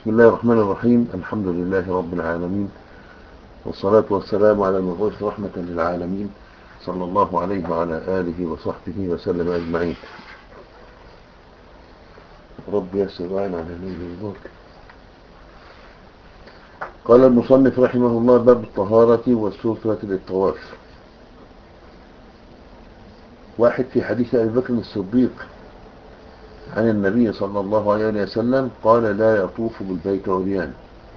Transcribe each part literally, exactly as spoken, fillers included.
بسم الله الرحمن الرحيم. الحمد لله رب العالمين، والصلاة والسلام على المبعوث رحمة للعالمين، صلى الله عليه وعلى آله وصحبه وسلم أجمعين. رب يسر وعين على نبي البرك. قال المصنف رحمه الله: باب الطهارة والسترة للطواف. واحد في حديث أبي بكر الصديق عن النبي صلى الله عليه وسلم قال: لا يطوف بالبيت عريان،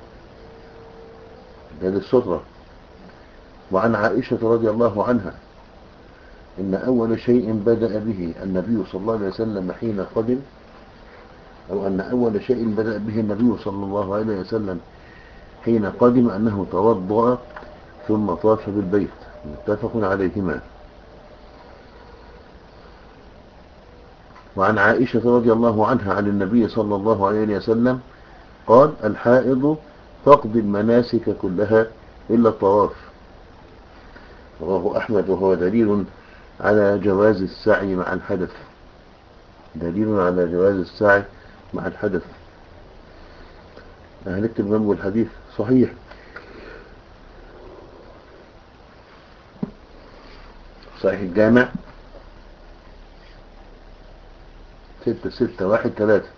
ده للسترة. وعن عائشة رضي الله عنها إن أول شيء بدأ به النبي صلى الله عليه وسلم حين قدم، أو أن أول شيء بدأ به النبي صلى الله عليه وسلم حين قدم أنه توضأ ثم طاف بالبيت، متفق عليهما. وعن عائشة رضي الله عنها عن النبي صلى الله عليه وسلم قال: الحائض تقضي المناسك كلها إلا الطواف. رواه أحمد، وهو دليل على جواز السعي مع الحدث، دليل على جواز السعي مع الحدث. هنكتب جنبه الحديث صحيح. صحيح الجامع ستة ستة واحد ثلاثة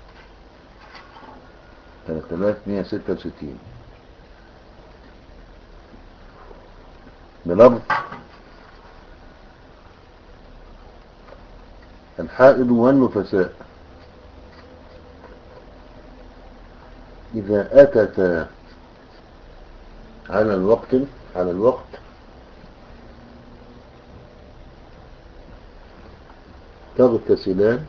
ثلاثة آلاف مئة ستة وستين بلفظ: الحائض والنفساء إذا أتتا على الوقت على الوقت تغتسلان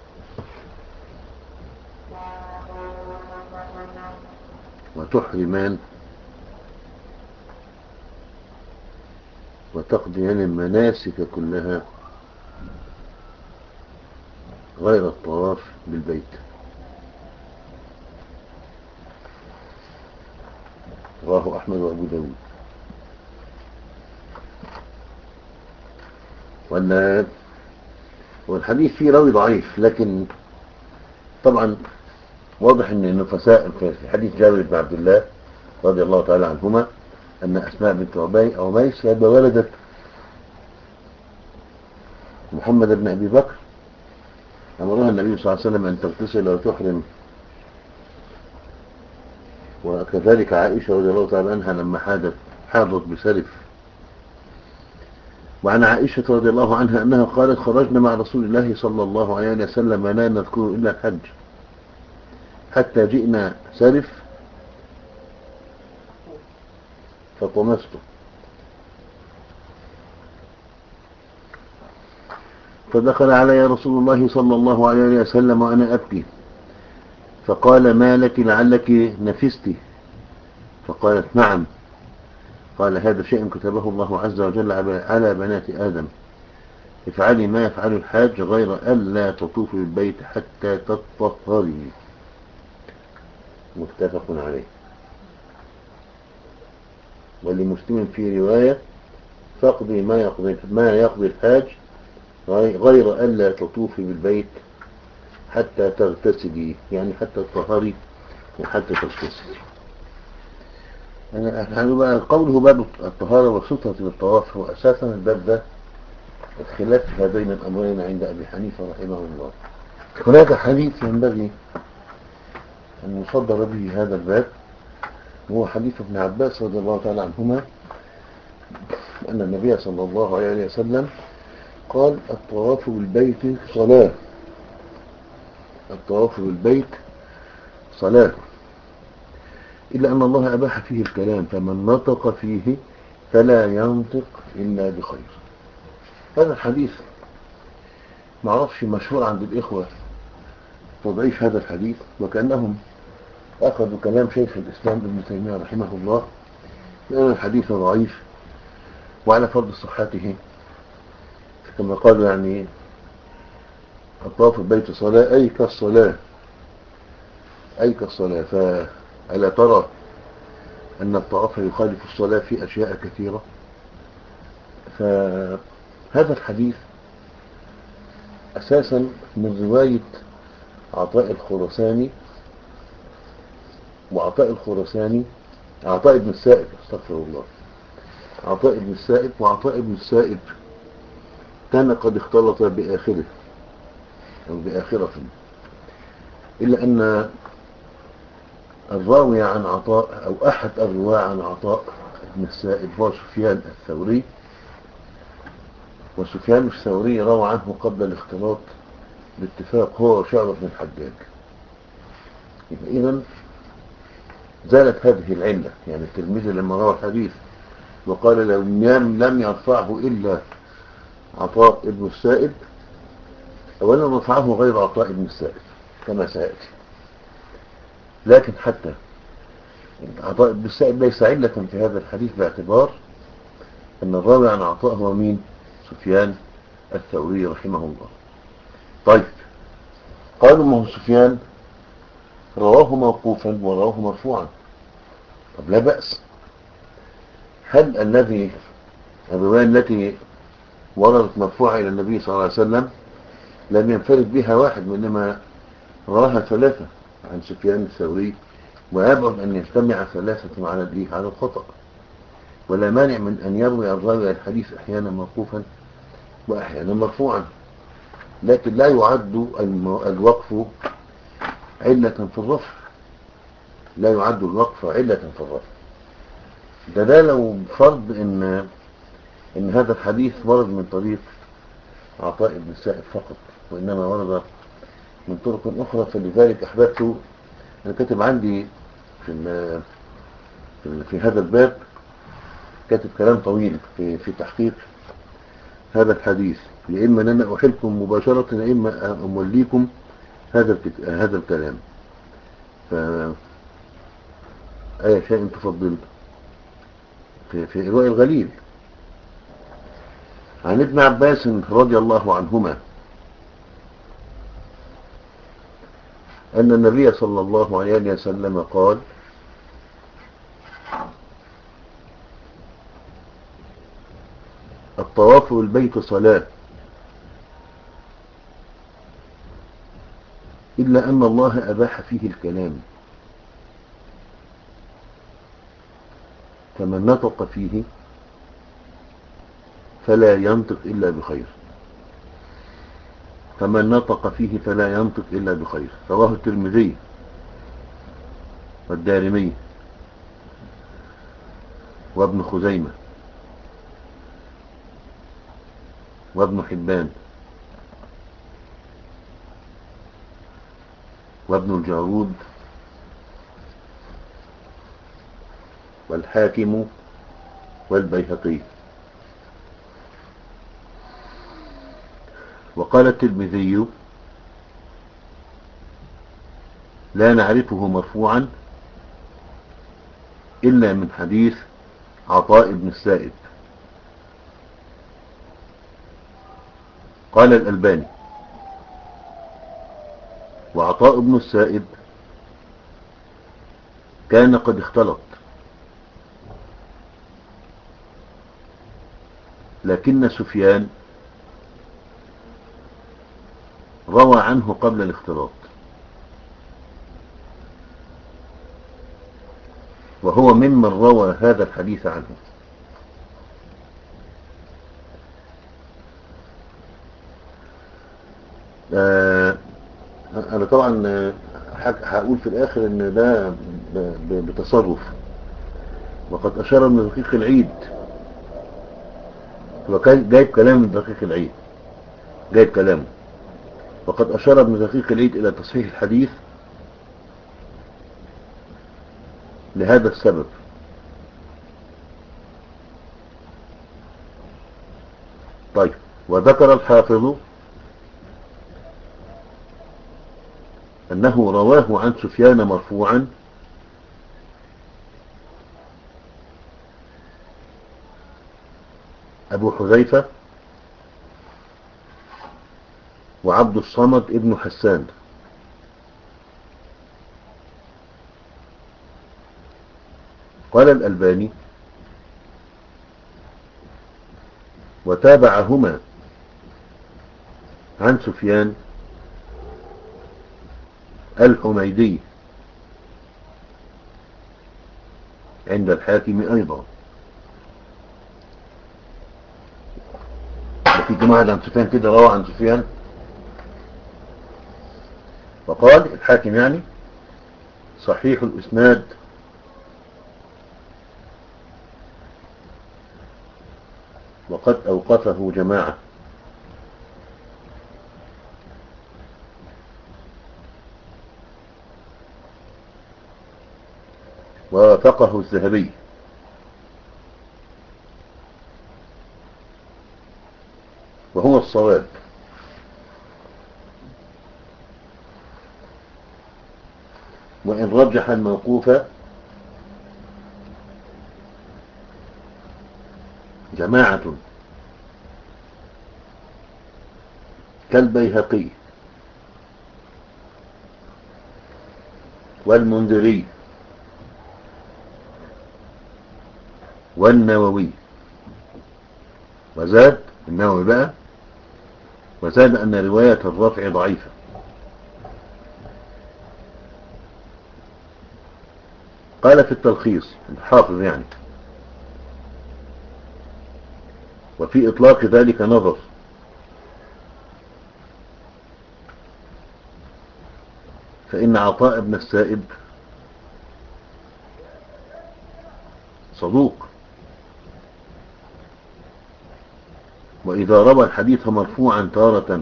وتحرمان وتقضيان المناسك كلها غير الطواف بالبيت. رواه أحمد وأبو داود. والحديث فيه راوي ضعيف، لكن طبعا واضح ان النفساء في حديث جابر بن عبد الله رضي الله تعالى عنهما ان اسماء بنت عبي او ميس ولدت محمد بن ابي بكر، امرها النبي صلى الله عليه وسلم ان تغتسل وتحرم. وكذلك عائشه رضي الله تعالى عنها لما حادت حاضت بسرف. وعن عائشه رضي الله عنها انها قالت: خرجنا مع رسول الله صلى الله عليه وسلم لا نذكر الا الحج حتى جئنا سرف فطمسته، فدخل علي رسول الله صلى الله عليه وسلم وأنا أبكي، فقال: ما لك لعلك نفست؟ فقالت: نعم. قال: هذا شيء كتبه الله عز وجل على بنات آدم، افعلي ما يفعل الحاج غير ألا تطوفي بالبيت حتى تطهري. متفق عليه. ولمسلم في رواية: فاقضي ما يقضي, ما يقضي الحاج غير ألا تطوفي بالبيت حتى تغتسلي، يعني حتى تطهري وحتى تغتسلي. يعني قوله باب الطهارة والسترة للطواف هو أساسا الباب ده الخلاف بين الأمرين عند أبي حنيفة رحمه الله. هناك حديث ينبغي أن يصدر به هذا الباب، وهو حديث ابن عباس رضي الله تعالى عنهما أن النبي صلى الله عليه وسلم قال: الطواف بالبيت صلاة، الطواف بالبيت صلاة، إلا أن الله أباح فيه الكلام، فمن نطق فيه فلا ينطق إلا بخير. هذا الحديث معرفش مشهور عند الإخوة تضعيف هذا الحديث، وكأنهم أخذوا كلام شيخ الإسلام ابن تيمية رحمه الله لأن الحديث ضعيف وعلى فرض صحته، كما قالوا يعني الطواف بالبيت صلاة أي كالصلاة، أي كالصلاة. فألا ترى أن الطواف يخالف الصلاة في أشياء كثيرة؟ فهذا الحديث أساسا من رواية عطاء الخرساني وعطاء الخرساني، عطاء ابن السائب، استغفر الله، عطاء ابن السائب، وعطاء ابن السائب كان قد اختلط بآخره أو بآخرة، إلا أن الراوي عن عطاء أو أحد الرواة عن عطاء ابن السائب هو سفيان الثوري، وسفيان الثوري روى عنه قبل الاختلاط باتفاق هو وشعبة بن الحجاج. إذن زالت هذه العلة، يعني الترمذي لما روى الحديث وقال لو لم يرفعه إلا عطاء ابن السائب، أولا رفعه غير عطاء ابن السائب كما سيأتي، لكن حتى عطاء ابن السائب ليس علة في هذا الحديث، باعتبار أن الراوي عن عطاء هو مين؟ سفيان الثوري رحمه الله. طيب، قالوا ما هو سفيان رواه موقوفا ورواه مرفوعا، طب لا بأس. هل الذي الرواية التي وردت مرفوعة إلى النبي صلى الله عليه وسلم لم ينفرد بها واحد، وإنما رواها ثلاثة عن سفيان الثوري، ويبعد أن يجتمع ثلاثة على الإيه؟ على الخطأ، ولا مانع من أن يروي الراوي الحديث أحيانا موقوفا وأحيانا مرفوعا، لكن لا يعد الوقف علة في الرفع، لا يعد الوقف علة في الرفع. ده ده لو فرض إن إن هذا الحديث ورد من طريق عطاء بن السائب فقط، وإنما ورد من طرق أخرى، فلذلك أحببت، أنا كاتب عندي في في, في هذا الباب كاتب كلام طويل في, في تحقيق هذا الحديث، يا إما أن أنا أحلكم مباشرة، يا إما أموليكم هذا هذا الكلام. ف أي شيء تفضل في, في إرواء الغليل عن ابن عباس رضي الله عنهما أن النبي صلى الله عليه وسلم قال: الطواف بالبيت صلاة، إلا أن الله أباح فيه الكلام، فمن نطق فيه فلا ينطق إلا بخير، فمن نطق فيه فلا ينطق إلا بخير. رواه الترمذي والدارمي وابن خزيمة وابن حبان وابن الجارود والحاكم والبيهقي. وقال الترمذي: لا نعرفه مرفوعا إلا من حديث عطاء بن السائب. قال الألباني: وعطاء بن السائب كان قد اختلط، لكن سفيان روى عنه قبل الاختلاط، وهو ممن روى هذا الحديث عنه. آه أنا طبعا هقول في الآخر إن ده بتصرف، وقد أشار من دقيق العيد، وكان جايب كلام من دقيق العيد، جايب كلامه، وقد أشار ابن دقيق العيد إلى تصحيح الحديث لهذا السبب. طيب، وذكر الحافظ أنه رواه عن سفيان مرفوعا أبو حذيفة وعبد الصمد ابن حسان. قال الألباني: وتابعهما عن سفيان الحميدي عند الحاكم أيضا. في جماعة عن سفيان كده روى عن سفيان وقال الحاكم يعني صحيح الإسناد وقد أوقفه جماعة. ووافقه الذهبي. وهو الصواب. وإن رجح الموقوف جماعة كالبيهقي والمنذري والنووي. وزاد النووي بقى وزاد أن رواية الرفع ضعيفة. قال في التلخيص الحافظ يعني وفي إطلاق ذلك نظر، فإن عطاء بن السائب صدوق، وإذا روى الحديث مرفوعا تارة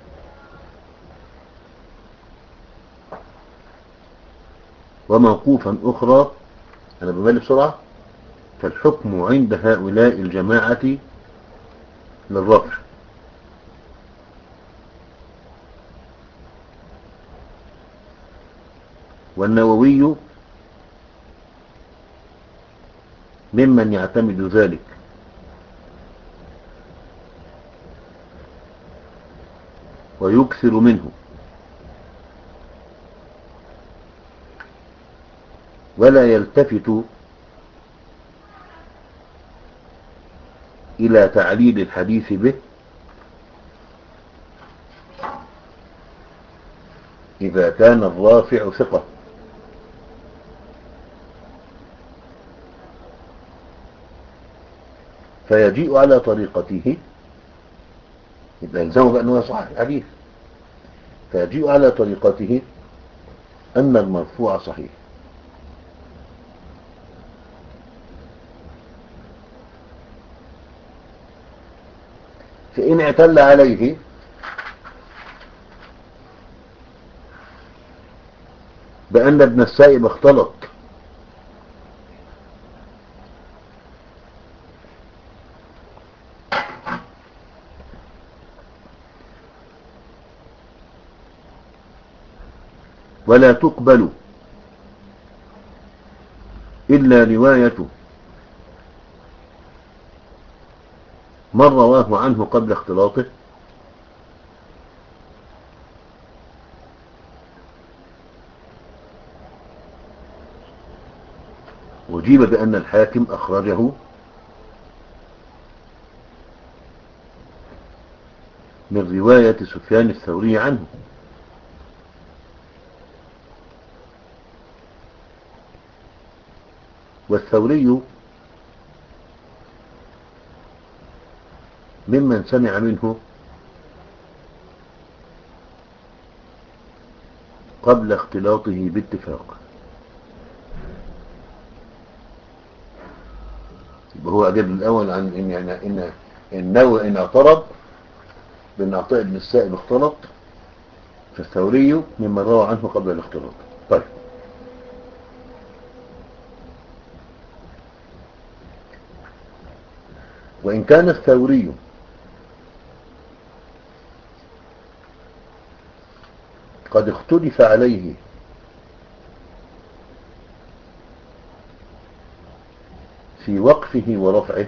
وموقوفا أخرى، أنا بمالي بسرعة، فالحكم عند هؤلاء الجماعة للرفع. والنووي ممن يعتمد ذلك، ويكثر منه، ولا يلتفت إلى تعليل الحديث به إذا كان الرافع ثقة. فيجيء على طريقته، يبقى يلزمه بأنه صحيح الحديث، فيجيء على طريقته أن المرفوع صحيح. فإن اعتل عليه بأن ابن السائب اختلط ولا تقبل إلا رواية من رواه عنه قبل اختلاطه، أجيب بأن الحاكم أخرجه من رواية سفيان الثوري عنه، والثوري ممن سمع منه قبل اختلاطه باتفاق. هو أجاب الأول عن إن يعني إن النووي إن اعترض بأن عطاء بن السائب اختلط، فالثوري ممن روى عنه قبل الاختلاط. طيب، وإن كان الثوري قد اختلف عليه في وقفه ورفعه،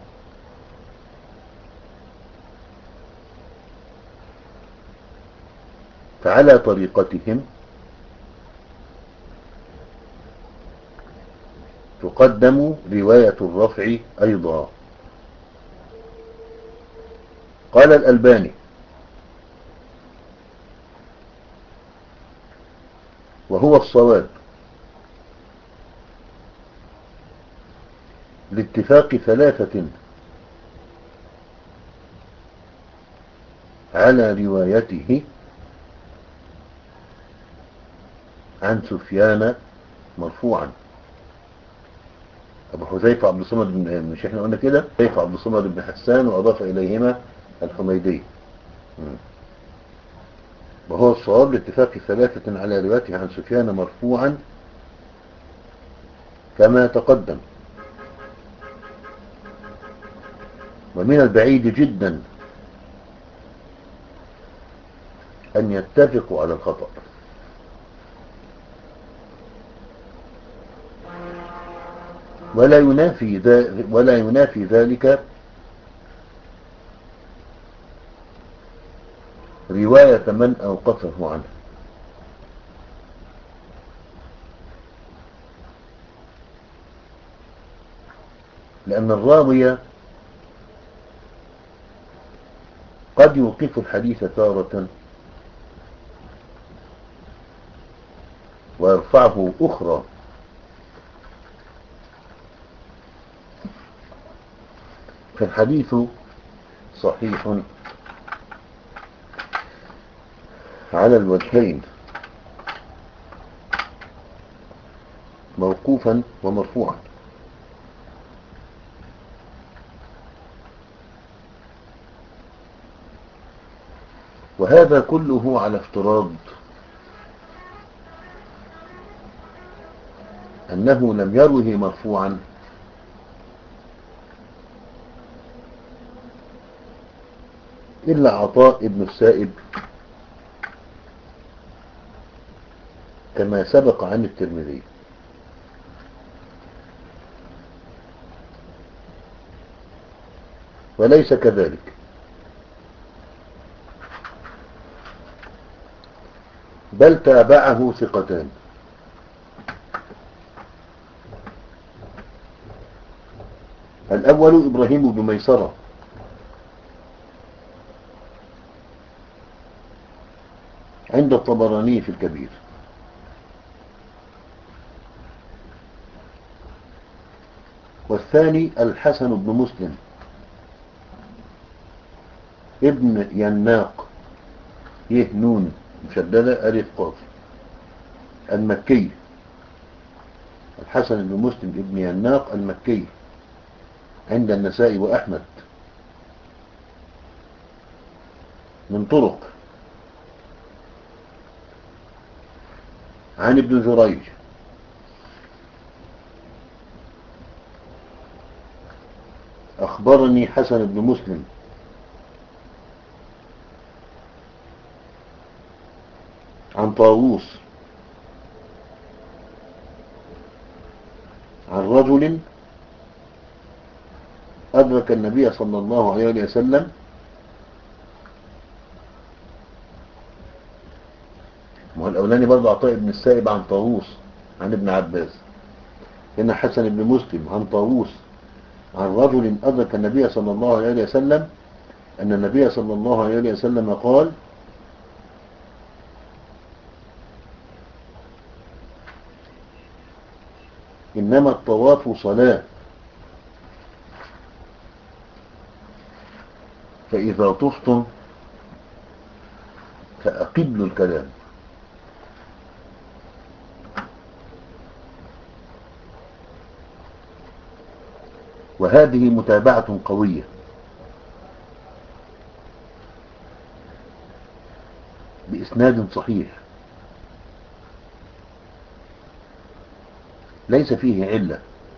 فعلى طريقتهم تقدم رواية الرفع أيضا. قال الألباني وهو الصواب، لاتفاق ثلاثة على روايته عن سفيان مرفوعا. أبو حذيفة عبد الصمد بن، مش احنا قلنا كده، حذيفة عبد الصمد بن حسان وأضاف إليهما الحميدي. وهو الصواب لاتفاق ثلاثة على روايته عن سفيان مرفوعا كما تقدم. ومن البعيد جدا أن يتفقوا على الخطأ، ولا ينافي ذلك ولا ينافي ذلك رواية من أوقفه عنه. لأن الراوي قد يوقف الحديث تارة ويرفعه أخرى، فالحديث صحيح على الوجهين، موقوفا ومرفوعا. وهذا كله على افتراض أنه لم يروه مرفوعا إلا عطاء ابن السائب كما سبق عن الترمذي. وليس كذلك، بل تابعه ثقتان. الأول إبراهيم بن ميسرة عند الطبراني في الكبير، والثاني الحسن بن مسلم ابن يناق، يه نون مشددة ألف قاف، المكي. الحسن بن مسلم ابن يناق المكي عند النسائي وأحمد من طرق عن ابن جريج أخبرني حسن بن مسلم عن طاووس عن رجل أدرك النبي صلى الله عليه وسلم ما هو الأولاني برضه عطاء بن السائب عن طاووس عن ابن عباس، هنا حسن بن مسلم عن طاووس عن رجل أدرك النبي صلى الله عليه وسلم أن النبي صلى الله عليه وسلم قال: إنما الطواف صلاة، فإذا طفتم فأقبلوا الكلام. وهذه متابعة قوية بإسناد صحيح ليس فيه علة،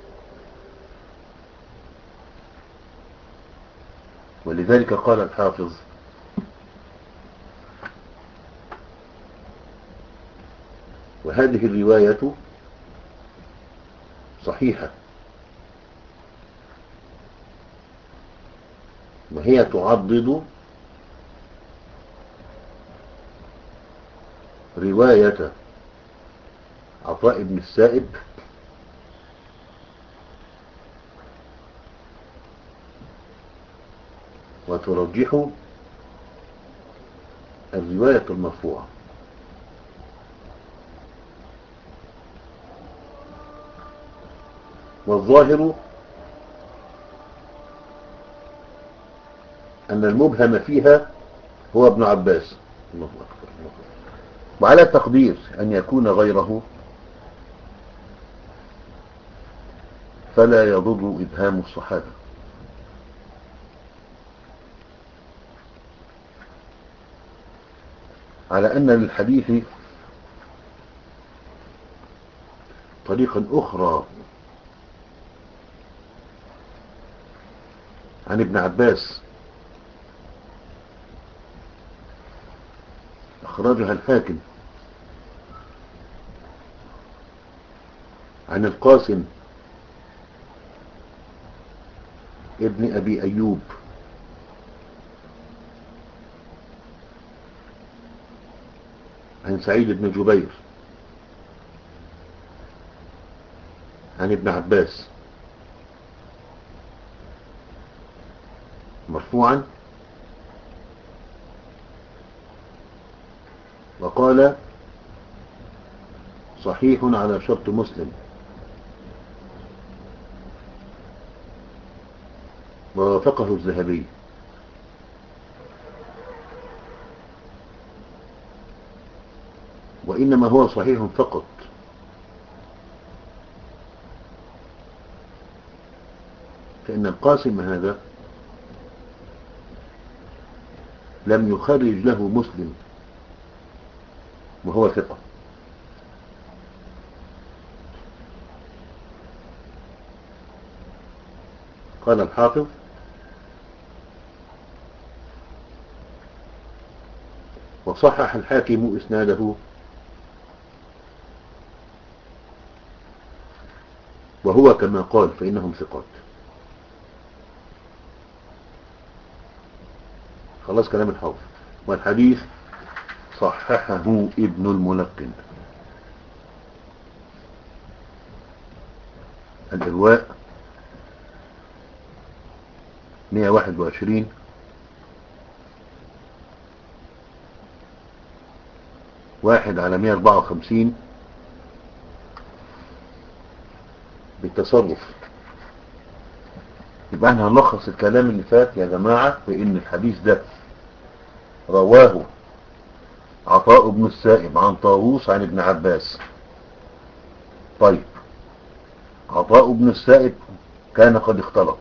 ولذلك قال الحافظ: وهذه الرواية صحيحة، وهي تعضد رواية عطاء بن السائب وترجح الرواية المرفوعة. والظاهر أن المبهم فيها هو ابن عباس. الله أكبر الله أكبر. وعلى تقدير أن يكون غيره فلا يضر إبهام الصحابة، على أن للحديث طريقا أخرى عن ابن عباس أخرجها الحاكم عن القاسم ابن أبي أيوب عن سعيد بن جبير عن ابن عباس مرفوعا، وقال صحيح على شرط مسلم، ووافقه الذهبي. وإنما هو صحيح فقط، فإن القاسم هذا لم يخرج له مسلم وهو ثقة. قال الحافظ وصحح الحاكم إسناده وهو كما قال فإنهم ثقات. خلاص كلام الحافظ. والحديث صححه ابن الملقن، الإرواء مئة وواحد وعشرين، واحد على مئة وأربعة وخمسين بالتصرف. يبقى احنا هنلخص الكلام اللي فات يا جماعة بإن الحديث ده رواه عطاء بن السائب عن طاووس عن ابن عباس. طيب عطاء بن السائب كان قد اختلط،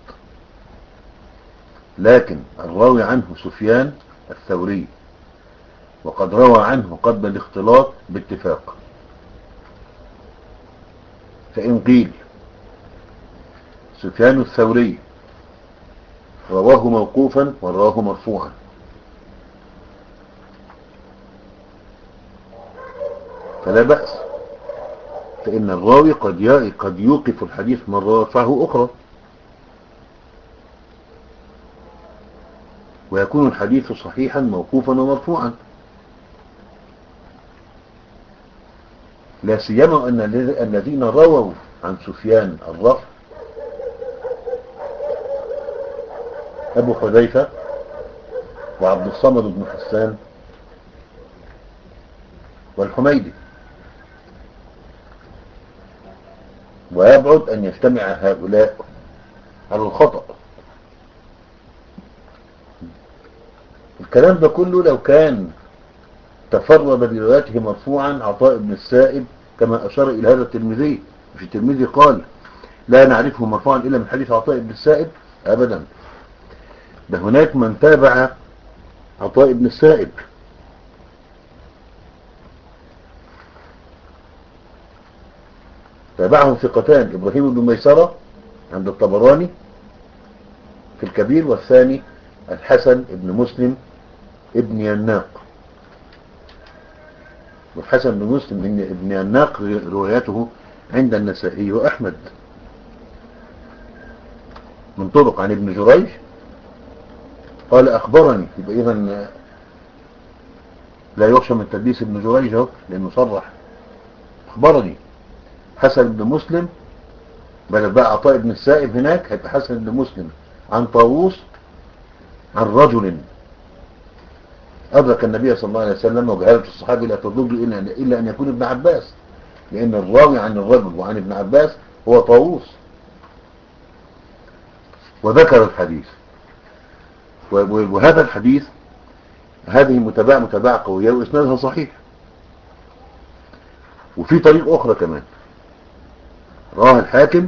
لكن الراوي عنه سفيان الثوري، وقد روى عنه قبل الاختلاط باتفاق. فإن قيل سفيان الثوري رواه موقوفا ورواه مرفوعا، فلا بأس، فإن الراوي قد قد يوقف الحديث مرة ويرفعه أخرى، ويكون الحديث صحيحا موقوفا ومرفوعا. لا سيما أن الذين رووا عن سفيان الرفع أبو حذيفة وعبد الصمد بن حسان والحميدي، ويبعد أن يجتمع هؤلاء على الخطأ. الكلام ده كله لو كان تفرد بروايته مرفوعا عطاء بن السائب كما أشار إلى هذا الترمذي. مش الترمذي قال لا نعرفه مرفوعا إلا من حديث عطاء بن السائب؟ أبدا، ده هناك من تابع عطاء بن السائب، تابعه ثقتان، إبراهيم بن ميسرة عند الطبراني في الكبير، والثاني الحسن بن مسلم ابن يناق. والحسن بن مسلم ابن يناق روايته عند النسائي وأحمد من طرق عن ابن جريج قال أخبرني. يبقى إذن لا يخشى من تدليس ابن جريج اهو، لأنه صرح أخبرني. حسن بن مسلم بدل بقى عطاء بن السائب هناك هيبقى حسن بن مسلم عن طاووس عن رجل أدرك النبي صلى الله عليه وسلم، وجهالة الصحابي لا تضر إلا, إلا أن يكون ابن عباس، لأن الراوي عن الرجل وعن ابن عباس هو طاووس. وذكر الحديث وهذا الحديث هذه متابعة متابعة قوية وإسنادها صحيح. وفي طريق أخرى كمان رواه الحاكم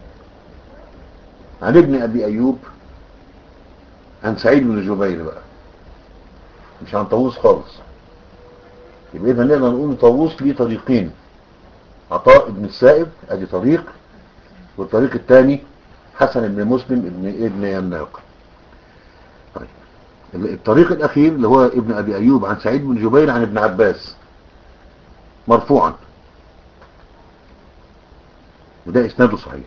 عن ابن أبي أيوب عن سعيد بن جبير بقى، مش عن طاووس خالص. يبقى إذا نقدر نقول طاووس ليه طريقين، عطاء بن السائب ادي طريق، والطريق الثاني حسن بن مسلم ابن ابن يناق. طيب الطريق الأخير اللي هو ابن أبي أيوب عن سعيد بن جبير عن ابن عباس مرفوعا، وده إسناده صحيح.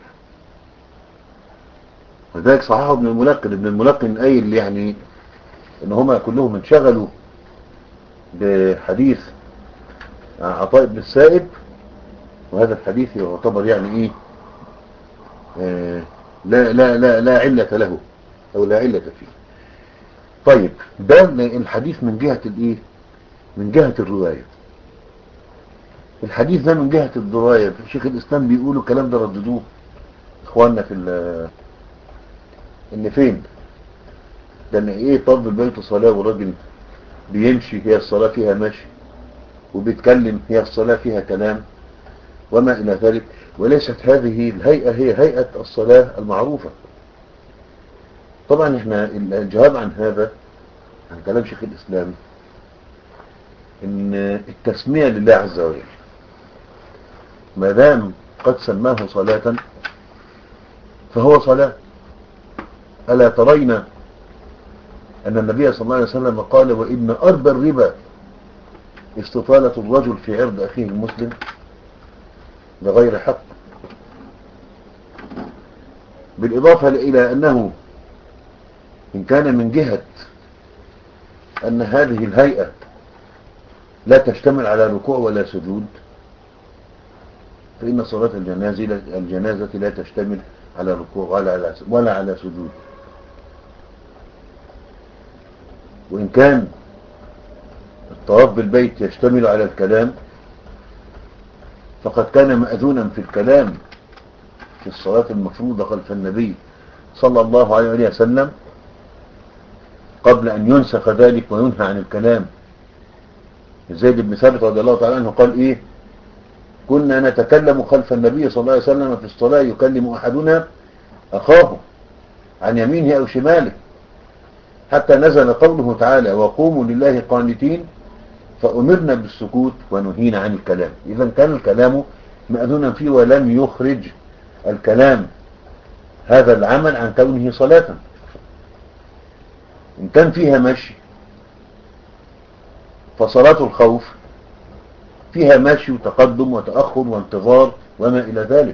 وذلك صححه ابن الملقن. ابن الملقن قايل يعني ان هما كلهم انشغلوا بحديث عطاء بن السائب، وهذا الحديث يعتبر يعني ايه آه لا لا لا لا علة له او لا علة فيه. طيب ده الحديث من جهة الايه، من جهة الرواية. الحديث ده من جهة الرواية شيخ الاسلام بيقولوا الكلام ده رددوه اخواننا في ان فين لان ايه طلب البيت صلاة والراجل بيمشي هي الصلاة فيها ماشي، وبيتكلم هي الصلاة فيها كلام وما الى ذلك، وليست هذه الهيئة هي هيئة الصلاة المعروفة. طبعا احنا الجواب عن هذا عن كلام شيخ الاسلام ان التسمية لله عز وجل ما دام قد سماه صلاة فهو صلاة. ألا ترين أن النبي صلى الله عليه وسلم قال وإن أربى الربا استطالة الرجل في عرض أخيه المسلم بغير حق، بالإضافة إلى أنه إن كان من جهة أن هذه الهيئة لا تشتمل على ركوع ولا سجود، فإن صلاة الجنازة الجنازة لا تشتمل على ركوع ولا على ولا على سجود. وإن كان الطواف بالبيت يشتمل على الكلام، فقد كان مأذونا في الكلام في الصلاة المفروضة خلف النبي صلى الله عليه وسلم قبل أن ينسخ ذلك وينهى عن الكلام. زيد بن ثابت رضي الله تعالى عنه قال إيه كنا نتكلم خلف النبي صلى الله عليه وسلم في الصلاة يكلم أحدنا أخاه عن يمينه أو شماله حتى نزل قوله تعالى وقوموا لله قانتين فأمرنا بالسكوت ونهينا عن الكلام. إذا كان الكلام مأذونا فيه ولم يخرج الكلام هذا العمل عن كونه صلاة. إن كان فيها مشي فصلاة الخوف فيها مشي وتقدم وتأخر وانتظار وما إلى ذلك.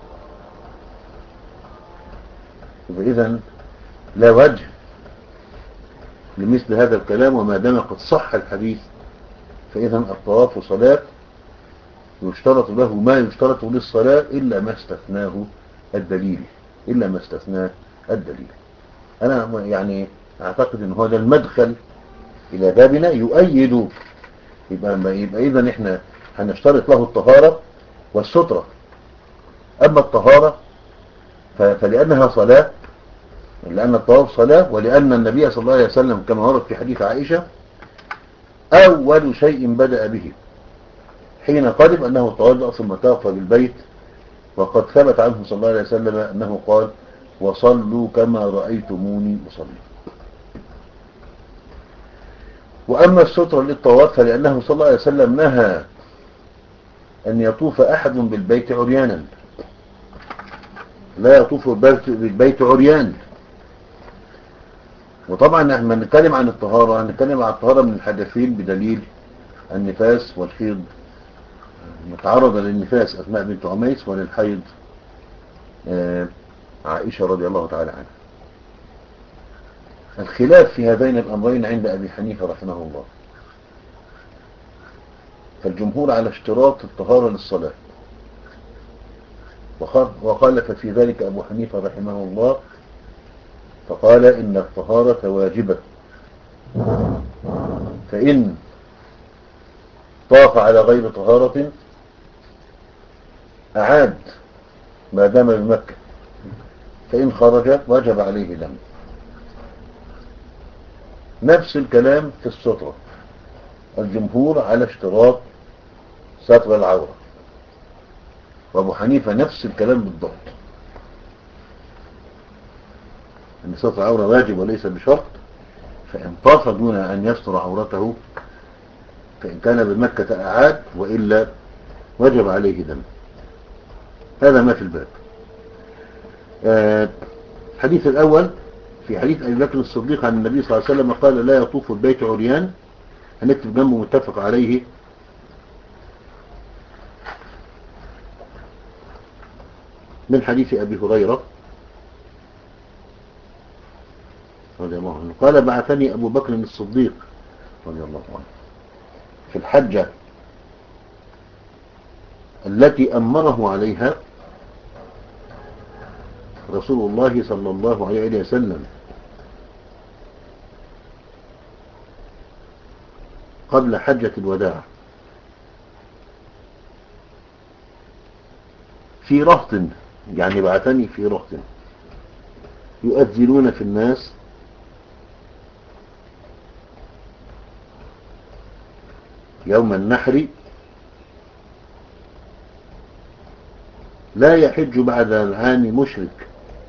إذن لا وجه لمثل هذا الكلام، وما دام قد صح الحديث فإذا الطواف صلاة يشترط له ما يشترط للصلاة إلا ما استثناه الدليل إلا ما استثناه الدليل. أنا يعني أعتقد أن هذا المدخل إلى بابنا يؤيد. يبقى, يبقى إذن إحنا هنشترط له الطهارة والسترة. أما الطهارة فلأنها صلاة، لأن الطواف صلاة، ولأن النبي صلى الله عليه وسلم كما ورد في حديث عائشة أول شيء بدأ به حين قدم أنه توضأ ثم طاف بالبيت، وقد ثبت عنه صلى الله عليه وسلم أنه قال وصلوا كما رأيتموني أصلي. وأما السترة للطواف فلأنه صلى الله عليه وسلم نهى أن يطوف أحد بالبيت عريانا، لا يطوف بالبيت عريان. وطبعا لما نتكلم عن الطهارة هنتكلم عن الطهارة من الحدثين بدليل النفاس والحيض. متعرض للنفاس أسماء بنت عميس وللحيض عائشة رضي الله تعالى عنها. الخلاف في هذين الأمرين عند أبي حنيفة رحمه الله، فالجمهور على اشتراط الطهارة للصلاة، وخالف في ذلك أبو حنيفة رحمه الله فقال إن الطهارة واجبة، فإن طاف على غير طهارة أعاد ما دام بمكة، فإن خرج وجب عليه دم. نفس الكلام في السترة، الجمهور على اشتراط ستر العورة، وابو حنيفة نفس الكلام بالضبط، ان ستر العورة واجب وليس بشرط، فإن طاف دون أن يستر عورته فإن كان بمكة أعاد، وإلا وجب عليه دم. هذا ما في الباب. الحديث الأول في حديث أبي بكر الصديق عن النبي صلى الله عليه وسلم قال لا يطوف البيت عريان، هنكتب جنبه متفق عليه، من حديث أبي هريرة رضي الله عنه قال بعثني أبو بكر الصديق رضي الله عنه في الحجة التي أمره عليها رسول الله صلى الله عليه وسلم قبل حجة الوداع، في رهط، يعني بعثني في رهط يؤذنون في الناس يوم النحر لا يحج بعد العام مشرك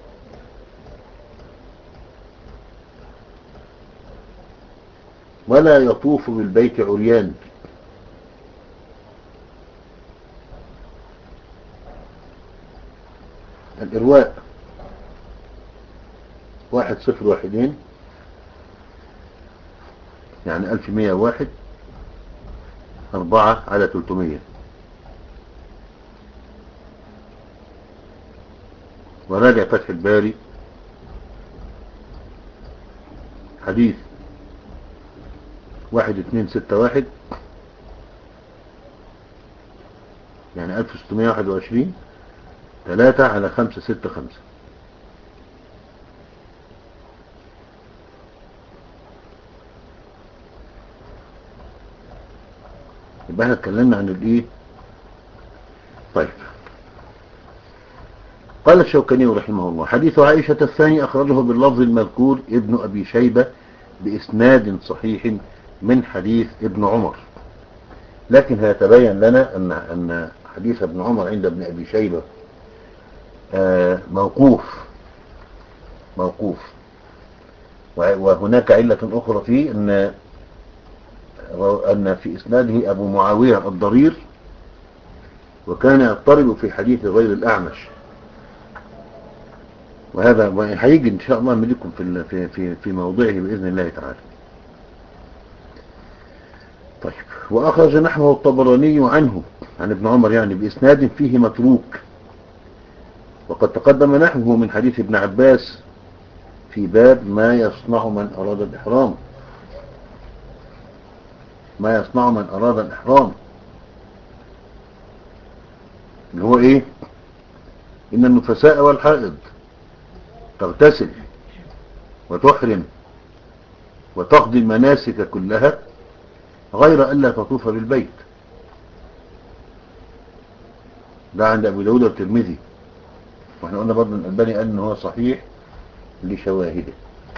ولا يطوف بالبيت عريان، الإرواء واحد صفر واحدين، يعني ألف مية واحد، أربعة على تلتمية، وراجع فتح الباري حديث واحد اتنين ستة واحد، يعني ألف ستمية واحد وعشرين، ثلاثة على خمسة ستة خمسة. يبقى احنا اتكلمنا عن الايه. طيب، قال الشوكاني رحمه الله حديث عائشة الثاني أخرجه باللفظ المذكور ابن أبي شيبة بإسناد صحيح من حديث ابن عمر، لكن هيتبين لنا أن أن حديث ابن عمر عند ابن أبي شيبة آه موقوف موقوف وهناك علة أخرى فيه أن أن في إسناده أبو معاوية الضرير، وكان يضطرب في حديث غير الأعمش، وهذا هيجي إن شاء الله ملكم في في في في موضعه بإذن الله تعالى. طيب، وأخرج نحوه الطبراني عنه عن ابن عمر يعني بإسناد فيه متروك، وقد تقدم نحوه من حديث ابن عباس في باب ما يصنع من أراد الإحرام، ما يصنع من أراد الإحرام اللي هو إيه؟ إن النفساء والحائض تغتسل وتحرم وتقضي المناسك كلها غير ألا تطوف بالبيت. ده عند أبو داود والترمذي، واحنا قلنا برضه الألباني قال إن هو صحيح لشواهده.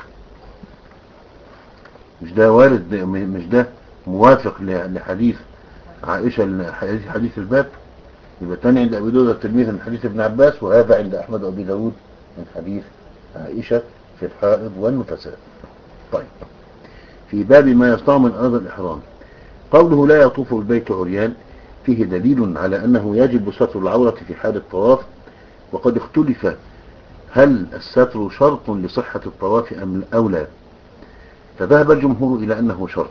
مش ده وارد، مش ده موافق لحديث عائشة حديث الباب. يبقى الثاني عند أبي داود والترمذي من حديث ابن عباس، وهذا عند أحمد وأبي داود من حديث عائشة في الحائض والنفساء. طيب، في باب ما يصنع من أرض الإحرام، قوله لا يطوف البيت عريان فيه دليل على أنه يجب ستر العورة في حال الطواف، وقد اختلف هل الستر شرط لصحة الطواف أم أو لا، فذهب الجمهور إلى أنه شرط،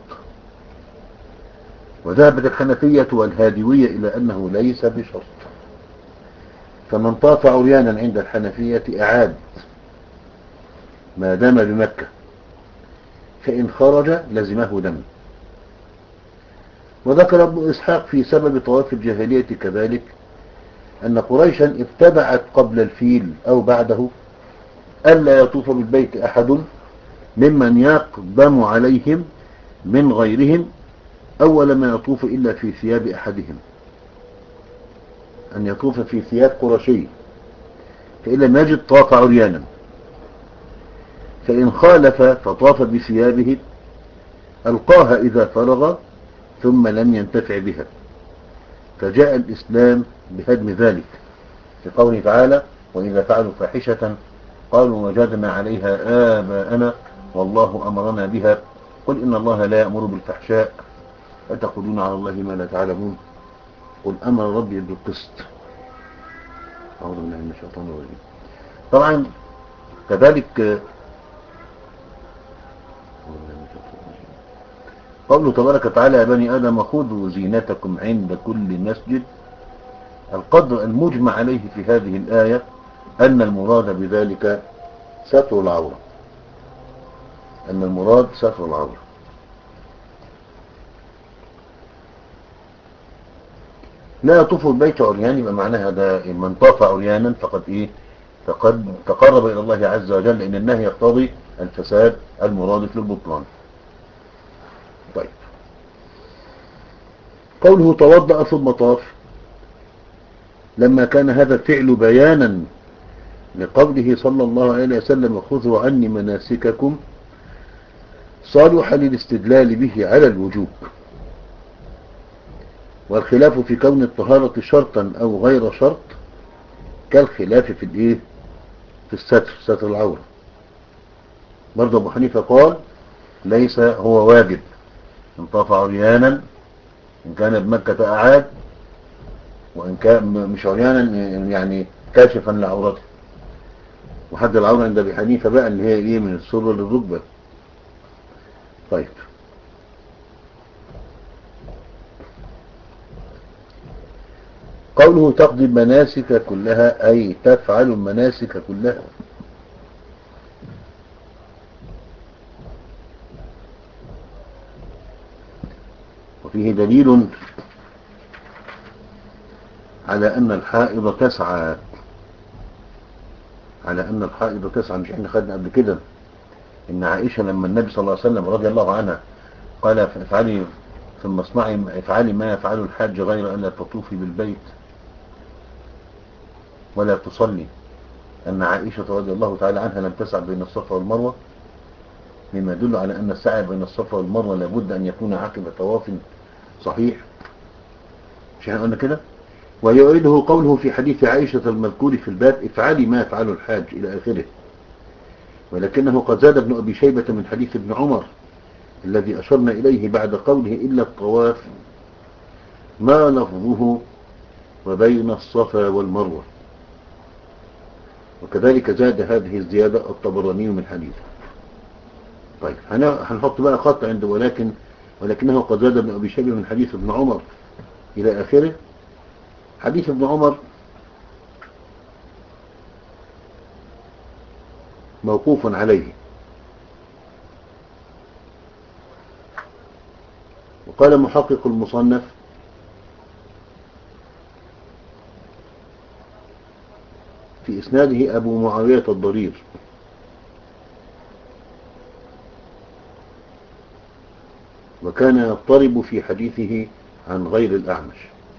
وذهبت الحنفية والهادوية إلى أنه ليس بشرط، فمن طاف عريانا عند الحنفية أعاد ما دام بمكة، فإن خرج لزمه دم. وذكر ابن إسحاق في سبب طواف الجاهلية كذلك أن قريشا ابتدعت قبل الفيل أو بعده ألا يطوف بالبيت أحد ممن يقدم عليهم من غيرهم أول ما يطوف إلا في ثياب أحدهم، أن يطوف في ثياب قرشي، فإن لم يجد طاف عريانا، فإن خالف فطاف بثيابه ألقاها إذا فرغ ثم لم ينتفع بها، فجاء الإسلام بهدم ذلك في قوله تعالى: وإذا فعلوا فاحشة قالوا وجدنا عليها آباءنا والله أمرنا بها قل إن الله لا يأمر بالفحشاء أتقولون على الله ما لا تعلمون قل أمر ربي بالقسط. أعوذ بالله من الشيطان الرجيم. طبعا كذلك قوله تبارك وتعالى: يا بني آدم خذوا زينتكم عند كل مسجد. القدر المجمع عليه في هذه الآية أن المراد بذلك ستر العورة، أن المراد ستر العورة. لا يطوف البيت عريان، يبقى معناها ده من طاف عريانا فقد إيه فقد تقرب إلى الله عز وجل، لأن النهي يقتضي الفساد المرادف للبطلان. طيب، قوله توضأ ثم طاف، لما كان هذا الفعل بيانا لقوله صلى الله عليه وسلم: خذوا عني مناسككم، صالح للاستدلال به على الوجوب. والخلاف في كون الطهارة شرطا أو غير شرط كالخلاف في الايه في الستر، ستر العورة. برضه أبو حنيفة قال: ليس هو واجب، إن طاف عريانا إن كان بمكة أعاد، وإن كان مش عريانا يعني كاشفا لعورته. وحد العورة عند أبي حنيفة بقى اللي هي إيه من السرة للركبة. طيب، قوله تقضي المناسك كلها أي تفعل المناسك كلها. وفيه دليل على أن الحائض تسعى على أن الحائض تسعى مش احنا خدنا قبل كده إن عائشة لما النبي صلى الله عليه وسلم رضي الله عنها قال: افعلي ثم اصنعي افعلي ما يفعل الحاج غير أن لا تطوفي بالبيت ولا تصلي، أن عائشة رضي الله تعالى عنها لم تسعى بين الصفا والمروة، مما يدل على أن السعي بين الصفا والمروة لابد أن يكون عقب طواف صحيح. مش احنا قلنا كده؟ ويؤيده قوله في حديث عائشة المذكور في الباب: افعلي ما يفعل الحاج إلى آخره. ولكنه قد زاد ابن أبي شيبة من حديث ابن عمر الذي أشرنا إليه بعد قوله: إلا الطواف، ما لفظه وبين الصفا والمروة. وكذلك زاد هذه الزيادة الطبراني من حديثه. طيب، هنحط بقى خط عند ولكن ولكنه قد زاد ابن أبي شيبة من حديث ابن عمر إلى آخره. حديث ابن عمر موقوف عليه، وقال محقق المصنف: في إسناده أبو معاوية الضرير، وكان يضطرب في حديثه عن غير الأعمش.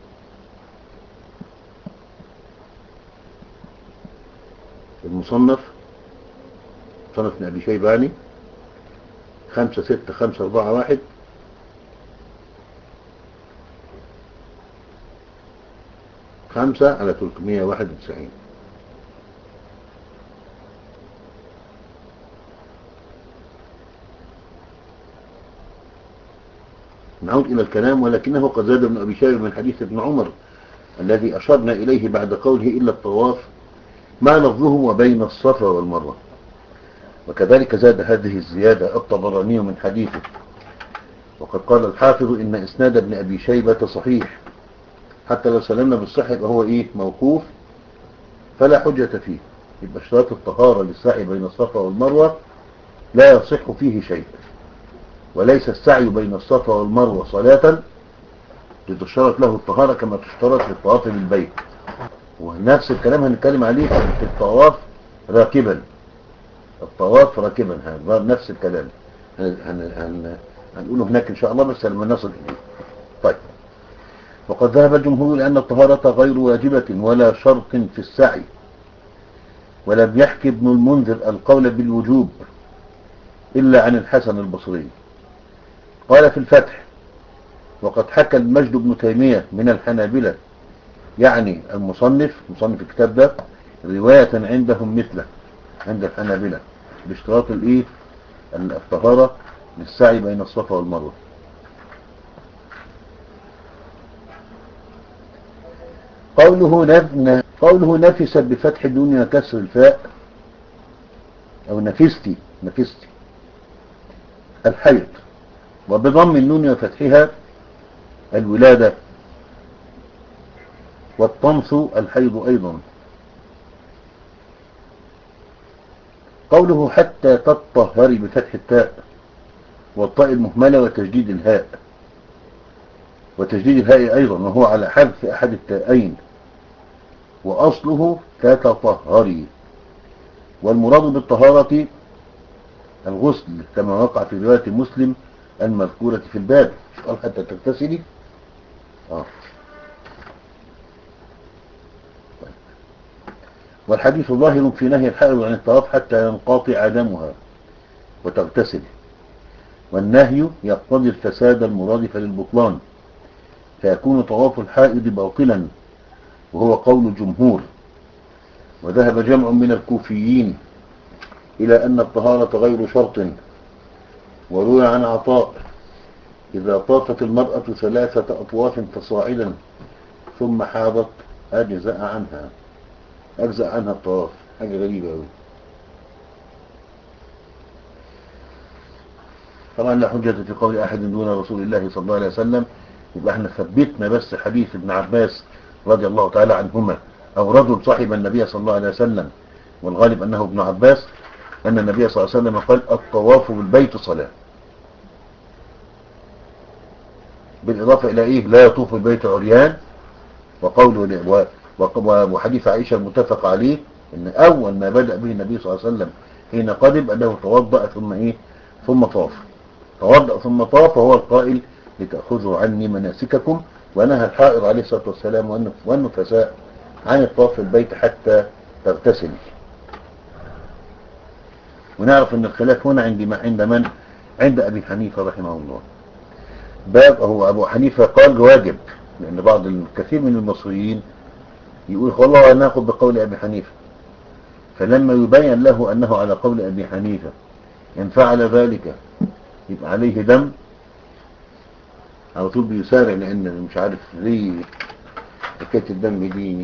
المصنف صنف ابن أبي شيباني خمسة ستة خمسة أربعة واحد، خمسة على ثلاثمائة وواحد وتسعين. نعود إلى الكلام: ولكنه قد زاد ابن أبي شيبة من حديث ابن عمر الذي أشرنا إليه بعد قوله: إلا الطواف، ما لفظه وبين الصفا والمروة. وكذلك زاد هذه الزيادة الطبراني من حديثه. وقد قال الحافظ: إن إسناد ابن أبي شيبة صحيح، حتى لو سلمنا بالصحة يبقى هو إيه موقوف فلا حجة فيه. يبقى اشتراط الطهارة للسعي بين الصفا والمروة لا يصح فيه شيء، وليس السعي بين الصفا والمروة صلاة لتشترط له الطهارة كما تشترط للطواف بالبيت. ونفس الكلام هنتكلم عليه في الطواف راكبا، الطواف راكبا هذا نفس الكلام هن هن هنقوله هناك إن شاء الله بس لما نصل إليه. طيب، وقد ذهب الجمهور لأن الطهارة غير واجبة ولا شرط في السعي، ولم يحكي ابن المنذر القول بالوجوب إلا عن الحسن البصري، قال في الفتح: وقد حكى المجد بن تيمية من الحنابلة، يعني المصنف مصنف الكتاب ده، رواية عندهم مثله عند الحنابلة باشتراط الايه الطهارة للسعي بين الصفا والمروة. قوله نف... قوله نفست بفتح الدنيا كسر الفاء، او نفستي نفستي الحيض، وبضم النون وفتحها الولادة، والطمث الحيض أيضا. قوله حتى تطهري بفتح التاء والطاء المهملة وتجديد الهاء وتجديد الهاء أيضا، وهو على حذف أحد التاءين، وأصله تتطهري. والمراد بالطهارة الغسل كما وقع في رواية مسلم المذكورة في الباب، قال حتى تغتسلي. آه. والحديث ظاهر في نهي الحائض عن الطواف حتى ينقطع دمها وتغتسل، والنهي يقتضي الفساد المرادف للبطلان، فيكون طواف الحائض باطلا، وهو قول الجمهور. وذهب جمع من الكوفيين إلى أن الطهارة غير شرط. وروي عن عطاء: إذا طافت المرأة ثلاثة أطواف فصاعدا ثم حاضت أجزأ عنها أجزأ عنها الطواف. حاجة غريبة أوي. طبعا لا حجة في قول أحد دون رسول الله صلى الله عليه وسلم. يبقى احنا ثبتنا بس حديث ابن عباس رضي الله تعالى عنهما، أو رجل صاحب النبي صلى الله عليه وسلم، والغالب أنه ابن عباس، أن النبي صلى الله عليه وسلم قال: الطواف بالبيت صلاة. بالإضافة إلى إيه؟ لا يطوف البيت عريان. وقوله وحديث عائشة المتفق عليه ان اول ما بدأ به النبي صلى الله عليه وسلم حين قدم انه توضأ ثم ايه ثم طاف. توضأ ثم طاف، وهو القائل: لتأخذوا عني مناسككم. ونهى الحائض عليه الصلاة والسلام والنفساء عن الطواف في البيت حتى تغتسل. ونعرف ان الخلاف هنا عند عند من عند ابي حنيفة رحمه الله. باب هو ابو حنيفة قال واجب، لان بعض الكثير من المصريين يقول والله أنا أخذ بقول أبي حنيفة، فلما يبين له أنه على قول أبي حنيفة إن فعل ذلك يبقى عليه دم، على طول بيسارع، لأن مش عارف ليه حكاية الدم دي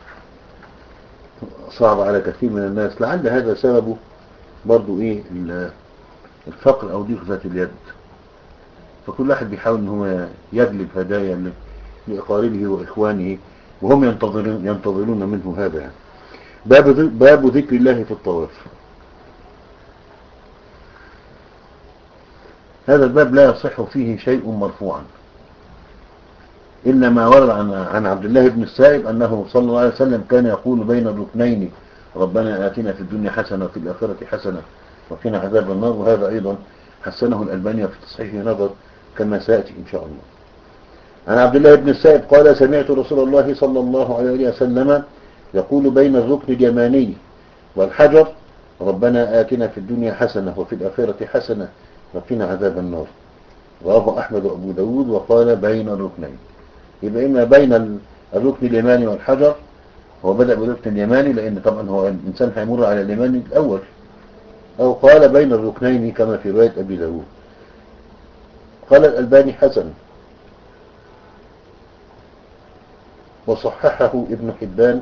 صعب على كثير من الناس. لعل هذا سببه برضو إيه الفقر أو ضيق ذات اليد، فكل واحد بيحاول ان هو يجلب هدايا لأقاربه وإخوانه، وهم ينتظرون ينتظرون منه هذا. يعني باب باب ذكر الله في الطواف. هذا الباب لا يصح فيه شيء مرفوعا، إلا ما ورد عن عن عبد الله بن السائب أنه صلى الله عليه وسلم كان يقول بين الركنين: ربنا آتنا في الدنيا حسنة وفي الآخرة حسنة وقنا عذاب النار. وهذا أيضا حسنه الألباني في تصحيح نظر كما سيأتي إن شاء الله. عن عبد الله بن السائب قال: سمعت رسول الله صلى الله عليه وسلم يقول بين الركن اليماني والحجر: ربنا آتنا في الدنيا حسنة وفي الآخرة حسنة وقنا عذاب النار. رواه أحمد وأبو داود وقال بين الركنين. يبقى إما بين الركن اليماني والحجر، هو بدأ بالركن اليماني لأن طبعا هو الإنسان هيمر على اليماني الأول، أو قال بين الركنين كما في رواية أبي داود. قال الألباني حسن، وصححه ابن حبان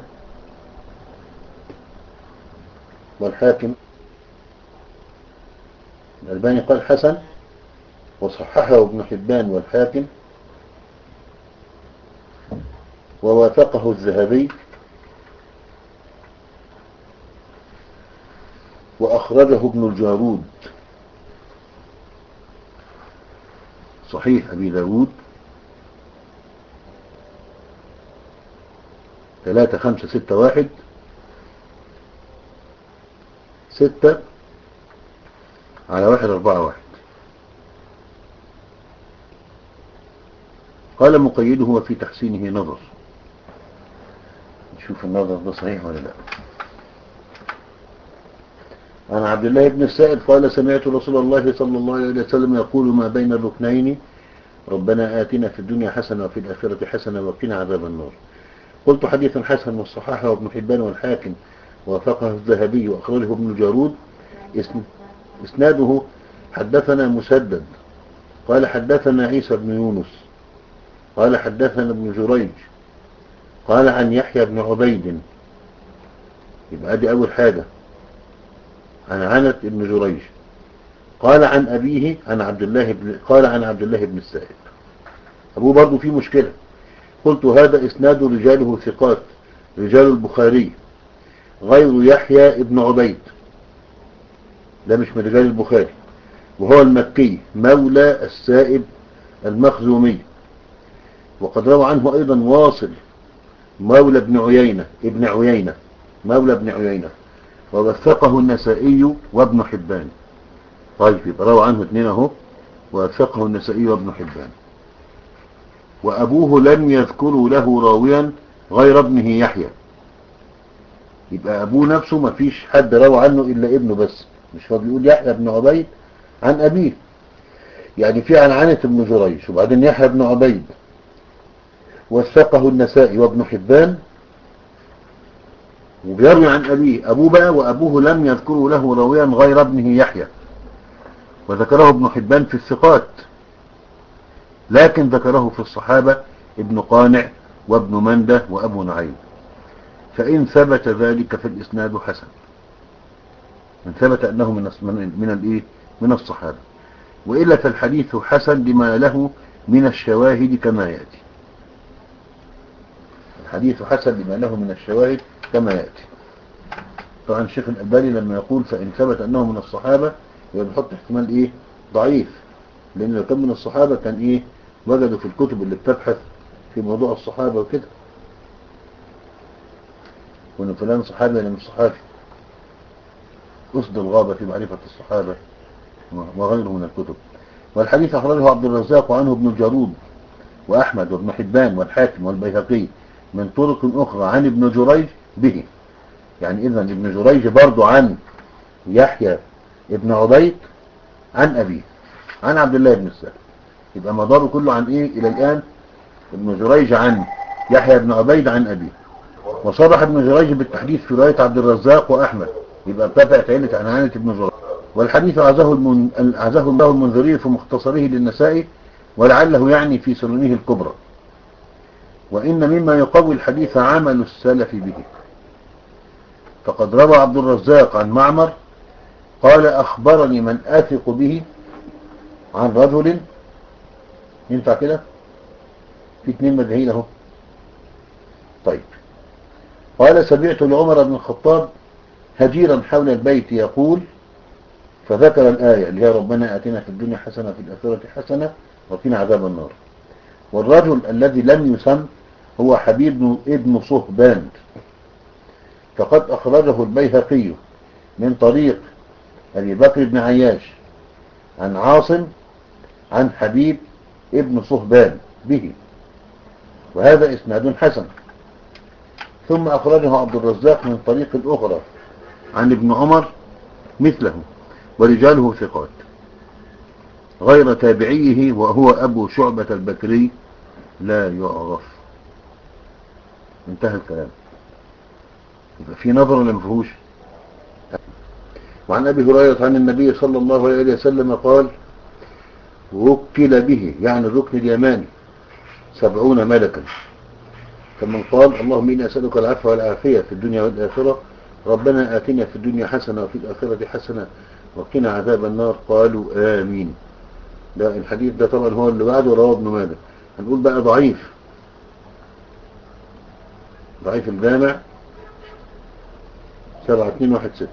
والحاكم. الألباني قال حسن وصححه ابن حبان والحاكم، ووافقه الذهبي، وأخرجه ابن الجارود. صحيح أبي داود ثلاثة خمسة ستة واحد ستة على واحد أربعة واحد. قال مقيده وفي تحسينه نظر. نشوف النظر ده صحيح ولا لا. عن عبد الله بن السائب قال سمعت رسول الله صلى الله عليه وسلم يقول ما بين الركنين ربنا آتنا في الدنيا حسنة وفي الآخرة حسنة وقنا عذاب النار. قلت حديث حسن والصحاحة وابن حبان والحاكم ووافقه الذهبي وأخرجه ابن جارود. إسناده حدثنا مسدد قال حدثنا عيسى بن يونس قال حدثنا ابن جريج قال عن يحيى بن عبيد. يبقى دي أول حاجة، عن عنة بن جريج قال عن أبيه عن عبد الله بن قال عن عبد الله بن السائب. أبوه برضو فيه مشكلة. قلت هذا إسناد رجاله ثقات رجال البخاري غير يحيى بن عبيد، ده مش من رجال البخاري، وهو المكي مولى السائب المخزومي. وقد روى عنه أيضا واصل مولى ابن عيينة ابن عيينة مولى ابن عيينة ووثقه النسائي وابن حبان. طيب يبقى روى عنه اثنين اهو، ووثقه النسائي وابن حبان. وأبوه لم يذكروا له راويا غير ابنه يحيى. يبقى أبوه نفسه ما فيش حد روى عنه إلا ابنه بس، مش هو بيقول يحيى بن عبيد عن أبيه، يعني في عن عنة بن جريج وبعدين يحيى بن عبيد وثقه النسائي وابن حبان وبيروي عن أبيه. أبوه بقى وأبوه لم يذكروا له راويا غير ابنه يحيى، وذكره ابن حبان في الثقات، لكن ذكره في الصحابة ابن قانع وابن منده وأبو نعيم. فإن ثبت ذلك فالإسناد حسن، من ثبت أنه من من الإيه من الصحابة، وإلا فالحديث حسن لما له من الشواهد كما يأتي. الحديث حسن لما له من الشواهد كما يأتي. طبعا الشيخ الألباني لما يقول فإن ثبت أنه من الصحابة يبقى بيحط احتمال إيه ضعيف، لأن لو كان من الصحابة كان إيه وجدوا في الكتب اللي بتبحث في موضوع الصحابة وكده، وإن فلان صحابي ولا مش صحابي، أسد الغابة في معرفة الصحابة وغيره من الكتب. والحديث أخرجه عبد الرزاق وعنه ابن الجارود وأحمد وابن حبان والحاكم والبيهقي من طرق أخرى عن ابن جريج به. يعني إذن ابن جريج برضو عن يحيى ابن عبيد عن أبيه عن عبد الله بن السائب. يبقى مداره كله عن إيه إلى الآن؟ ابن جريج عن يحيى بن عبيد عن أبيه. وصرح ابن جريج بالتحديث في رواية عبد الرزاق وأحمد، يبقى ارتفعت عيلة عن عنة ابن جريج. والحديث عزاه المن... عزاه الله المنذري في مختصره للنسائي، ولعله يعني في سننه الكبرى. وإن مما يقوي الحديث عمل السلف به. فقد روى عبد الرزاق عن معمر قال أخبرني من أثق به عن رجل. ينفع كده؟ في اتنين مدهين اهو. طيب قال سمعت لعمر بن الخطاب هجيرا حول البيت يقول، فذكر الآية اللي هي ربنا آتنا في الدنيا حسنة في الآخرة حسنة وقنا عذاب النار. والرجل الذي لم يسم هو حبيب ابن صهبان، فقد أخرجه البيهقي من طريق أبي بكر بن عياش عن عاصم عن حبيب ابن صهبان به، وهذا إسناد حسن. ثم أخرجه عبد الرزاق من طريق أخرى عن ابن عمر مثله، ورجاله ثقات غير تابعيه وهو أبو شعبة البكري لا يعرف. انتهى الكلام. يبقى في نظر ولا مفهوش؟ وعن أبي هريرة عن النبي صلى الله عليه وسلم قال وكل به، يعني الركن اليماني، سبعون ملكا، كمن قال اللهم إني أسألك العفو والعافية في الدنيا والآخرة، ربنا آتنا في الدنيا حسنة وفي الآخرة حسنة وقنا عذاب النار. قالوا آمين. ده الحديث ده طبعا هو اللي بعده رواه ابن ماجه. هنقول بقى ضعيف، ضعيف الجامع سبعة اتنين واحد ستة.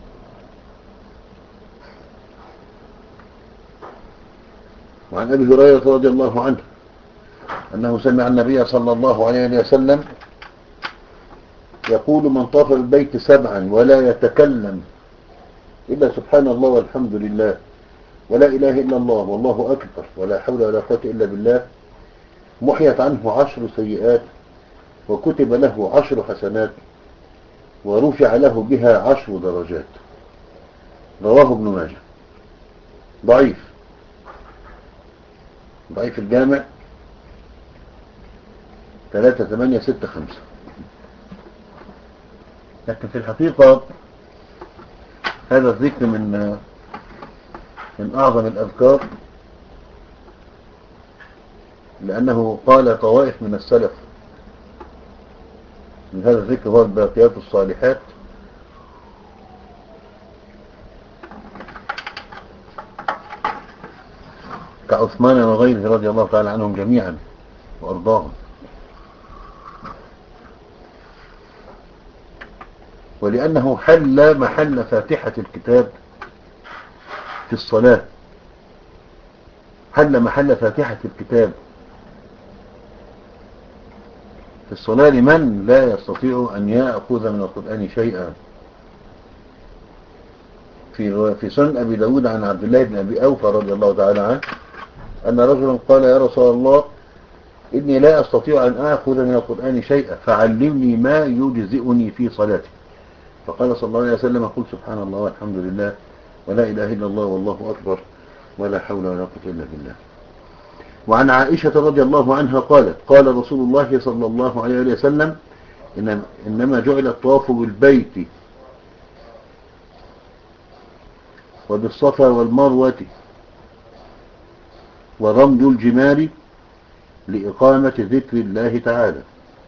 وعن أبي هريرة رضي الله عنه أنه سمع النبي صلى الله عليه وسلم يقول من طاف بالبيت سبعا ولا يتكلم إلا سبحان الله والحمد لله ولا إله إلا الله والله أكبر ولا حول ولا قوة إلا بالله، محيت عنه عشر سيئات وكتب له عشر حسنات ورفع له بها عشر درجات. رواه ابن ماجه. ضعيف ضعيف الجامع ثلاثة ثمانية ستة خمسة. لكن في الحقيقة هذا الذكر من من أعظم الأذكار، لأنه قال طوائف من السلف من هذا الذكر هو الباقيات الصالحات، كعثمان وغيره رضي الله تعالى عنهم جميعا وأرضاهم. ولأنه حل محل فاتحة الكتاب في الصلاة، حل محل فاتحة الكتاب في الصلاة لمن لا يستطيع أن يأخذ من القرآن شيئا. في في سنن أبي داود عن عبد الله بن أبي أوفى رضي الله تعالى عنه أن رجلا قال: يا رسول الله، إني لا أستطيع أن أخذ من القرآن شيئا، فعلمني ما يجزئني في صلاتي. فقال صلى الله عليه وسلم: قل سبحان الله والحمد لله ولا إله إلا الله والله أكبر ولا حول ولا قوة إلا بالله. وعن عائشة رضي الله عنها قالت: قال رسول الله صلى الله عليه وسلم: إنما جعل الطواف بالبيت وبالصفا والمروة ورمي الجمار لإقامة ذكر الله تعالى.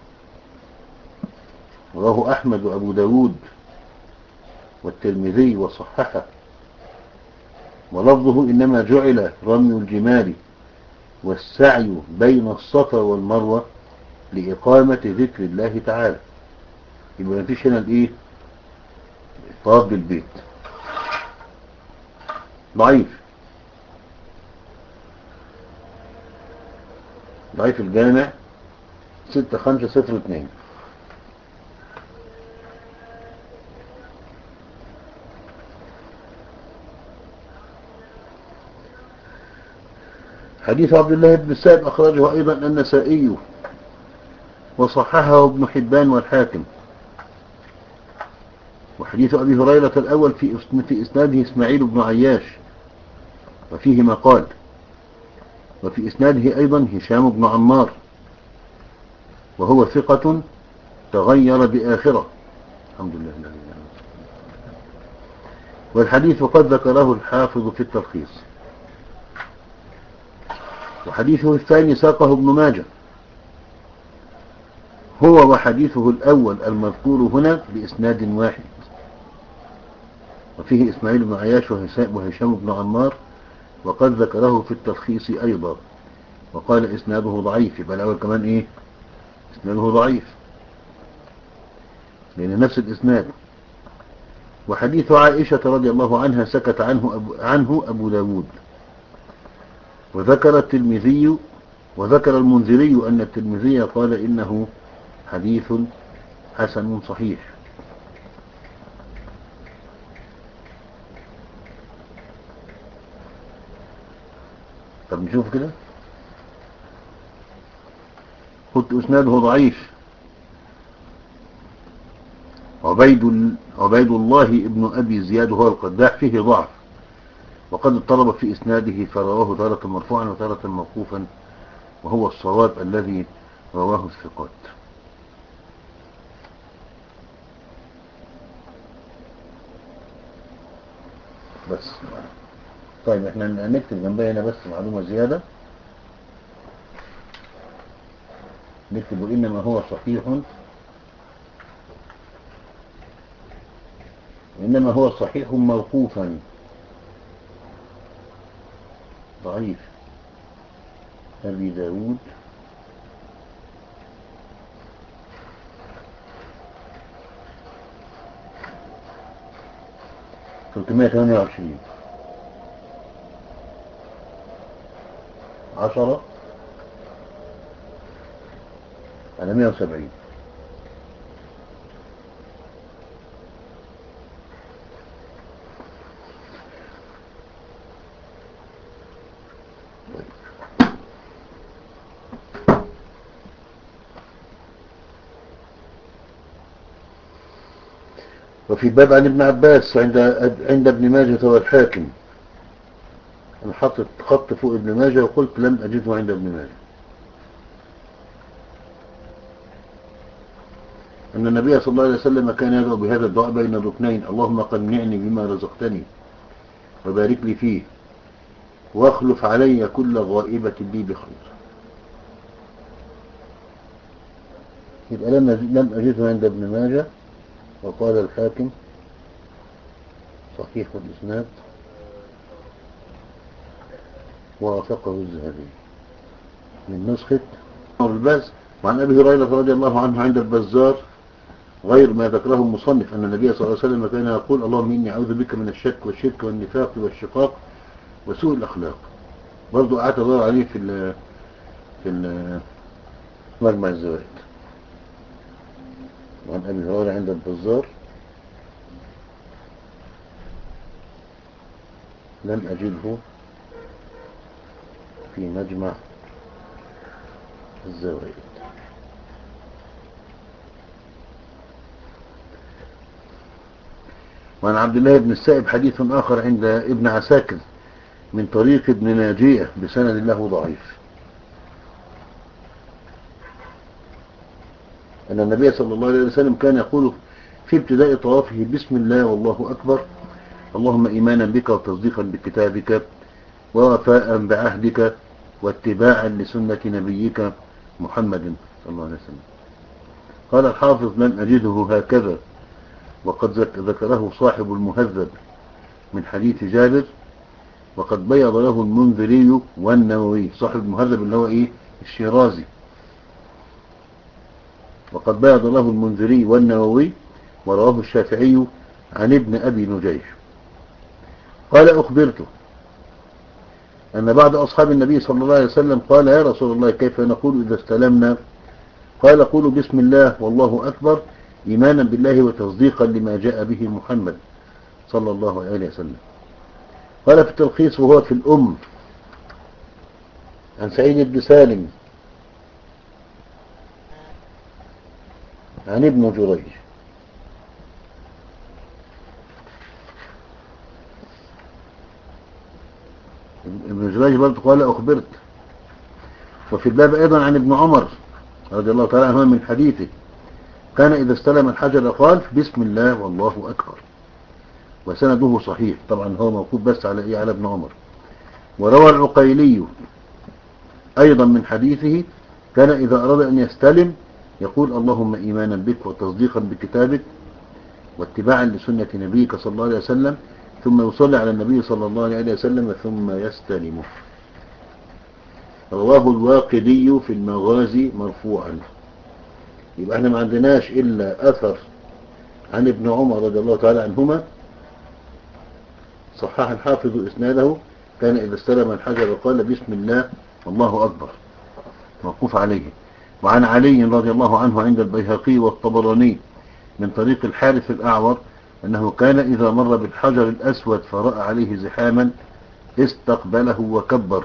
رواه أحمد وأبو داود والترمذي وصححه. ولفظه: إنما جعل رمي الجمار والسعي بين الصفا والمروة لإقامة ذكر الله تعالى. يبقى مفيش هنا الإيه؟ الطواف بالبيت. ضعيف ضعيف الجامع ستة خمسة صفر اتنين. حديث عبد الله بن السائب أخرجه أيضا النسائي وصححه ابن حبان والحاكم. وحديث أبي هريرة الأول في في إسناده إسماعيل بن عياش وفيه ما قال، وفي إسناده أيضا هشام بن عمار وهو ثقة تغير بآخرة. الحمد لله الذي لا. والحديث قد ذكره الحافظ في التلخيص. وحديثه الثاني ساقه ابن ماجه، هو وحديثه الأول المذكور هنا بإسناد واحد، وفيه إسماعيل بن عياش وهشام بن عمار، وقد ذكره في التلخيص أيضا وقال إسناده ضعيف. يبقى الأول كمان إيه؟ إسناده ضعيف لأن نفس الإسناد. وحديث عائشة رضي الله عنها سكت عنه أبو, عنه أبو داود. وذكر الترمذي وذكر المنذري أن الترمذي قال إنه حديث حسن صحيح. طب نشوف كده. قلت إسناده ضعيف. عبيد عبيد الله ابن أبي زياد هو القداح فيه ضعف، وقد اضطرب في إسناده فرواه تارة مرفوعا وتارة موقوفا، وهو الصواب الذي رواه الثقات. بس طيب احنا نكتب جنبها هنا بس معلومة زيادة، نكتب إنما هو صحيح إنما هو صحيح موقوفا ضعيف أبي داود ثلاثمائة وثمانية وعشرين عشرة على مائة وسبعين. وفي باب عن ابن عباس عند عند ابن ماجه والحاكم. أنا حطت خط فوق ابن ماجه وقلت لم أجده عند ابن ماجه. أن النبي صلى الله عليه وسلم كان يدعو بهذا الدعاء بين الركنين: اللهم قنعني بما رزقتني وبارك لي فيه واخلف علي كل غائبة لي بخير. يبقى لم لم أجده عند ابن ماجه. وقال الحاكم صحيح الإسناد ووافقه الذهبي من نسخة الباز. وعن أبي هريرة رضي الله عنه عند البزار غير ما ذكره المصنف أن النبي صلى الله عليه وسلم كان يقول: اللهم إني أعوذ بك من الشك والشرك والنفاق والشقاق وسوء الأخلاق. برضو قعدت أدور عليه في ال في ال مجمع الزوائد. وعن أبي هريرة عند البزار لم أجده في مجمع الزوائد. وعن عبد الله بن السائب حديث آخر عند ابن عساكر من طريق ابن ناجية بسند له ضعيف، أن النبي صلى الله عليه وسلم كان يقول في ابتداء طوافه: بسم الله والله أكبر، اللهم إيمانا بك وتصديقا بكتابك ووفاء بعهدك واتباعا لسنة نبيك محمد صلى الله عليه وسلم. قال الحافظ: لم أجده هكذا، وقد ذكره صاحب المهذب من حديث جابر، وقد بيض له المنذري والنووي. صاحب المهذب اللي هو إيه؟ الشيرازي. وقد بيض له المنذري والنووي ورواه الشافعي عن ابن أبي نجيش. قال: أخبرته أن بعض أصحاب النبي صلى الله عليه وسلم قال: يا رسول الله كيف نقول إذا استلمنا؟ قال: قولوا بسم الله والله أكبر إيمانا بالله وتصديقا لما جاء به محمد صلى الله عليه وسلم. قال في التلخيص: وهو في الأم عن سعيد بن سالم عن ابن جريج. ابن جريج برضه قال: أخبرت. وفي الباب أيضا عن ابن عمر رضي الله تعالى عنه من حديثه: كان إذا استلم الحجر قال: بسم الله والله أكبر. وسنده صحيح، طبعا هو موقوف بس على إيه؟ على ابن عمر. وروى العقيلي أيضا من حديثه: كان إذا أراد أن يستلم يقول: اللهم إيمانا بك وتصديقا بكتابك واتباعا لسنة نبيك صلى الله عليه وسلم، ثم يصلي على النبي صلى الله عليه وسلم ثم يستلمه. رواه الواقدي في المغازي مرفوعا. يبقى احنا ما عندناش إلا أثر عن ابن عمر رضي الله تعالى عنهما صحح الحافظ إسناده: كان إذا استلم الحجر قال: بسم الله والله أكبر، موقوف عليه. وعن علي رضي الله عنه عند البيهقي والطبراني من طريق الحارث الأعور أنه كان إذا مر بالحجر الأسود فرأى عليه زحاما استقبله وكبر،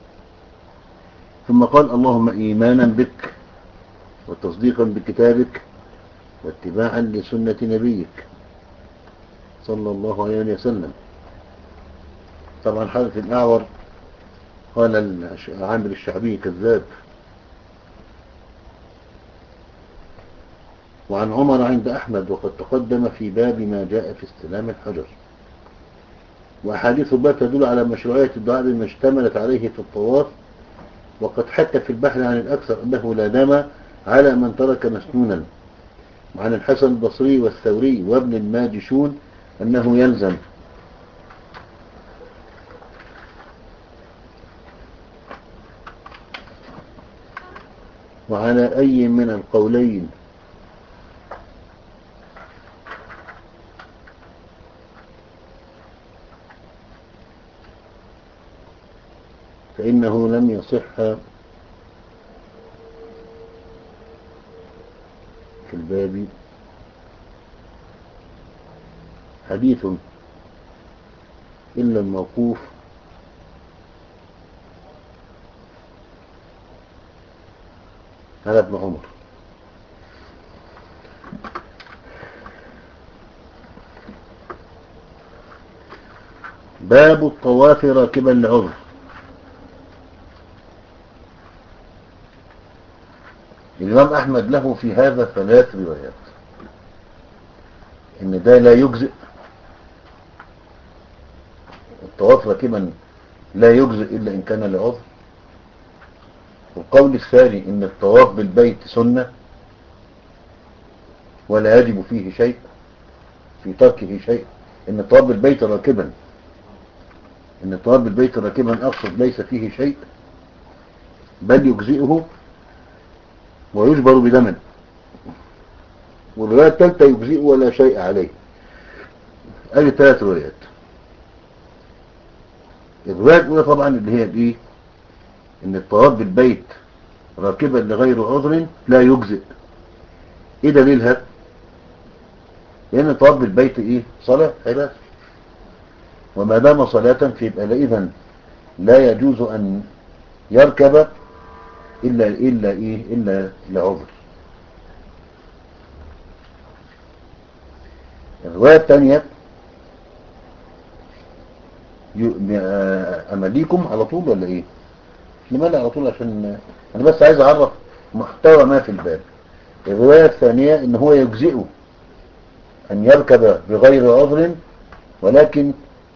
ثم قال: اللهم إيمانا بك وتصديقا بكتابك واتباعا لسنة نبيك صلى الله عليه وسلم. طبعا حارث الأعور قال عامر الشعبي كذاب. وعن عمر عند أحمد وقد تقدم في باب ما جاء في استلام الحجر. وأحاديث الباب تدل على مشروعية الدعاء بما اشتملت عليه في الطواف، وقد حكى في البحث عن الأكثر أنه لا دم على من ترك مسنونا. وعن الحسن البصري والثوري وابن الماجشون أنه يلزم. وعلى أي من القولين فإنه لم يصح في الباب حديث إلا الموقوف على ابن عمر. باب الطواف راكبا لعذر. الإمام أحمد له في هذا ثلاث روايات، إن ده لا يجزئ، الطواف راكبا لا يجزئ إلا إن كان لعذر. والقول الثاني إن الطواف بالبيت سنة ولا يجب فيه شيء، في تركه شيء. إن الطواف بالبيت راكبا إن الطواف بالبيت راكبا أقصد ليس فيه شيء، بل يجزئه ويجبر بدم. والرواية الثالثة يجزئه ولا شيء عليه. هذه ثلاث روايات. الرواية الأولى طبعا اللي هي دي، إن الطواف بالبيت راكبا لغير عذر لا يجزئ. إيه دليلها؟ لأن الطواف بالبيت إيه؟ صلاة، عبادة، وما دام صلاة فيبقى إذن لا يجوز أن يركب إلا إلا إيه إلا لعذر. الرواية الثانية أمليكم على طول ولا إيه؟ نملي على طول عشان أنا بس عايز أعرف محتوى ما في الباب. الرواية الثانية إن هو يجزئه أن يركب بغير عذر، ولكن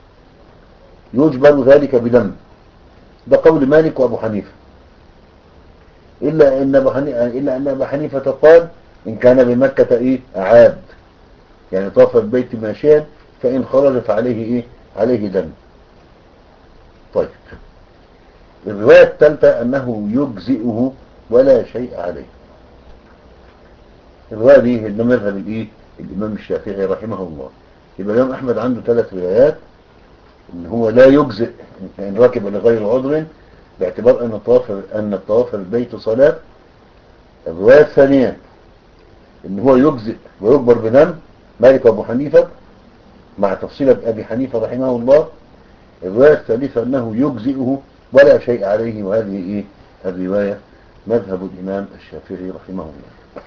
يجبر ذلك بدم. ده قول مالك وأبو حنيفة، إلا أن أبو حنيفة إلا أن أبو حنيفة قال إن كان بمكة إيه أعاد، يعني طاف البيت ماشيا، فإن خرج فعليه إيه عليه دم. طيب الرواية الثالثة أنه يجزئه ولا شيء عليه. الرواية دي اللي مذهب الإيه الإمام الشافعي رحمه الله. يبقى الإمام أحمد عنده ثلاث روايات، إن هو لا يجزئ إن ركب لغير عذر باعتبار أن الطواف أن الطواف البيت صلاة. الرواية الثانية إن هو يجزئ ويجبر بدم، مالك وأبو حنيفة مع تفصيل أبي حنيفة رحمه الله. الرواية الثالثة أنه يجزئه ولا شيء عليه، وهذه إيه الرواية مذهب الإمام الشافعي رحمه الله.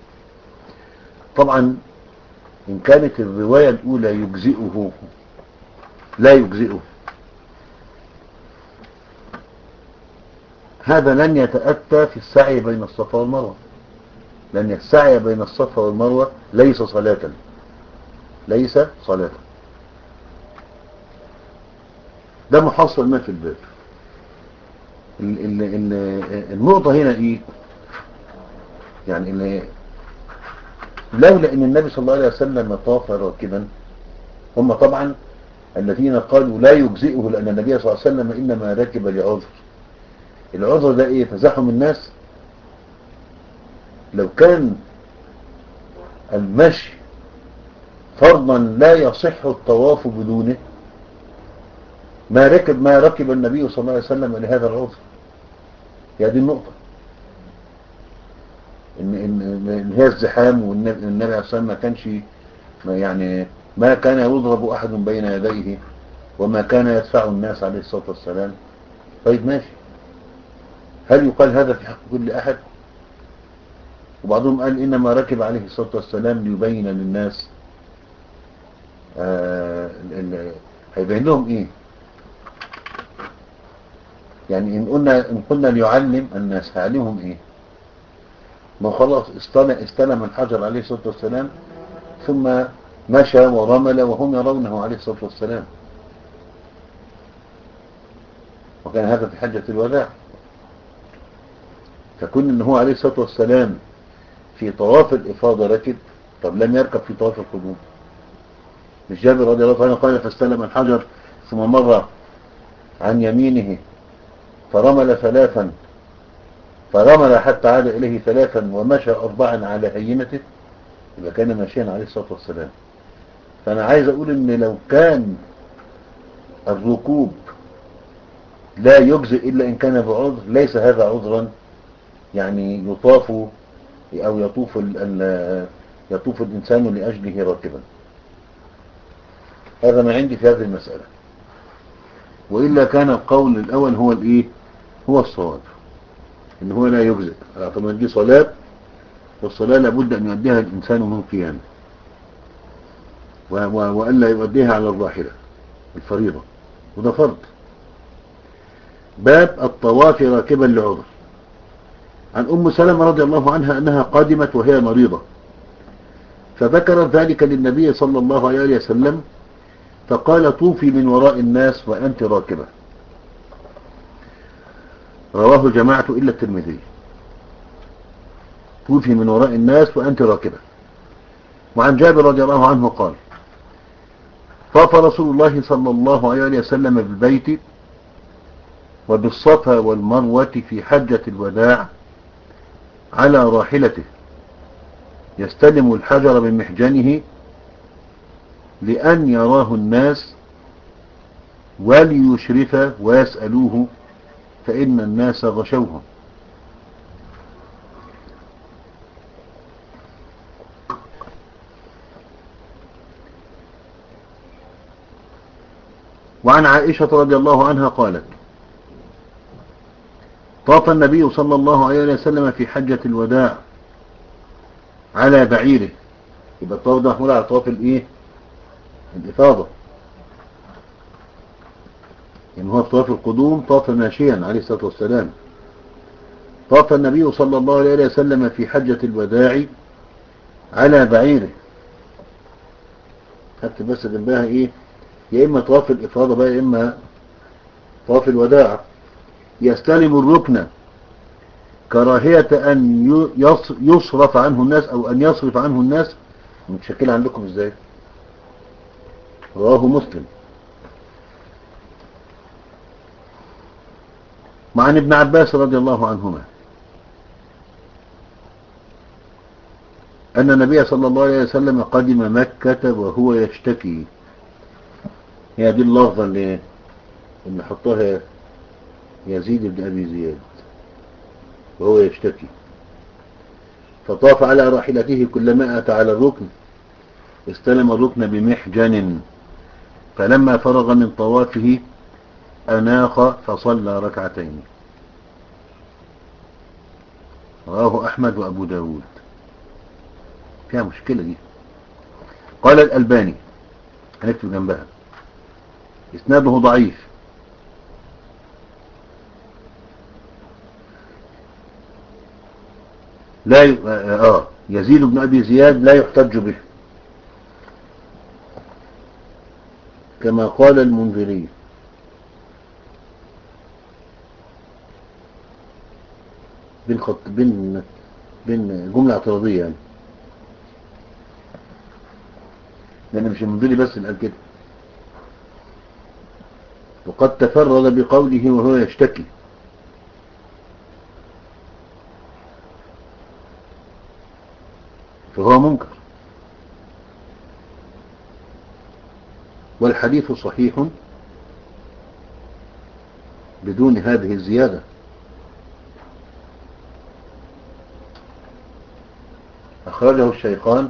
طبعا إن كانت الرواية الأولى يجزئه لا يجزئه، هذا لن يتأتى في السعي بين الصفا والمروة، لأن السعي بين الصفا والمروة ليس صلاة ليس صلاة. ده محصل ما في الباب. ال ال ال النقطة هنا ايه؟ يعني ان لولا ان النبي صلى الله عليه وسلم طاف راكبا، هم طبعا الذين قالوا لا يجزئه لأن النبي صلى الله عليه وسلم إنما ركب لعذر. العذر ده ايه؟ تزاحم الناس. لو كان المشي فرضا لا يصح الطواف بدونه، ما ركب ما ركب النبي صلى الله عليه وسلم لهذا العذر. هي دي النقطة، ان ان ان هي الزحام، والنبي عليه الصلاة والسلام ما كانش يعني ما كان يضرب احد بين يديه، وما كان يدفع الناس عليه الصلاة والسلام. طيب ماشي، هل يقال هذا في حق كل احد؟ وبعضهم قال انما ركب عليه الصلاة والسلام ليبين للناس. آه هيبين لهم ايه؟ يعني ان قلنا ان قلنا ليعلم الناس هيعلمهم ايه؟ ما خلاص استلم, استلم الحجر عليه الصلاة والسلام، ثم مشى ورمل وهم يرونه عليه الصلاة والسلام، وكان هذا في حجة الوداع. فكون ان هو عليه الصلاة والسلام في طواف الإفاضة ركب، طب لم يركب في طواف القدوم؟ مش جابر رضي الله عنه قال فاستلم الحجر ثم مر عن يمينه فرمل ثلاثا، فرمل حتى عاد إليه ثلاثا ومشى أربعا على هينته، يبقى كان ماشيا عليه الصلاة والسلام. فأنا عايز أقول إن لو كان الركوب لا يجزئ إلا إن كان بعذر، ليس هذا عذرا يعني يطاف أو يطوف ال يطوف الإنسان لأجله راكبا. هذا ما عندي في هذه المسألة. وإلا كان القول الأول هو الإيه هو الصواب، إن هو لا يجزئ. طبعا دي صلاة، والصلاة لابد أن يؤديها الإنسان من قيامه، وألا يؤديها على الراحلة الفريضة. وده فرض. باب الطواف راكبا لعذر. عن أم سلمة رضي الله عنها أنها قادمت وهي مريضة، فذكرت ذلك للنبي صلى الله عليه وسلم، فقال طوفي من وراء الناس وأنت راكبة. رواه جماعة إلا الترمذي. طوفي من وراء الناس وأنت راكبة. وعن جابر رضي الله عنه قال طاف رسول الله صلى الله عليه وسلم بالبيت وبالصفا والمروة في حجة الوداع على راحلته يستلم الحجر من محجنه لأن يراه الناس وليشرف ويسألوه فإن الناس غشوهم. وعن عائشة رضي الله عنها قالت طاف النبي صلى الله عليه وسلم في حجة الوداع على بعيره. يبقى الطواف ده محمول على طواف الايه؟ الإفاضة. يعني هو في طواف القدوم طاف ماشيا عليه الصلاة والسلام. طاف النبي صلى الله عليه وسلم في حجة الوداع على بعيره. حتى بس جنبها ايه؟ يا اما طواف الإفاضة بقى يا اما طواف الوداع. يستلم الركن كراهية أن يصرف عنه الناس أو أن يصرف عنه الناس. متشكل عندكم ازاي؟ رواه مسلم. وعن ابن عباس رضي الله عنهما أن النبي صلى الله عليه وسلم قدم مكة وهو يشتكي. هي دي اللفظة اللي اللي حطها يزيد بن أبي زياد وهو يشتكي. فطاف على راحلته كلما أتى على الركن استلم الركن بمحجن، فلما فرغ من طوافه أناخ فصلى ركعتين. رواه أحمد وأبو داود. فيها مشكلة دي. قال الألباني، هنكتب جنبها، إسناده ضعيف. لا ي... آه يزيد بن أبي زياد لا يحتج به كما قال المنذري. بين خط بين بين جملة اعتراضية يعني، لأن مش المنذري بس اللي قال كده. وقد تفرد بقوله وهو يشتكي، فهو منكر. والحديث صحيح بدون هذه الزيادة. أخرجه الشيخان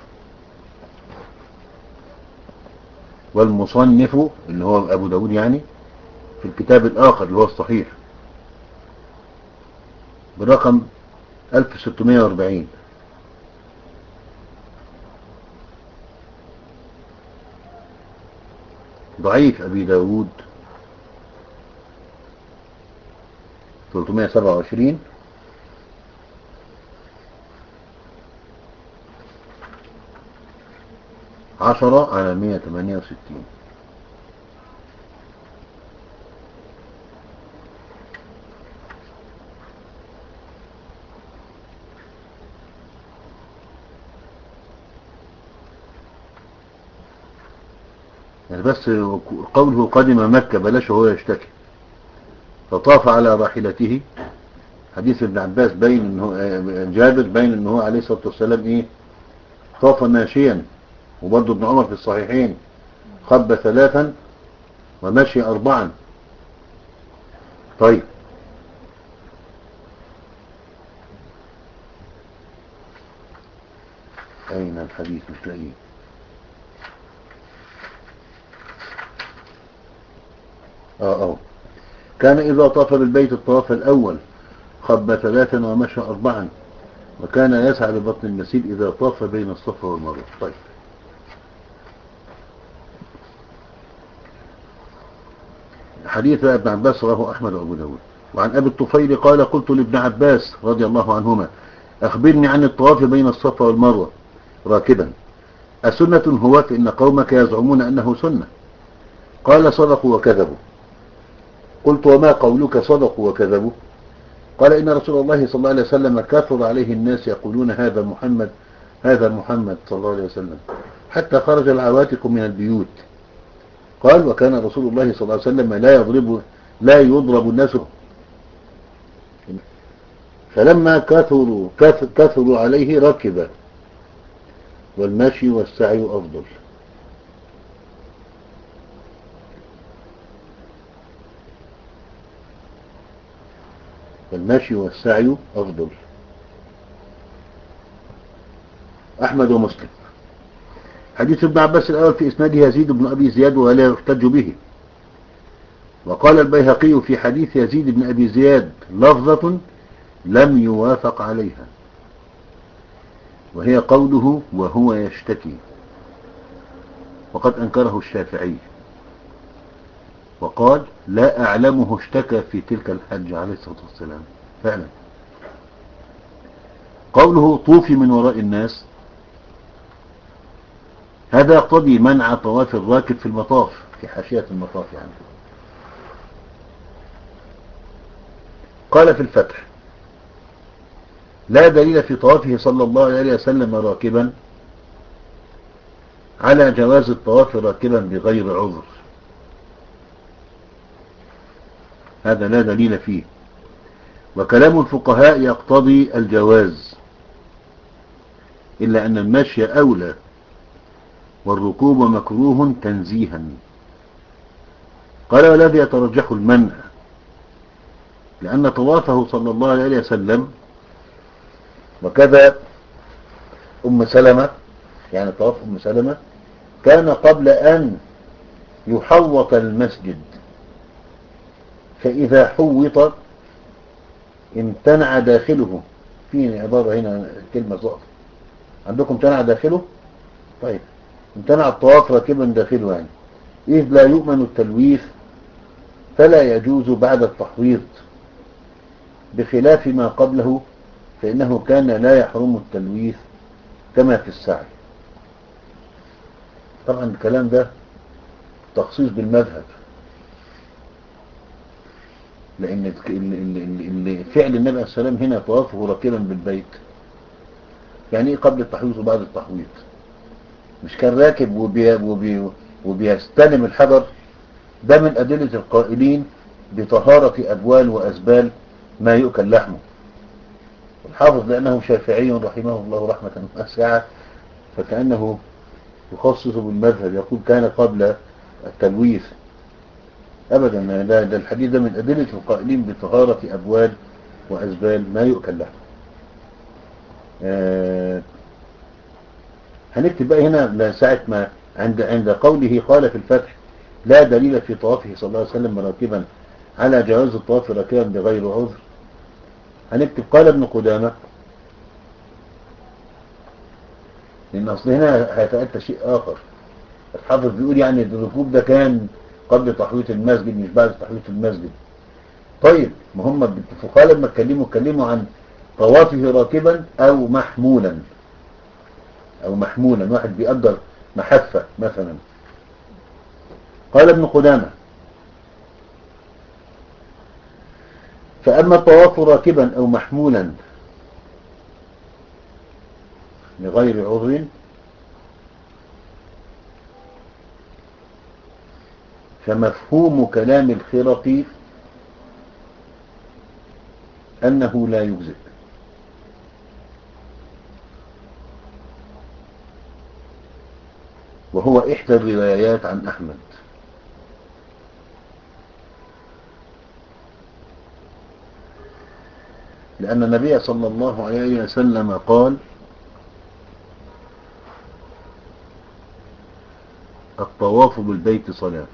والمصنف اللي هو أبو داود يعني في الكتاب الآخر اللي هو الصحيح برقم ألف وستمائة وأربعين. ضعيف أبي داود ثلاثمائة وسبعة وعشرين. عشرة على مائة وثمانية وستين. يعني بس قوله قدم مكة بلاش هو يشتكي. فطاف على راحلته. حديث ابن عباس بين انه جابر بين انه هو عليه الصلاة والسلام ايه طاف ماشيا، وبرضه ابن عمر في الصحيحين خب ثلاثا ومشي أربعا. طيب أين الحديث؟ مش لاقيه. اه اه كان إذا طاف بالبيت الطواف الأول خب ثلاثا ومشى أربعا، وكان يسعى ببطن المسيل إذا طاف بين الصفا والمروة. طيب حديث ابن عباس رواه أحمد وأبو داود. وعن أبي الطفيل قال قلت لابن عباس رضي الله عنهما أخبرني عن الطواف بين الصفا والمروة راكبا أسنة هو؟ فإن قومك يزعمون أنه سنة. قال صدقوا وكذبوا. قلت وما قولك صدقوا وكذبوا؟ قال إن رسول الله صلى الله عليه وسلم كثر عليه الناس يقولون هذا محمد هذا محمد صلى الله عليه وسلم حتى خرج العواتق من البيوت. قال وكان رسول الله صلى الله عليه وسلم لا يضرب لا يضرب الناس، فلما كثروا كثروا عليه ركب، والمشي والسعي أفضل. والمشي والسعي أفضل. أحمد ومسلم. حديث ابن عباس الأول في إسناده يزيد بن أبي زياد ولا يحتج به. وقال البيهقي في حديث يزيد بن أبي زياد لفظة لم يوافق عليها، وهي قوله وهو يشتكي، وقد أنكره الشافعي وقال لا أعلمه اشتكى في تلك الحج عليه الصلاة والسلام. فعلا قوله طوفي من وراء الناس هذا يقتضي منع طواف الراكب في المطاف، في حاشية المطاف يعني. قال في الفتح لا دليل في طوافه صلى الله عليه وسلم راكبا على جواز الطواف راكبا بغير عذر، هذا لا دليل فيه. وكلام الفقهاء يقتضي الجواز، إلا أن المشي أولى والركوب مكروه تنزيها. قال والذي يترجح المنع، لأن طوافه صلى الله عليه وسلم وكذا أم سلمة، يعني طواف أم سلمة كان قبل أن يحوط المسجد، فإذا حوط امتنع داخله. في عبارة هنا كلمة ضعف عندكم، امتنع داخله. طيب امتنع الطواف راكبا داخله، يعني إذ لا يؤمن التلويث فلا يجوز بعد التحويط، بخلاف ما قبله فإنه كان لا يحرم التلويث كما في السعي. طبعا الكلام ده تخصيص بالمذهب، لأن فعل النبي عليه السلام هنا طوافه راكبا بالبيت، يعني ايه قبل التحويط وبعد التحويط؟ مش كان راكب وبي وبي وبيستلم الحجر؟ ده من أدلة القائلين بطهارة أبوال وأزبال ما يؤكل لحمه. الحافظ لأنه شافعي رحمه الله رحمة واسعة، فكأنه يخصص بالمذهب يقول كان قبل التلويث. أبدا، ده, ده الحديث ده من أدلة القائلين بطهارة أبوال وأزبال ما يؤكل لحمه. آه هنكتب بقى هنا ساعة ما عند عند قوله قال في الفتح لا دليل في طوافه صلى الله عليه وسلم راكبا على جواز الطواف راكبا بغير عذر، هنكتب قال ابن قدامة، لأن أصل هنا هيتأتى شيء آخر. الحافظ بيقول يعني الركوب ده كان قبل تحويط المسجد مش بعد تحويط المسجد. طيب ما هم الفقهاء لما اتكلموا اتكلموا عن طوافه راكبا أو محمولا، أو محمولا واحد بيقدر محفة مثلا. قال ابن قدامة فأما الطواف راكبا أو محمولا لغير عذر فمفهوم كلام الخرقي أنه لا يجزئ، وهو إحدى الروايات عن أحمد. لأن النبي صلى الله عليه وسلم قال الطواف بالبيت صلاة،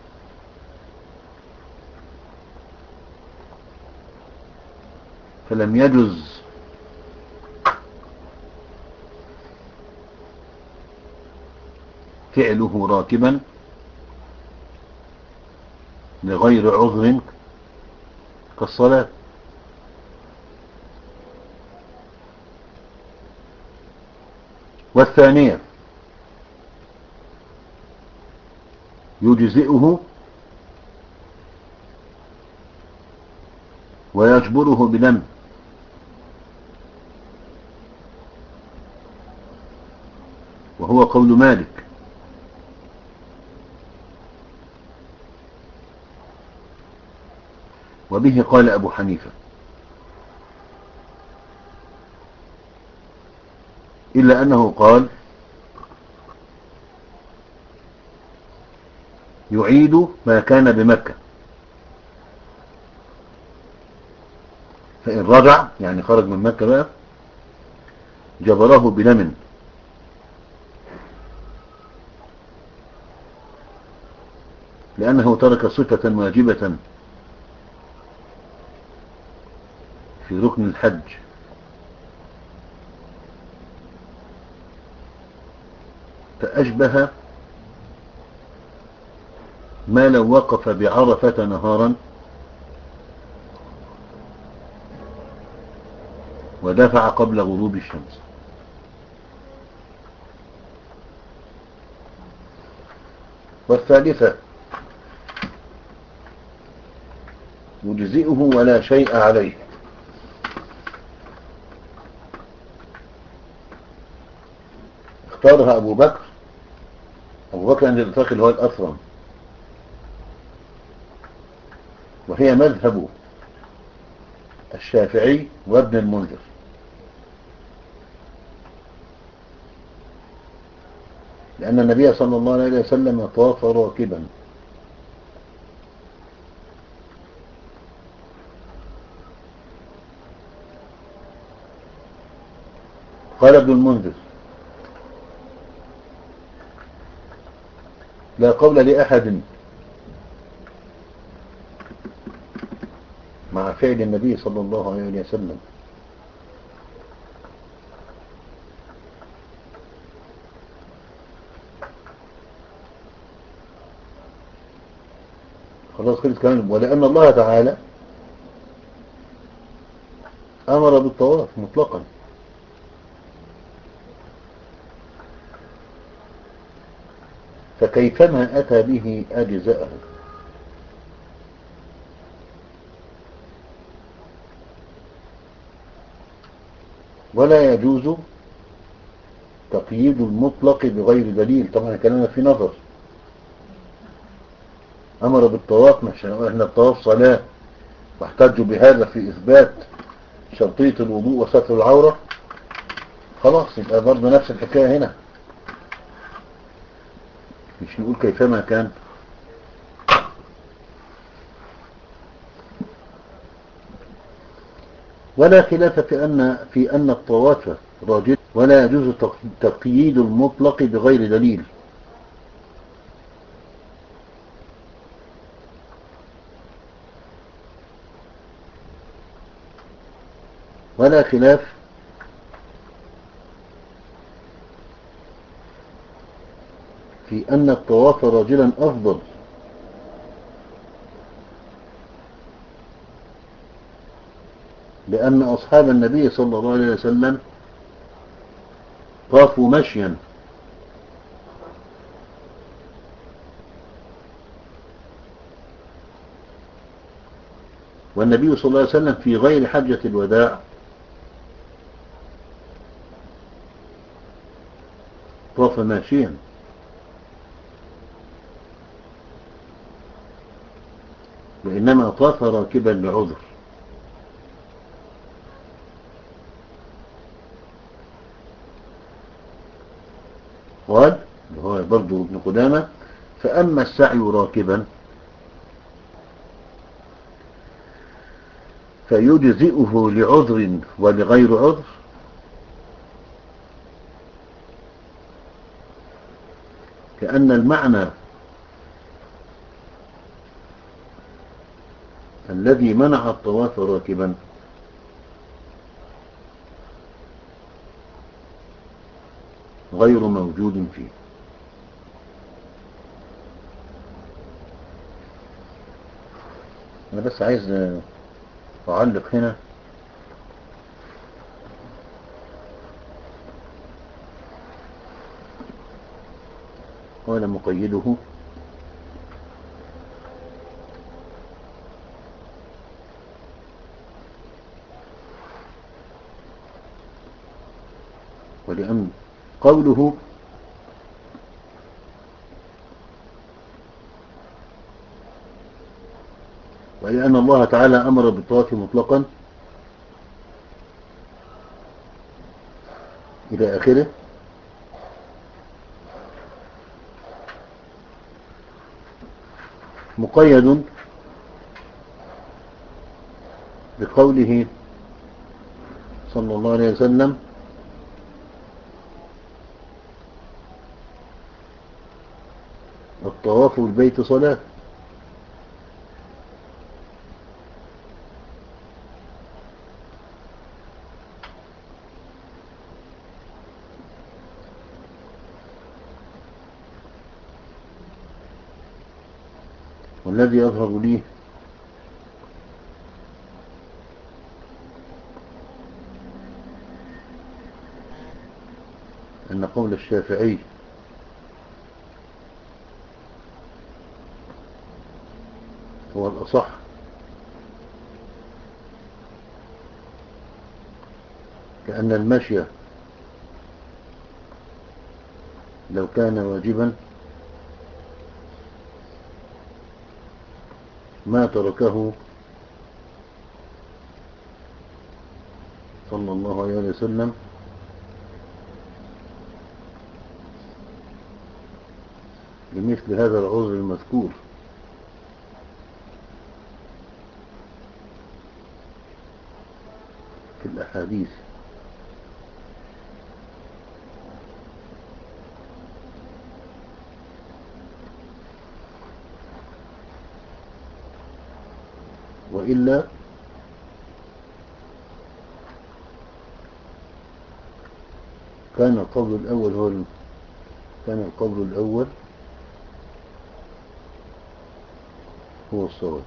فلم يجز فعله راكبا لغير عذر كالصلاة. والثانية يجزئه ويجبره بدم، وهو قول مالك. وبه قال أبو حنيفة، إلا أنه قال يعيد ما كان بمكة، فإن رجع يعني خرج من مكة بقى جبره بدم، لأنه ترك صفة واجبة في ركن الحج، فأشبه ما لو وقف بعرفة نهارا ودفع قبل غروب الشمس. والثالثة يجزئه ولا شيء عليه، اختارها أبو بكر أبو بكر عند الإطلاق اللي هو الأثرم، وهي مذهب الشافعي وابن المنذر، لأن النبي صلى الله عليه وسلم طاف راكبا، قال ابن المنذر لا قول لأحد مع فعل النبي صلى الله عليه وسلم، خلاص خلص كلام. ولأن الله تعالى أمر بالطواف مطلقا، فكيفما أتى به أجزاءه. ولا يجوز تقييد المطلق بغير دليل، طبعا كلامنا في نظر. أمر بالطواف، مش احنا الطواف صلاة واحتجوا بهذا في إثبات شرطية الوضوء وستر العورة، خلاص يبقى برضه نفس الحكاية هنا، مش نقول كيفما كان. ولا خلاف في أن في أن الطواف راجل، ولا يجوز تقييد المطلق بغير دليل، ولا خلاف في أن الطواف راجلا أفضل، لأن أصحاب النبي صلى الله عليه وسلم طافوا مشيا، والنبي صلى الله عليه وسلم في غير حجة الوداع طاف ماشيا، وإنما طاف راكبا لعذر. قال هو برضو ابن قدامة فأما السعي راكبا فيجزئه لعذر ولغير عذر، كأن المعنى الذي منع الطواف راكبا غير موجود فيه. أنا بس عايز أعلق هنا قال مقيده ولأن قوله ولأن الله تعالى أمر بالطواف مطلقا إلى آخره مقيد بقوله صلى الله عليه وسلم الطواف بالبيت صلاة. والذي يظهر لي أن قول الشافعي هو الأصح، كأن المشي لو كان واجبا ما تركه صلى الله عليه وسلم لمثل هذا العذر المذكور. في الأحاديث وإلا كان القول الأول هو كان القول الأول هو الصواب.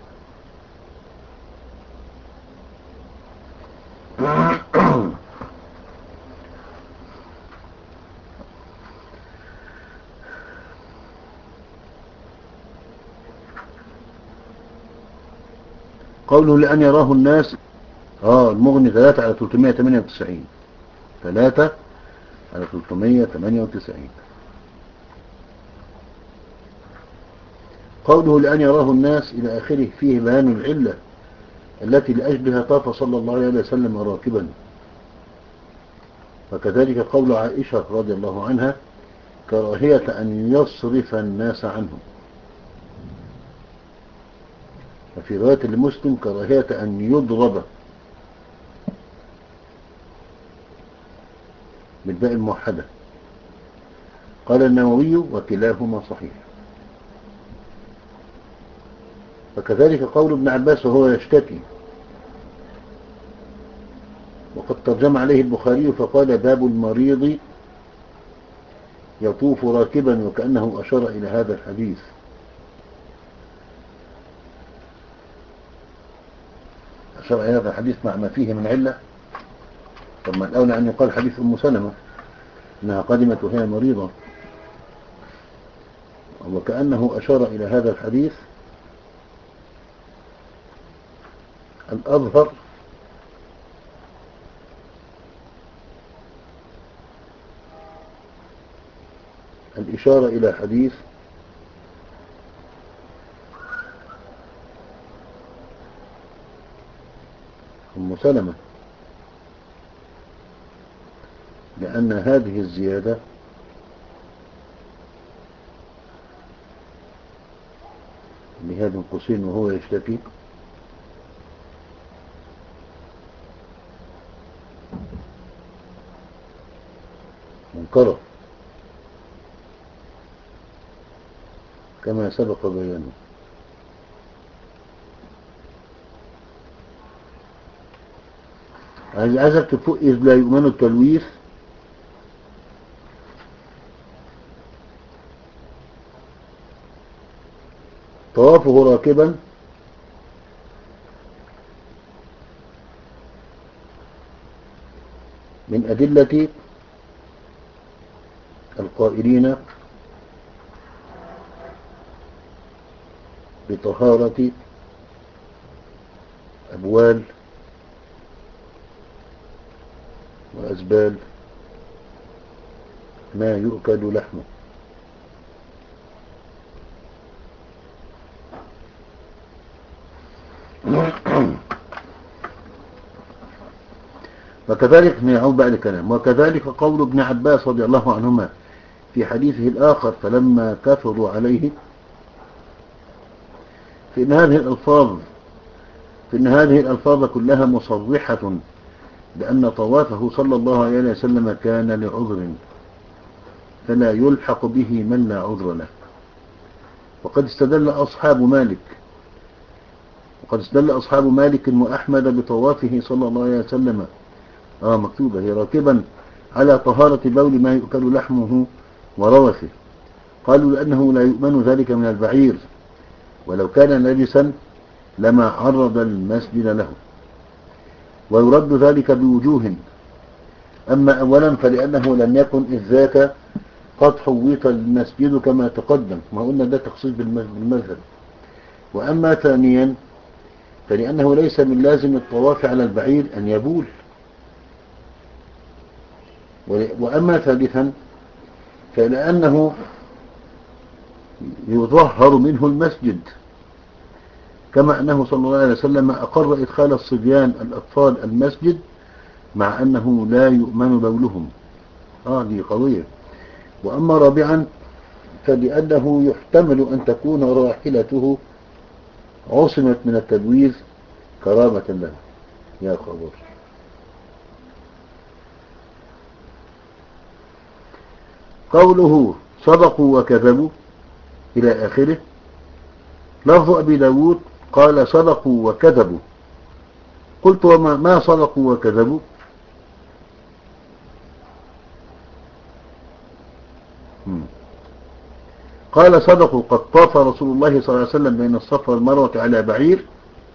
قوله لأن يراه الناس اه المغني ثلاثة على ثلاثمائة وثمانية وتسعين ثلاثة على ثلاثمائة وثمانية وتسعين. قوله لأن يراه الناس إلى آخره فيه بيان العلة التي لأجلها طاف صلى الله عليه وسلم راكبا. وكذلك قول عائشة رضي الله عنها كراهية أن يصرف الناس عنه. وفي رواية لمسلم كراهية أن يضرب بالباء الموحدة. قال النووي وكلاهما صحيح. وكذلك قول ابن عباس وهو يشتكي، وقد ترجم عليه البخاري فقال باب المريض يطوف راكبا، وكأنه أشار إلى هذا الحديث. أشار إلى هذا الحديث مع ما فيه من علة. ثم الأولى أن يقال حديث أم سلمة أنها قدمت وهي مريضة، وكأنه أشار إلى هذا الحديث. الأظهر الإشارة إلى حديث أم سلمة، لأن هذه الزيادة بهذا القوسين وهو يشتكي منكرة كما سبق بيانه. عايزك تفوق إذ لا يؤمن التلويث طوافه راكبا من أدلة القائلين بطهارة أبوال وأزبال ما يؤكل لحمه. وكذلك نعود بقى الكلام. وكذلك قول ابن عباس رضي الله عنهما في حديثه الآخر فلما كفروا عليه في إن هذه الألفاظ في إن هذه الألفاظ كلها مصرحة بأن طوافه صلى الله عليه وسلم كان لعذر فلا يلحق به من لا عذر له. وقد استدل أصحاب مالك وقد استدل أصحاب مالك وأحمد بطوافه صلى الله عليه وسلم آه مكتوبة هي راكبا على طهارة بول ما يؤكل لحمه وروثه. قالوا لأنه لا يؤمن ذلك من البعير ولو كان نجسا لما عرض المسجد له. ويرد ذلك بوجوه. أما أولا فلأنه لم يكن إذ ذاك قد حوط المسجد كما تقدم، ما قلنا ده تخصيص بالمذهب. وأما ثانيا فلأنه ليس من لازم الطواف على البعير أن يبول. وأما ثالثا فلأنه يظهر منه المسجد كما أنه صلى الله عليه وسلم أقر إدخال الصبيان الأطفال المسجد مع أنه لا يؤمن بولهم. آه دي قضية. وأما رابعا فلأنه يحتمل أن تكون راحلته عصمت من التبويز كرامة له. يا خبر. قوله صدقوا وكذبوا إلى آخره. لفظ أبي داود قال صدقوا وكذبوا. قلت وما ما صدقوا وكذبوا؟ قال صدقوا قد طاف رسول الله صلى الله عليه وسلم بين الصفا والمروة على بعير.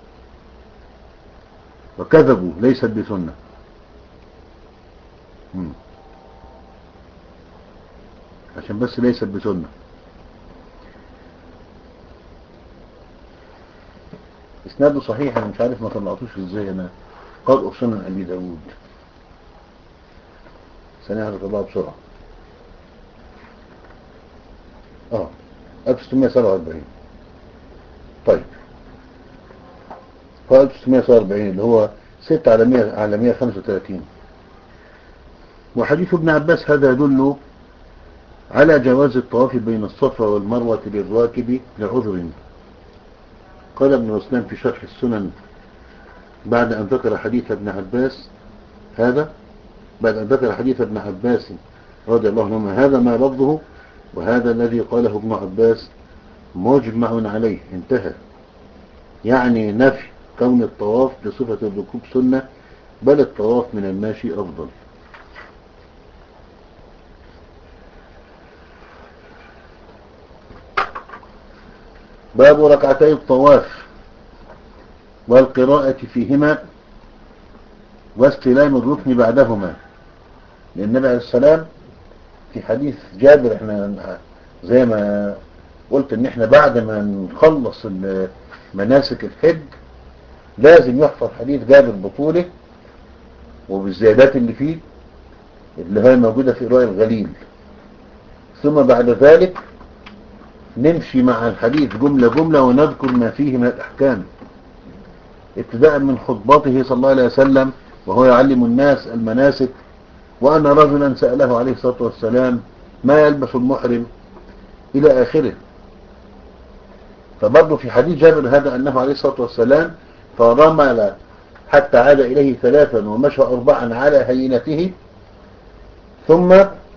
وكذبوا ليست بسنة. مم. عشان بس ليست بسنة. اسناده صحيح. انا مش عارف ما طلعتوش ازاي. انا قرأ سنن ابي داود ثانية هتطلعه بسرعة. اه ألف وستمائة وسبعة وأربعين. طيب هو ألف وستمائة وسبعة وأربعين اللي هو ستة على مية على مية وخمسة وثلاثين. وحديث ابن عباس هذا يدل على جواز الطواف بين الصفا والمروة للراكب لعذر. قال ابن مسلم في شرح السنن بعد أن ذكر حديث ابن عباس هذا بعد أن ذكر حديث ابن عباس رضي الله عنهما هذا ما لفظه وهذا الذي قاله ابن عباس مجمع عليه. انتهى. يعني نفي كون الطواف بصفة الركوب سنة بل الطواف من الماشي أفضل. باب ركعتي الطواف والقراءة فيهما واستلام الركن بعدهما. لأن النبي عليه السلام في حديث جابر احنا زي ما قلت ان احنا بعد ما نخلص مناسك الحج لازم يحفظ حديث جابر بطوله وبالزيادات اللي فيه اللي هي موجودة في رواية الغليل. ثم بعد ذلك نمشي مع الحديث جملة جملة ونذكر ما فيه من الأحكام ابتداء من خطبته صلى الله عليه وسلم وهو يعلم الناس المناسك وأن رجلا سأله عليه الصلاة والسلام ما يلبس المحرم إلى آخره. فبرضه في حديث جابر هذا أنه عليه الصلاة والسلام فرمل حتى عاد إليه ثلاثا ومشى أربعا على هينته ثم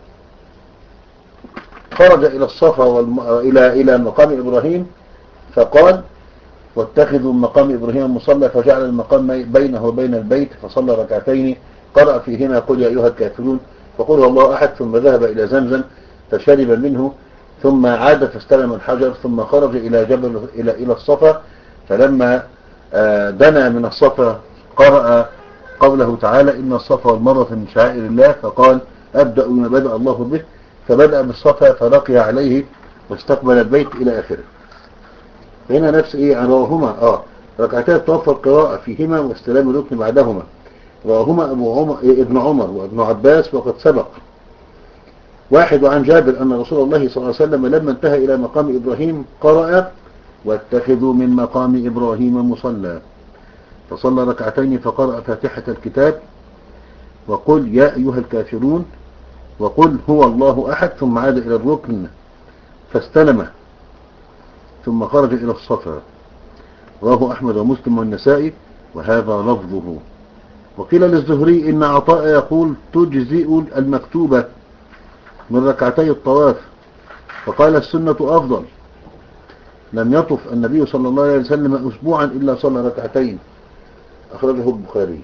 خرج إلى الصفا والم... إلى إلى مقام إبراهيم فقال واتخذوا مقام إبراهيم مصلى فجعل المقام بينه وبين البيت فصلى ركعتين قرأ فيهما قل يا أيها الكافرون فقل هو الله أحد ثم ذهب إلى زمزم فشرب منه ثم عاد فاستلم الحجر ثم خرج إلى جبل إلى إلى الصفا فلما دنا من الصفا قرأ قوله تعالى إن الصفا والمروة من شعائر الله، فقال أبدأ بما بدأ الله به، فبدأ بالصفا فرقي عليه واستقبل البيت إلى آخره. هنا نفس إيه رواهما آه ركعتي الطواف والقراءة فيهما واستلام الركن بعدهما، رواهما أبو عمر ابن عمر وابن عباس وقد سبق. واحد عن جابر أن رسول الله صلى الله عليه وسلم لما انتهى إلى مقام إبراهيم قرأ واتخذوا من مقام إبراهيم مصلى، فصلى ركعتين فقرأ فاتحة الكتاب وقل يا أيها الكافرون وقل هو الله أحد، ثم عاد إلى الركن فاستلمه ثم خرج إلى الصفا. رواه أحمد ومسلم والنسائي وهذا لفظه. وقيل للزهري إن عطاء يقول تجزئ المكتوبة من ركعتي الطواف، فقال السنة أفضل. لم يطف النبي صلى الله عليه وسلم أسبوعا إلا صلى ركعتين، أخرجه البخاري.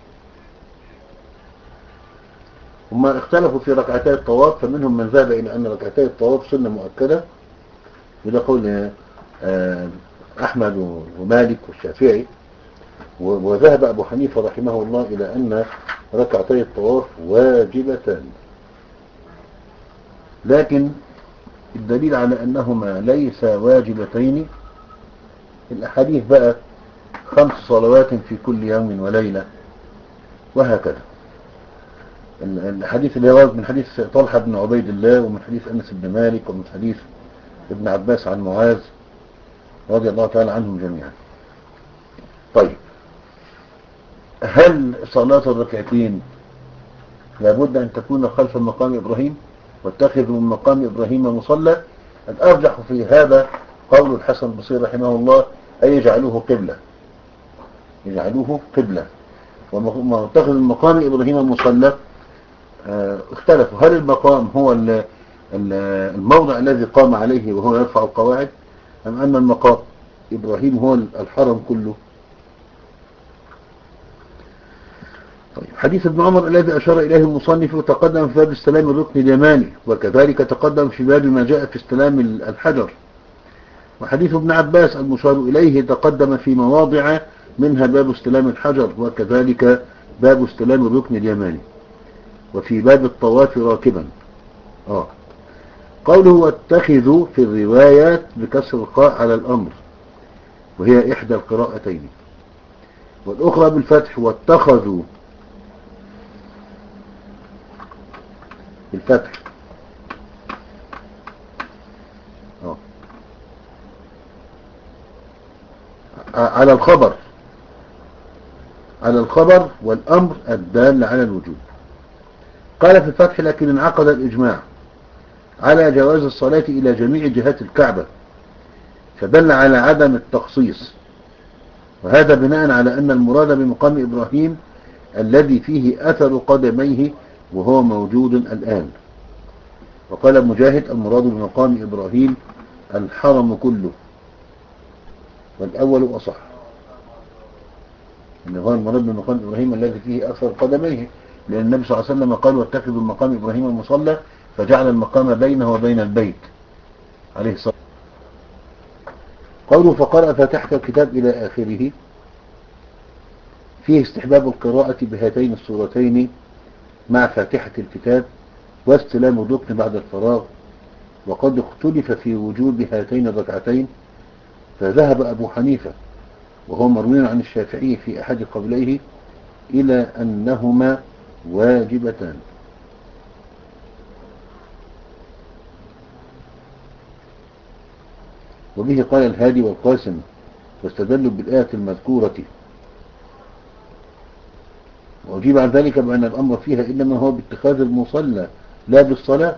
هم اختلفوا في ركعتي الطواف، فمنهم من ذهب إلى أن ركعتي الطواف سنة مؤكدة، وده قول أحمد ومالك والشافعي. وذهب أبو حنيفة رحمه الله إلى أن ركعتي الطواف واجبتان، لكن الدليل على أنهما ليس واجبتين الأحاديث بقى خمس صلوات في كل يوم وليلة وهكذا. الحديث اللي ورد من حديث طلحة بن عبيد الله ومن حديث أنس بن مالك ومن حديث ابن عباس عن معاذ رضي الله تعالى عنهم جميعا. طيب، هل صلاة الركعتين لابد أن تكون خلف مقام إبراهيم واتخذوا من مقام إبراهيم مصلى؟ الأرجح في هذا قول الحسن البصري رحمه الله أي يجعلوه قبلة، يجعلوه قبلة. وما اتخذ من مقام إبراهيم مصلى اختلفوا، هل المقام هو الموضع الذي قام عليه وهو يرفع القواعد، أم أن المقام إبراهيم هو الحرم كله؟ طيب، حديث ابن عمر الذي أشار إليه المصنف تقدم في باب استلام الركن اليماني، وكذلك تقدم في باب ما جاء في استلام الحجر. وحديث ابن عباس المشار إليه تقدم في مواضع، منها باب استلام الحجر وكذلك باب استلام الركن اليماني، وفي باب الطواف راكبا. آه. قوله واتخذوا في الروايات بكسر القاء على الأمر، وهي إحدى القراءتين، والأخرى بالفتح واتخذوا بالفتح. آه. على الخبر، على الخبر والأمر الدال على الوجوب. قال في الفتح لكن انعقد الإجماع على جواز الصلاة إلى جميع جهات الكعبة، فدل على عدم التخصيص، وهذا بناء على أن المراد بمقام إبراهيم الذي فيه أثر قدميه وهو موجود الآن. وقال مجاهد المراد بمقام إبراهيم الحرم كله، والأول أصح، إن هو المراد بمقام إبراهيم الذي فيه أثر قدميه، لأن النبي صلى الله عليه وسلم قال واتخذوا المقام إبراهيم مصلى، فجعل المقام بينه وبين البيت عليه الصلاة. قوله فقرأ فاتحة الكتاب إلى آخره، فيه استحباب القراءة بهاتين السورتين مع فاتحة الكتاب واستلام الركن بعد الفراغ، وقد اختلف في وجوب هاتين الركعتين، فذهب أبو حنيفة وهو مروي عن الشافعي في أحد قوليه إلى أنهما واجبتان. وبه قال الهادي والقاسم واستدلوا بالآية المذكورة، وأجيب عن ذلك بأن الأمر فيها إنما هو باتخاذ المصلى لا بالصلاة.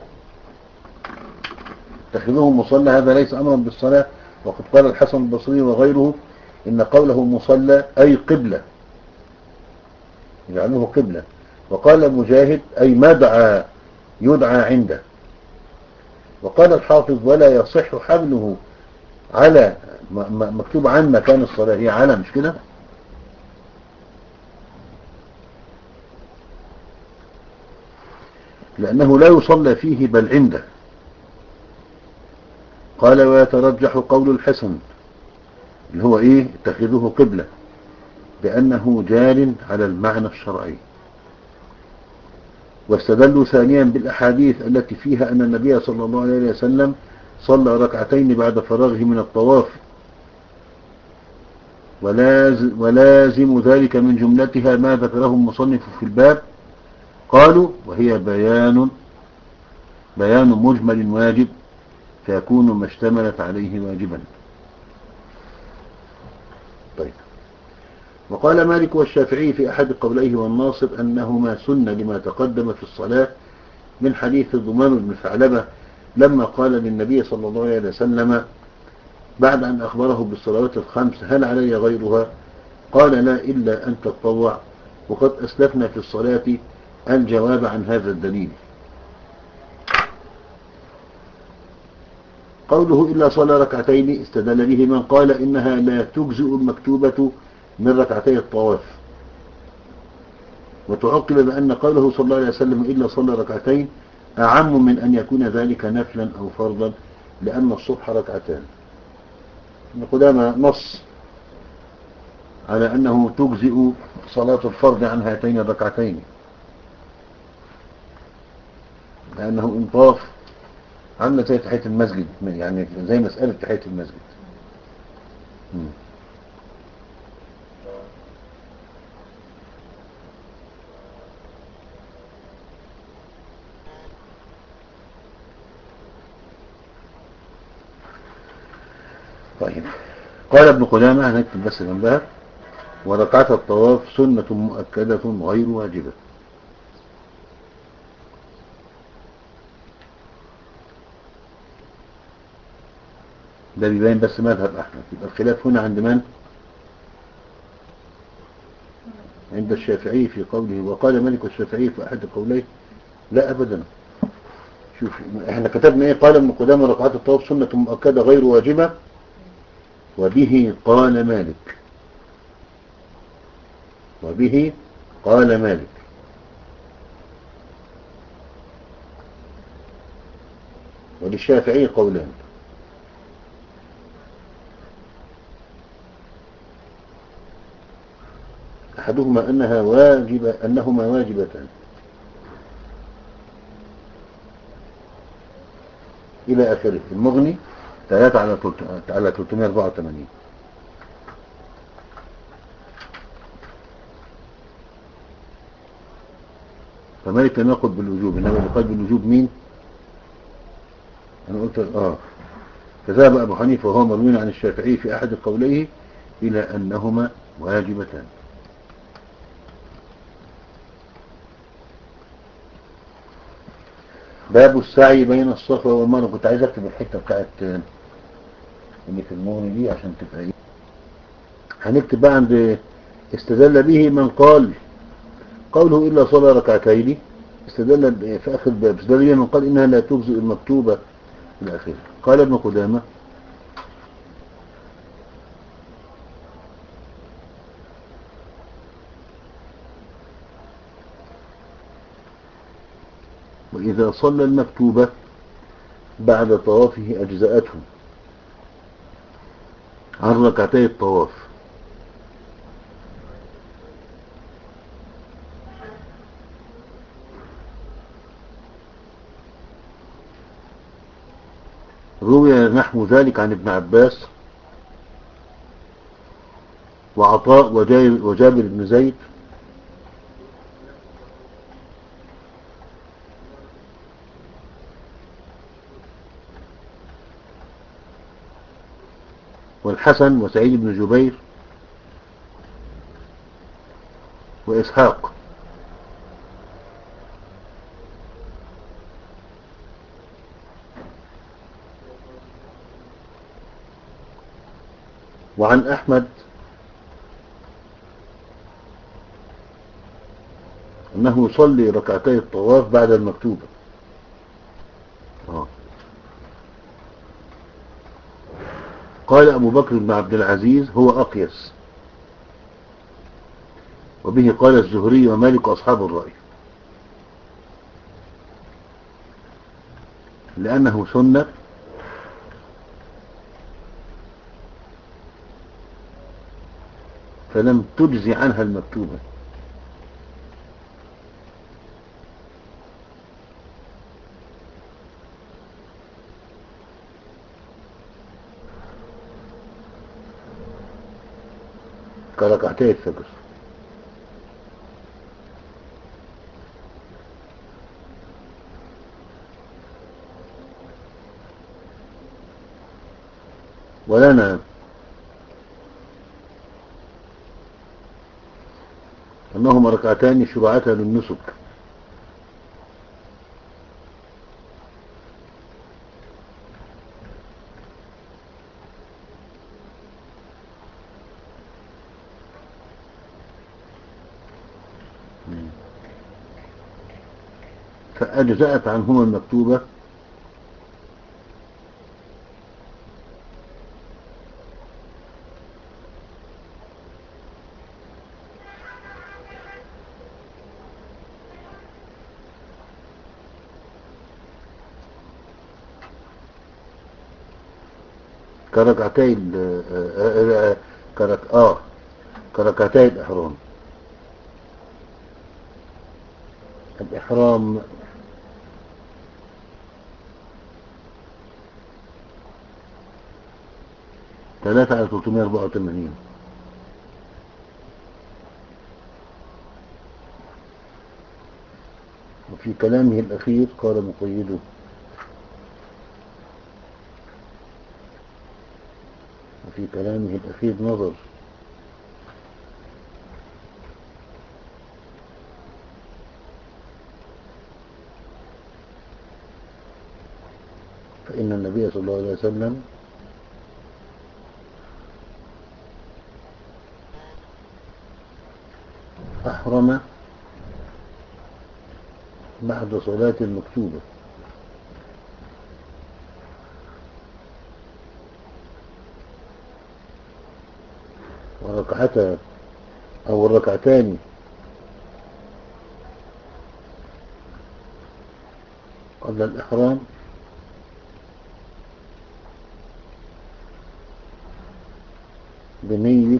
اتخذوه مصلى هذا ليس أمرا بالصلاة، وقد قال الحسن البصري وغيره إن قوله مصلى أي قبلة، يجعلوه قبلة. وقال مجاهد أي مدعى يدعى عنده. وقال الحافظ ولا يصح حمله على مكتوب عن مكان الصلاة، هي على مش كده، لأنه لا يصلى فيه بل عنده. قال ويترجح قول الحسن اللي هو إيه اتخذوه قبلة، بأنه جار على المعنى الشرعي. واستدلوا ثانيا بالأحاديث التي فيها أن النبي صلى الله عليه وسلم صلى ركعتين بعد فراغه من الطواف، ولازم ذلك من جملتها ما ذكره المصنف في الباب. قالوا وهي بيان بيان مجمل واجب، فيكون ما اشتملت عليه واجبا. طيب. وقال مالك والشافعي في أحد قوليه والناصر أنهما سن لما تقدم في الصلاة من حديث ضمان بن ثعلبة لما قال للنبي صلى الله عليه وسلم بعد أن أخبره بالصلوات الخمس هل علي غيرها؟ قال لا إلا أن تتطوع. وقد أسلفنا في الصلاة الجواب عن هذا الدليل. قوله إلا صلى ركعتين استدل به من قال إنها لا تجزئ المكتوبة من ركعتي الطواف، وتعقب بأن قوله صلى الله عليه وسلم إلا صلى ركعتين أعم من أن يكون ذلك نفلا أو فرضا، لأن الصبح ركعتان. ابن قدامة نص على أنه تجزئ صلاة الفرض عن هاتين الركعتين، لأنه انطاف عامله زي تحية المسجد، يعني زي مسألة تحية المسجد. م. طيب. قال ابن قدامة هنكتب بس جنبها وركعة الطواف سنة مؤكدة غير واجبة. ده بيبين بس مذهب أحمد. يبقى الخلاف هنا عند من؟ عند الشافعي في قوله. وقال مالك والشافعي في أحد قوليه لا أبدا. شوف احنا كتبنا ايه؟ قال ابن قدامة ركعات الطواف سنة مؤكدة غير واجبة، وبه قال مالك وبه قال مالك وللشافعي قولان. أحدهما أنها واجبة أنهما واجبتان إلى آخره. المغني ثلاثة على على ثلاثمائة وأربعة وثمانين. فمالك لم يقل بالوجوب، إنما اللي قال بالوجوب مين؟ أنا قلت آه فذهب أبو حنيفة وهو مروي عن الشافعي في أحد قوليه إلى أنهما واجبتان. باب السعي بين الصفا والمروة. كنت عايز اكتب الحته بتاعت اللي في المغني دي عشان تبقى ايه. هنكتب بقى عند استدل به من قال قوله الا صلى ركعتين، استدل في اخر الباب استدل به من قال انها لا تجزئ المكتوبه الى اخره. قال ابن قدامه واذا صلى المكتوبه بعد طوافه اجزاته عن ركعتي الطواف، روي نحو ذلك عن ابن عباس وعطاء وجابر بن زيد والحسن وسعيد بن جبير وإسحاق. وعن أحمد أنه يصلي ركعتي الطواف بعد المكتوبة. آه. قال أبو بكر بن عبد العزيز هو أقيس، وبه قال الزهري ومالك أصحاب الرأي، لأنه سنة فلم تجزي عنها المكتوبة. كركعتي الفجر. ولنا أنهما ركعتان شرعتا للنسك. فأجزأت عنهما المكتوبة كركعتي كرك آه كركعتي الإحرام. الإحرام ثلاثة على ثلاثمائة وأربعة وثمانين. وفي كلامه الأخير قال مقيده: وفي كلامه الأخير نظر. فإن النبي صلى الله عليه وسلم أحرم بعد صلاة المكتوبة، وركعتها أو الركعتان قبل الإحرام بنية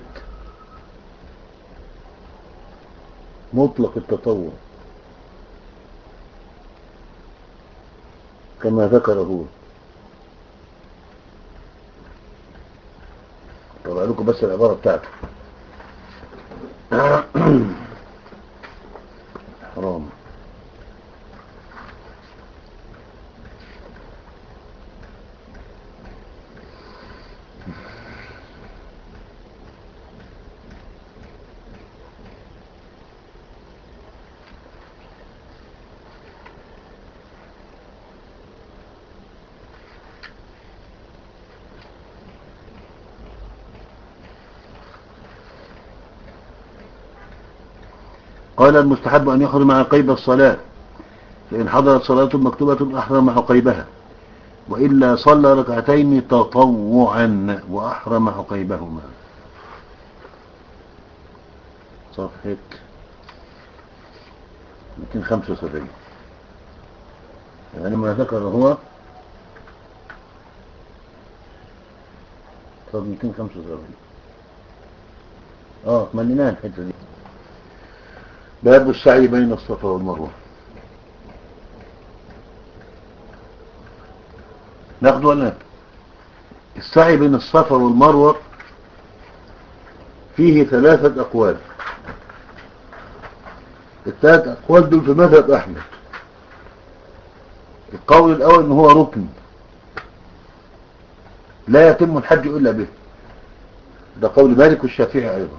مطلق التطوع كما ذكره. طبعا لكم بس العبارة بتاعته: حرام قال: المستحب أن يحرم عقيب الصلاة، فإن حضرت صلاة مكتوبة أحرم عقيبها، وإلا صلى ركعتين تطوعا وأحرم عقيبهما. صفحة مئتين وخمسة وسبعين. يعني ما ذكر هو طب مئتين وخمسة وسبعين. اه مليناها الحته دي. باب السعي بين الصفا والمروه. ناخد ولا السعي بين الصفا والمروه فيه ثلاثة أقوال. الثلاث أقوال دول في مذهب أحمد. القول الأول إن هو ركن لا يتم الحج إلا به، ده قول مالك والشافعي أيضا،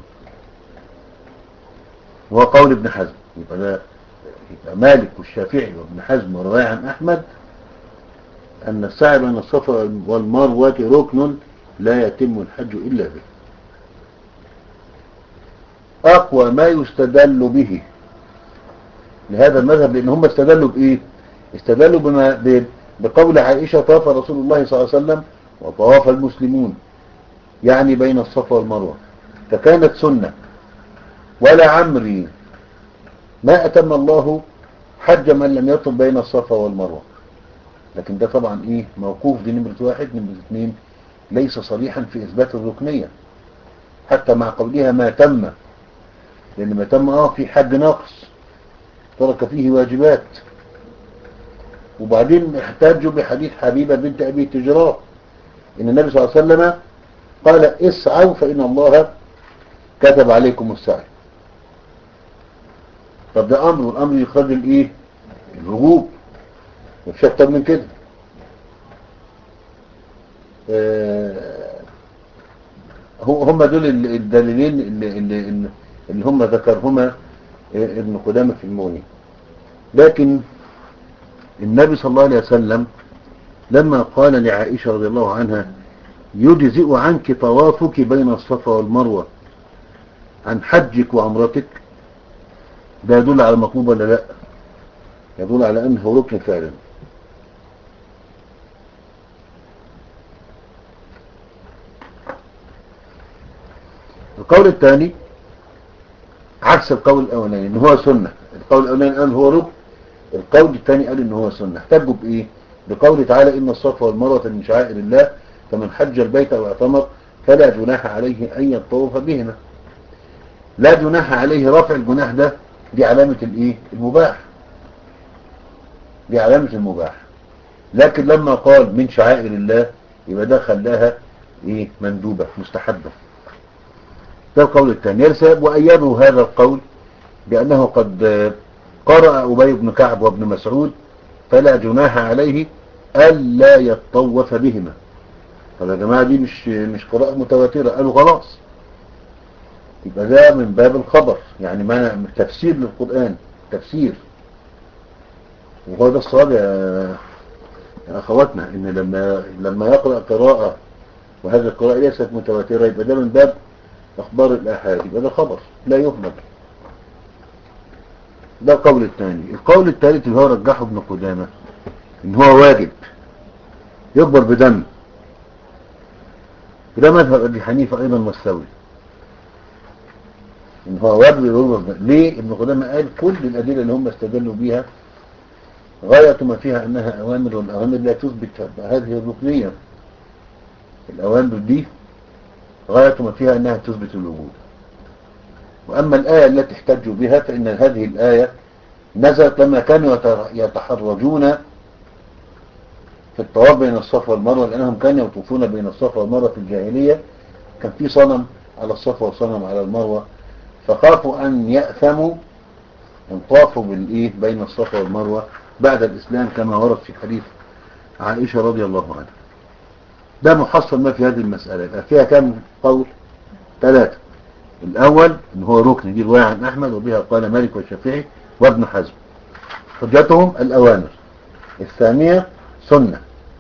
وهو قول ابن حزم. يبقى ده يبقى مالك والشافعي وابن حزم ورواية عن أحمد أن السعي بين الصفا والمروة ركن لا يتم الحج إلا به. أقوى ما يستدل به لهذا المذهب، لأن هم استدلوا بإيه؟ استدلوا بما بقول عائشة: طاف رسول الله صلى الله عليه وسلم وطواف المسلمون، يعني بين الصفا والمروة، فكانت سنة. ولا عمري ما أتم الله حج من لم يطف بين الصفا والمروة. لكن ده طبعا إيه؟ موقوف. دي نمرة واحد. نمرة اثنين، ليس صريحا في إثبات الركنية، حتى مع قولها ما تم، لأن ما تم اه في حد ناقص ترك فيه واجبات. وبعدين احتاجوا بحديث حبيبة بنت أبي تجراه إن النبي صلى الله عليه وسلم قال اسعوا فإن الله كتب عليكم السعي. طب ده أمر، والأمر يخرج الإيه؟ الوجوب، مفيش أكتر من كده. آه هم دول الدليلين اللي, اللي, اللي هم ذكرهما ابن قدامة في المغني. لكن النبي صلى الله عليه وسلم لما قال لعائشة رضي الله عنها يجزئ عنك طوافك بين الصفا والمروة عن حجك وعمرتك، ده يدل على المطلوب ولا لا؟ يدل على أنه ركن فعلا. القول الثاني عكس القول الأولاني إن هو سنة. القول الأولاني قال هو ركن، القول الثاني قال إن هو سنة. احتجوا بإيه؟ بقوله تعالى إن الصفا والمروة من شعائر الله فمن حج البيت أو اعتمر فلا جناح عليه أن يطوف بهما. لا جناح عليه، رفع الجناح ده دي علامة الإيه؟ المباح، دي علامة المباح. لكن لما قال من شعائر الله يبقى ده خلاها إيه؟ مندوبة مستحبة. ده القول الثاني. يرسل وأيده هذا القول بأنه قد قرأ أبي بن كعب وابن مسعود فلا جناح عليه ألا يطوف بهما. طب يا جماعة دي مش مش قراءة متواترة. قالوا خلاص يبقى ده من باب الخبر، يعني ما تفسير للقرآن، تفسير. وهو ده الصواب يا أخواتنا، إن لما لما يقرأ قراءة وهذه القراءة ليست متواترة يبقى ده من باب أخبار الآحاد، يبقى ده خبر لا يهمل. ده القول الثاني. القول الثالث اللي هو رجحه ابن قدامة إن هو واجب يكبر بدم، وده مذهب أبي حنيفة أيضا والثوري، إن هو واجب يكبر بدم. ليه؟ ابن قدامة قال كل الأدلة اللي هم استدلوا بيها غاية ما فيها أنها أوامر، والأوامر لا تثبت هذه الركنية. الأوامر دي غاية ما فيها أنها تثبت الوجود. وأما الآية التي احتجوا بها فإن هذه الآية نزلت لما كانوا يتحرجون في الطواف بين الصفا والمروة، لأنهم كانوا يطوفون بين الصفا والمروة في الجاهلية، كان في صنم على الصفا وصنم على المروة، فخافوا أن يأثموا أن طافوا بالإيه بين الصفا والمروة بعد الإسلام، كما ورد في حديث عائشة رضي الله عنها. ده محصل ما في هذه المسألة. فيها كم قول؟ ثلاثة. الأول إن هو ركن، دي رواية عن أحمد وبها قال مالك والشافعي وابن حزم، حجتهم الأوامر. الثانية سنة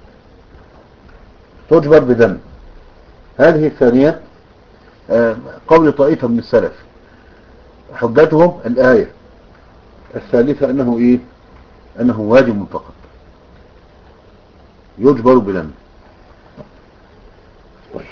تجبر بدم. هذه الثانية قول طائفة من السلف، حجتهم الآية. الثالثة أنه إيه؟ أنه واجب فقط يجبر بدم. طيب،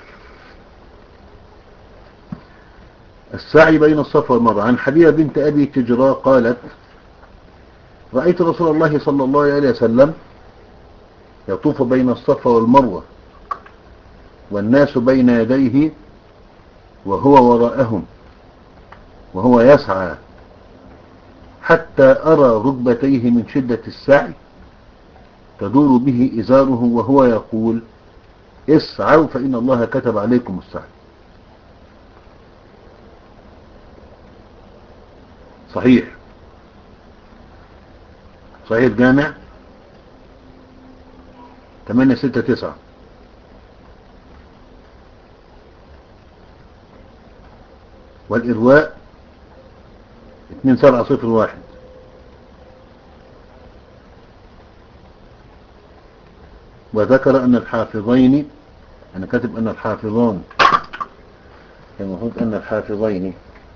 السعي بين الصفا والمروة. عن حبيبة بنت أبي تجرى قالت رأيت رسول الله صلى الله عليه وسلم يطوف بين الصفا والمروة والناس بين يديه وهو وراءهم وهو يسعى حتى أرى ركبتيه من شدة السعي تدور به إزاره وهو يقول اسعوا فإن الله كتب عليكم السعي. صحيح، صحيح الجامع ثمانية ستة تسعة. والإرواء اثنين سبعة صفر واحد. وذكر أن الحافظين، أنا كاتب أن الحافظون، كان المفروض أن الحافظين،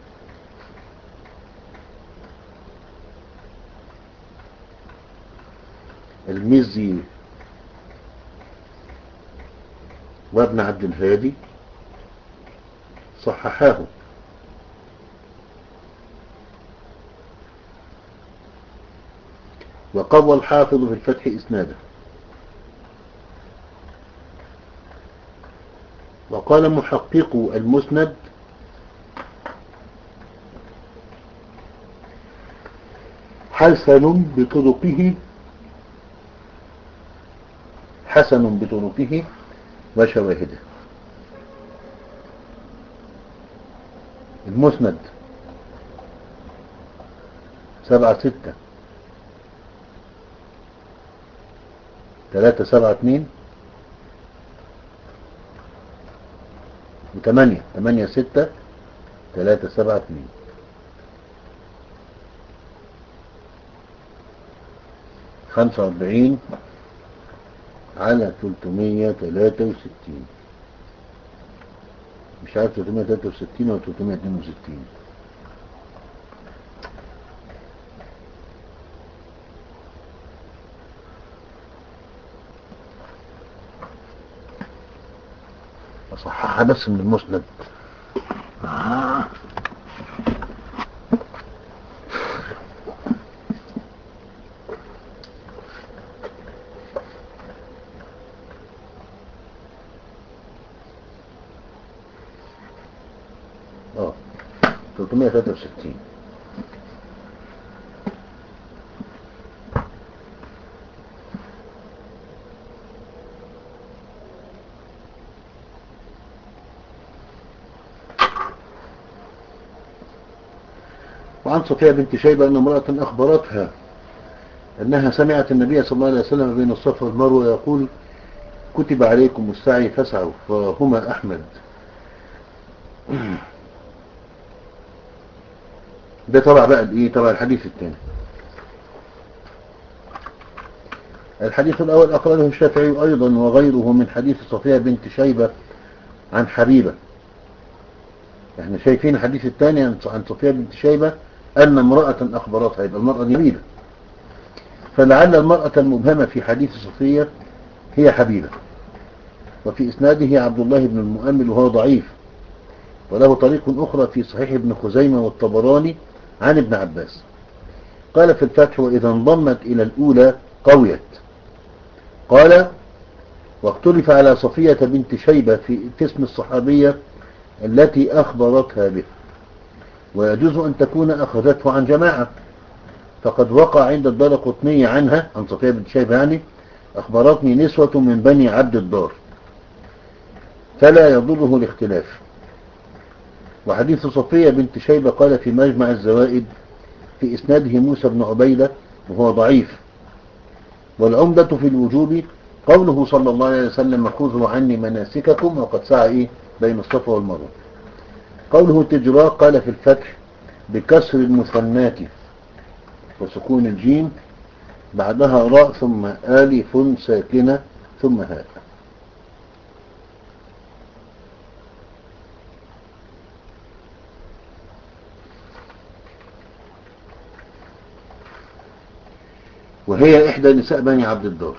المزي وابن عبد الهادي صححاه. وقوى الحافظ في الفتح إسناده. وقال محقق المسند حسن بطرقه حسن بطرقه وشواهده. المسند سبعة ستة ثلاثة سبعة اتنين وثمانية ثمانية ستة ثلاثة سبعة اتنين. خمسة واربعين على ثلاثمية ثلاثة وستين، مش عارف ثلاثمية ثلاثة وستين او ثلاثمية اثنين وستين. اصححها بس من المسند. آه. اه ثلاثمية ثلاثة وستين. وعن صفية بنت شيبة أن امرأة أخبرتها أنها سمعت النبي صلى الله عليه وسلم بين الصفا والمروة يقول: كتب عليكم السعي فاسعوا فهما أحمد. ده طبع بقى الايه طبع الحديث الثاني. الحديث الأول أخرجه الشافعي أيضا وغيره من حديث صفية بنت شيبة عن حبيبة. احنا شايفين الحديث الثاني عن صفية بنت شيبة أن امرأة أخبرتها، يبقى المرأة دي حبيبة، فلعل المرأة المبهمة في حديث صفية هي حبيبة. وفي إسناده عبد الله بن المؤمل وهو ضعيف، وله طريق أخرى في صحيح ابن خزيمة والطبراني عن ابن عباس. قال في الفتح: وإذا انضمت إلى الأولى قويت. قال: واختلف على صفية بنت شيبة في اسم الصحابية التي أخبرتها به، ويجوز أن تكون أخذته عن جماعة، فقد وقع عند الدارقطني عنها عن صفية بنت شيبة يعني: أخبرتني نسوة من بني عبد الدار، فلا يضره الاختلاف. وحديث صفية بنت شيبة قال في مجمع الزوائد في إسناده موسى بن عبيدة وهو ضعيف. والعمدة في الوجوب قوله صلى الله عليه وسلم: خذوا عني مناسككم، وقد سعى إيه بين الصفا والمروة. قوله تجراه قال في الفتح بكسر المثنات وسكون الجيم بعدها راء ثم آلف ساكنة ثم هاء. وهي إحدى نساء بني عبد الدار.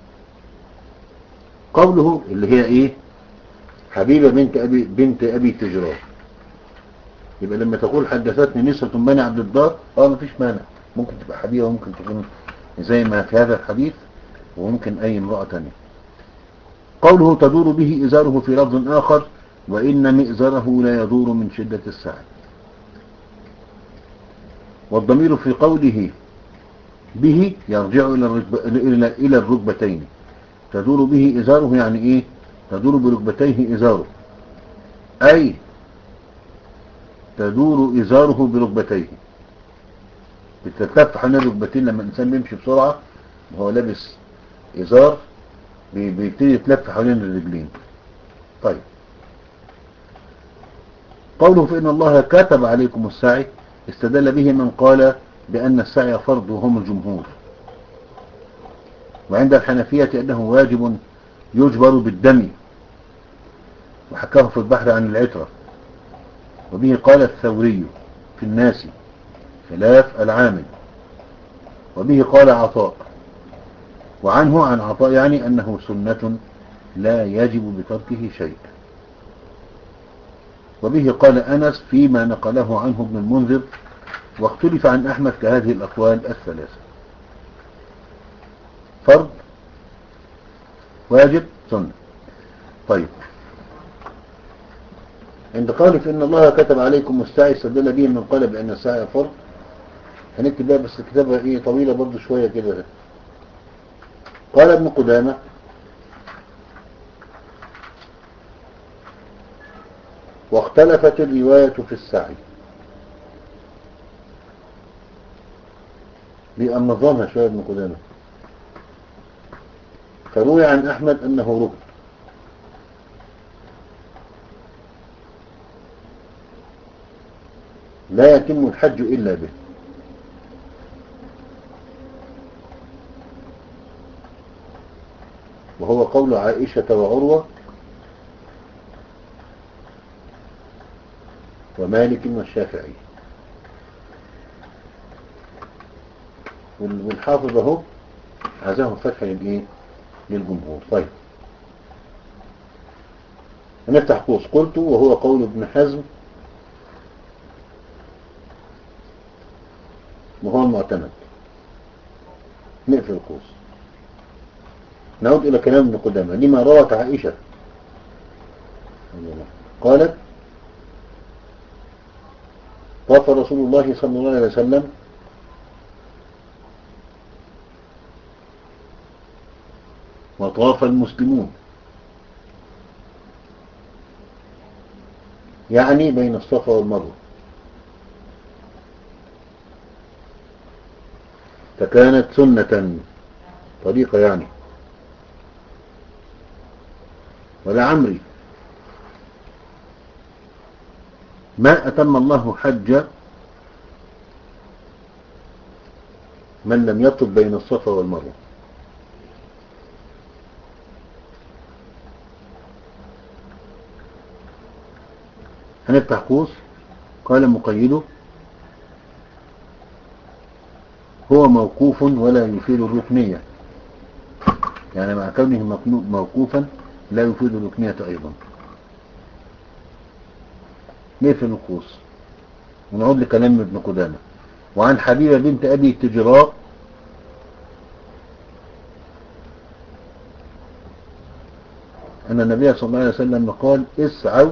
قوله اللي هي إيه حبيبة بنت أبي, بنت أبي تجراه، يبقى لما تقول حدثتني نسوة بني عبد الدار اه مفيش مانع، ممكن تبقى حبيبة وممكن تكون زي ما في هذا الحديث، وممكن أي امرأة تانية. قوله تدور به إزاره في لفظ آخر: وإن مئزره لا يدور من شدة السعي. والضمير في قوله به يرجع إلى, الركب... إلى... إلى الركبتين. تدور به إزاره يعني إيه؟ تدور بركبتيه إزاره، أي تدور إزاره بركبتيه. بتتلف حوالين الركبتين لما الإنسان بيمشي بسرعة وهو لابس إزار بيبتدي يتلف حوالين الرجلين. طيب، قوله فإن الله كتب عليكم السعي استدل به من قال بأن السعي فرض وهم الجمهور، وعند الحنفية أنه واجب يجبر بالدم، وحكاه في البحر عن العترة، وبه قال الثوري في الناس خلاف العامل، وبه قال عطاء، وعنه عن عطاء يعني أنه سنة لا يجب بتركه شيء. وبه قال أنس فيما نقله عنه ابن المنذر، واختلف عن أحمد كهذه الأقوال الثلاثة: فرض، واجب، سنة. طيب، عند قوله فإن الله كتب عليكم السعي استدل به من قال بأن السعي فرض. هنكتب بقى بس الكتابة ايه طويلة برضو شوية كده. قال ابن قدامة واختلفت الرواية في السعي، بيبقى منظمها شوية ابن قدامة. فروي عن أحمد أنه ركن، لا يتم الحج إلا به، وهو قول عائشة وعروة ومالك والشافعي. والحافظ اهو عزاه فتح للايه للجمهور. طيب هنفتح قوس. قلت وهو قول ابن حزم وهو المعتمد. نقفل القوس. نعود الى كلام ابن قدامة لما روت عائشة قالت طاف رسول الله صلى الله عليه وسلم وطاف المسلمون، يعني بين الصفا والمروة، فكانت سنة طريقة يعني. ولعمري ما أتم الله حج من لم يطف بين الصفا والمروة. هنفتح قوس. قال مقيده هو موقوف ولا يفيد الركنية، يعني مع كونه موقوفا لا يفيد الركنية أيضا. نقفل القوس ونعود لكلام ابن قدامة. وعن حبيبة بنت أبي تجراء أن النبي صلى الله عليه وسلم قال اسعوا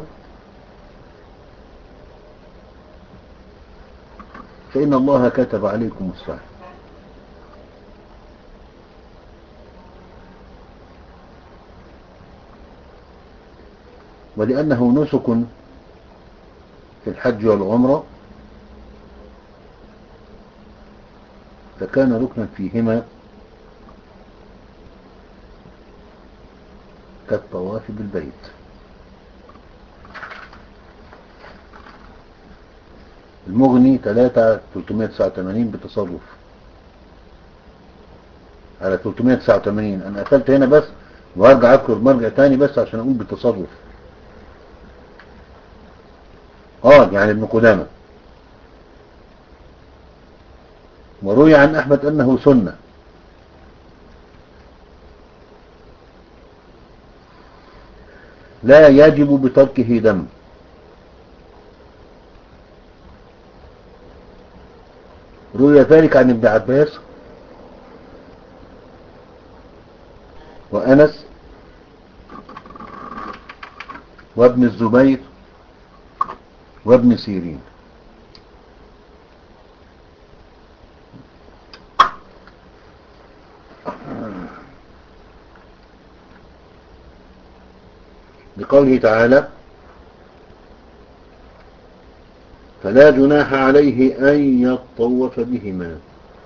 فإن الله كتب عليكم السعي. ولأنه نسك في الحج والعمرة فكان ركنا فيهما كالطواف بالبيت. المغني ثلاثة ثلاثمائة وتسعة وثمانين بتصرف على ثلاثمائة وتسعة وثمانين. انا قفلت هنا بس وهرجع اذكر مرجع تاني بس عشان اقول بالتصرف. اه يعني ابن قدامة. وروي عن احمد انه سنة، لا يجب بتركه دم. روي ذلك عن ابن عباس وأنس وابن الزبير وابن سيرين. بقوله تعالى فلا جناح عليه أن يطوف بهما.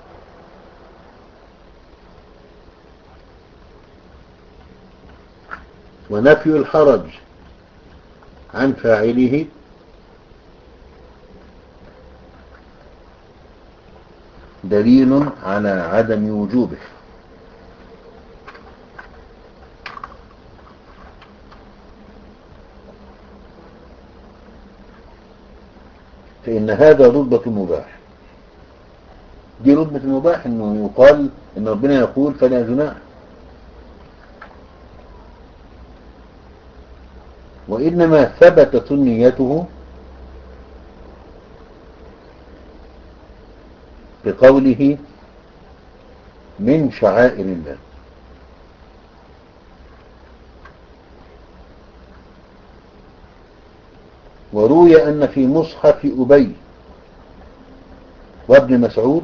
ونفي الحرج عن فاعله دليل على عدم وجوبه. فإن هذا رتبة المباح. دي رتبة المباح انه يقال ان ربنا يقول فلا جناح. وإنما ثبت سنيته بقوله من شعائر الله. وروي أن في مصحف أبي وابن مسعود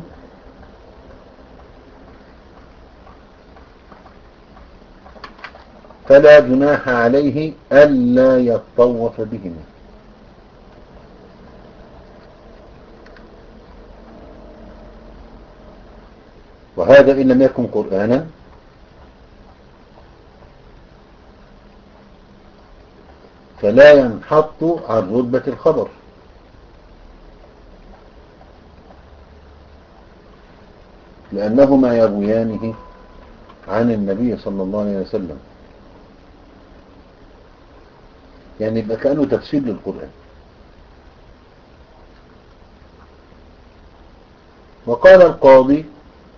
فلا جناح عليه ألا يطوف بهما. وهذا إن لم يكن قرآنا فلا ينحط عن رتبة الخبر، لأنهما يرويانه عن النبي صلى الله عليه وسلم، يعني يبقى كأنه تفسير للقرآن. وقال القاضي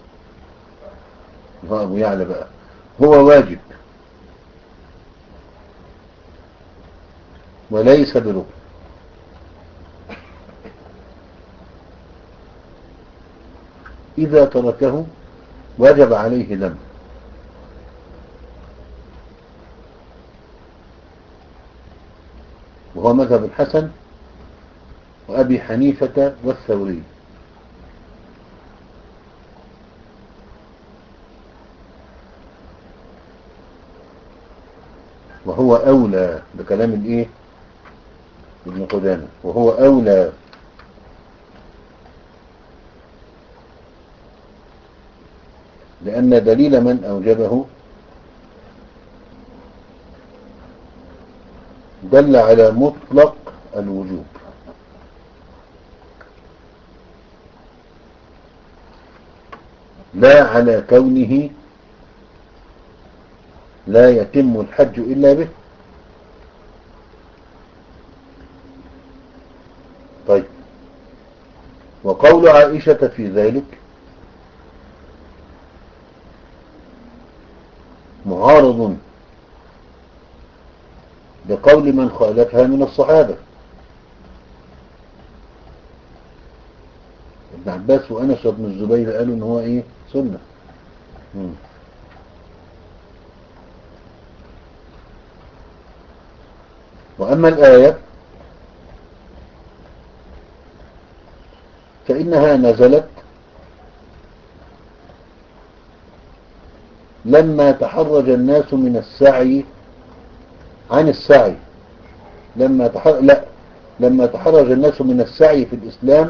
هو أبو يعلى بقى هو واجب وليس بركن، إذا تركه وجب عليه دم. وهو مذهب الحسن وأبي حنيفة والثوري. وهو أولى بكلام الإيه ابن قدامة، وهو أولى لأن دليل من أوجبه دل على مطلق الوجوب، لا على كونه لا يتم الحج إلا به. طيب، وقول عائشة في ذلك معارض بقول من خالفها من الصحابة. ابن عباس وأنس وابن الزبير قالوا إن هو إيه سنة. مم. وأما الآية فإنها نزلت لما تحرج الناس من السعي عن السعي لما تحرج لا لما تحرج الناس من السعي في الإسلام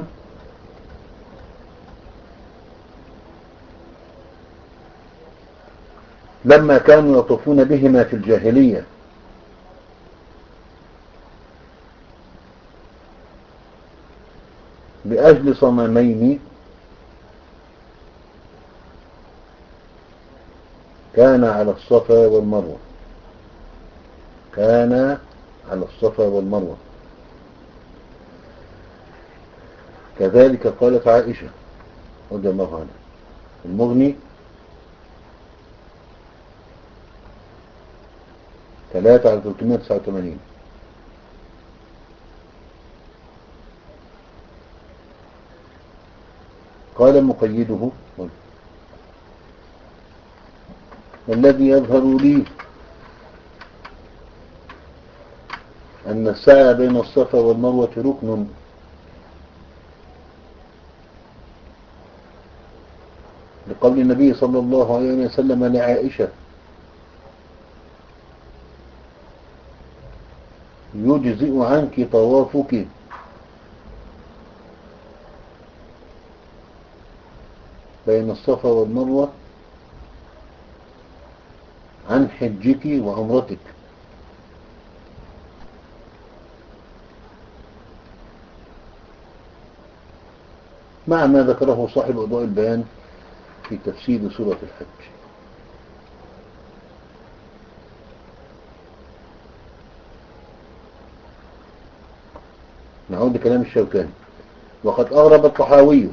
لما كانوا يطوفون بهما في الجاهلية، لأجل صنمين كان على الصفا والمروة كان على الصفا والمروة كذلك قالت عائشة رضي الله عنها. المغني ثلاثة على ثلاثمائة وتسعة وثمانين. قال مقيده والذي يظهر لي أن السعي بين الصفا والمروة ركن، لقول النبي صلى الله عليه وسلم لعائشة يجزئ عنك طوافك بين الصفا والمروة عن حجك وعمرتك. مع ما ذكره صاحب أضواء البيان في تفسير سورة الحج. نعود لكلام الشوكاني. وقد أغرب الطحاوي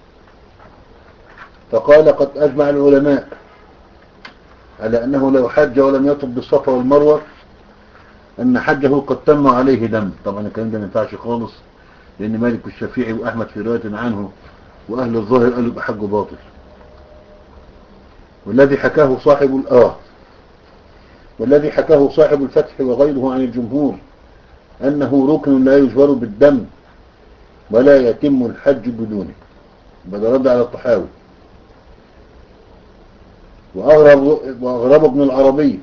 فقال قد أجمع العلماء على أنه لو حج ولم يطب بالصفا والمروة أن حجه قد تم عليه دم. طبعا الكلام ده ما ينفعش خالص، لأن مالك والشافعي وأحمد في رواية عنه وأهل الظاهر قالوا بحجه باطل. والذي حكاه صاحب الآه والذي حكاه صاحب الفتح وغيره عن الجمهور أنه ركن لا يجبر بالدم ولا يتم الحج بدونه. بدأ رد على الطحاوي. وأغرب, وأغرب ابن العربي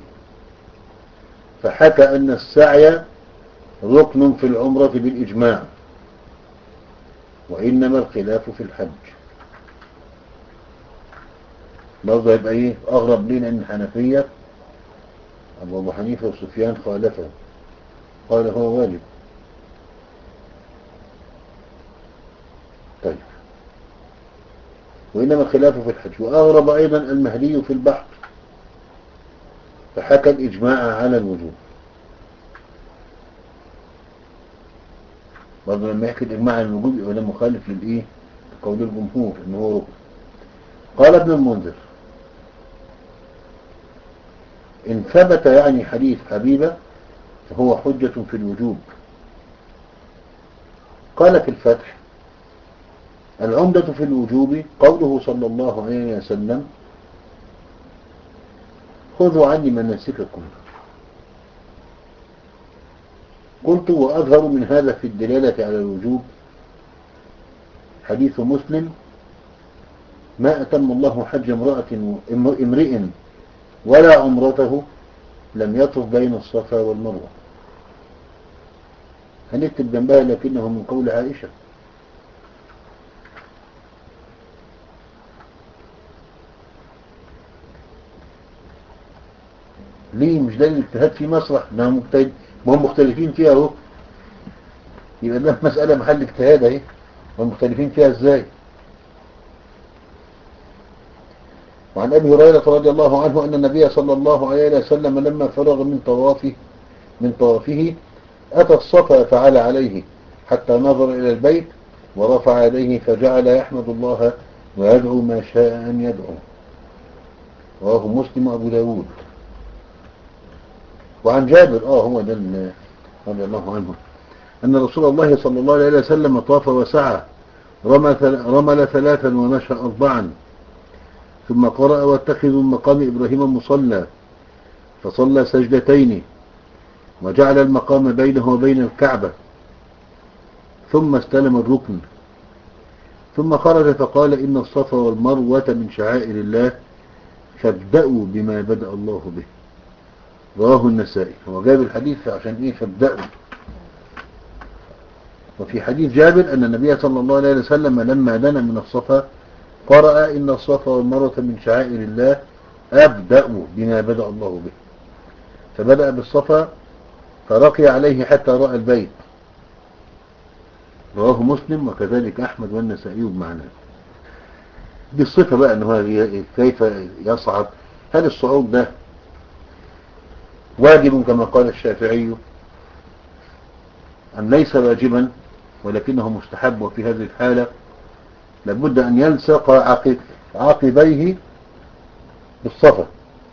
فحكى أن السعي ركن في العمرة بالإجماع، وإنما الخلاف في الحج. برضه يبقى إيه أغرب لنا أن الحنفية أبو أبو حنيفة وسفيان خالفه، قال هو واجب. طيب، وإنما الخلاف في الحج. وأغرب أيضا المهدي في البحر فحكى الإجماع على الوجوب. برضه لما يحكي الإجماع على الوجوب يبقى ده مخالف للإيه؟ قول الجمهور إنه هو ركن. قال ابن المنذر: إن ثبت يعني حديث حبيبة فهو حجة في الوجوب. قال في الفتح: العمدة في الوجوب قوله صلى الله عليه وسلم: خذوا عني مناسككم. قلت: وأظهر من هذا في الدلالة على الوجوب حديث مسلم: ما أتم الله حج امرأة امرئ ولا عمرته لم يطف بين الصفا والمروة. هنكتب جنبها لكنه من قول عائشة. ليه مش ده الاجتهاد في مسرح؟ ما هم مختلفين فيها اهو. يبقى ده مسألة محل اجتهاد اهي، هم مختلفين فيها ازاي؟ وعن أبي هريرة رضي الله عنه أن النبي صلى الله عليه وسلم لما فرغ من طوافه من طوافه أتى الصفا فعلى عليه حتى نظر إلى البيت ورفع يديه فجعل يحمد الله ويدعو ما شاء أن يدعو. رواه مسلم وأبو داود. وعن جابر آه هو ده رضي الله عنه أن رسول الله صلى الله عليه وسلم طاف وسعى رمل ثلاثا ومشى أربعا ثم قرأ: واتخذوا مقام إبراهيم مصلى، فصلى سجدتين وجعل المقام بينه وبين الكعبة ثم استلم الركن ثم خرج فقال: إن الصفا والمروة من شعائر الله فابدأوا بما بدأ الله به. رواه النسائي. هو جاب الحديث عشان إيه فابدأوا. وفي حديث جابر أن النبي صلى الله عليه وسلم لما دنا من الصفا قرأ: إن الصفا والمروة من شعائر الله أبدأوا بما بدأ الله به. فبدأ بالصفا فرقي عليه حتى رأى البيت. رواه مسلم وكذلك أحمد والنسائي بمعناه. دي الصفة بقى أنه كيف يصعد. هل الصعود ده واجب كما قال الشافعي أم ليس واجبا ولكنه مستحب؟ وفي هذه الحالة لابد أن يلصق عقبيه بالصفا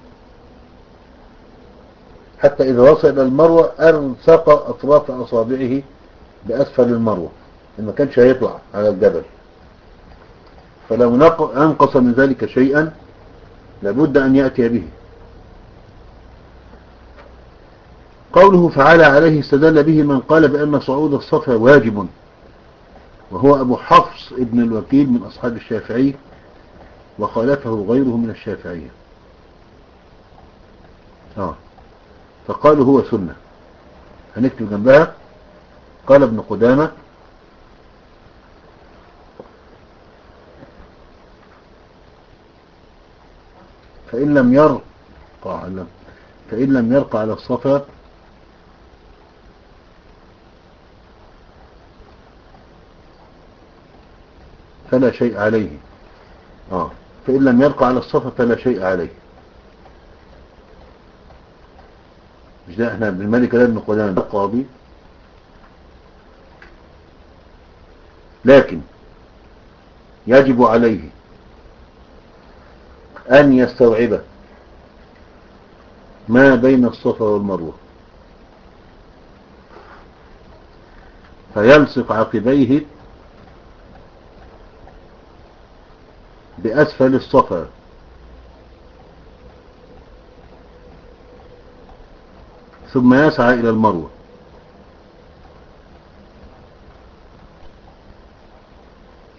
حتى إذا وصل إلى المروة ألصق أطراف أصابعه بأسفل المروة، ما كانش هيطلع على الجبل. فلو أنقص من ذلك شيئا لابد أن يأتي به. قوله فعلى عليه استدل به من قال بأن صعود الصفا واجب، وهو أبو حفص ابن الوكيل من أصحاب الشافعي، وخالفه غيره من الشافعية. آه. فقالوا هو سنة. هنكتب جنبها قال ابن قدامة: فإن لم يرقى على فإن لم يرقى على الصفا فلا شيء عليه. آه. فإن لم يرقى على الصفا فلا شيء عليه. مش ده احنا بالملك ده ابن قدامة القاضي، لكن يجب عليه أن يستوعب ما بين الصفا والمروة فيلصق عقبيه بأسفل الصفا ثم يسعى إلى المروة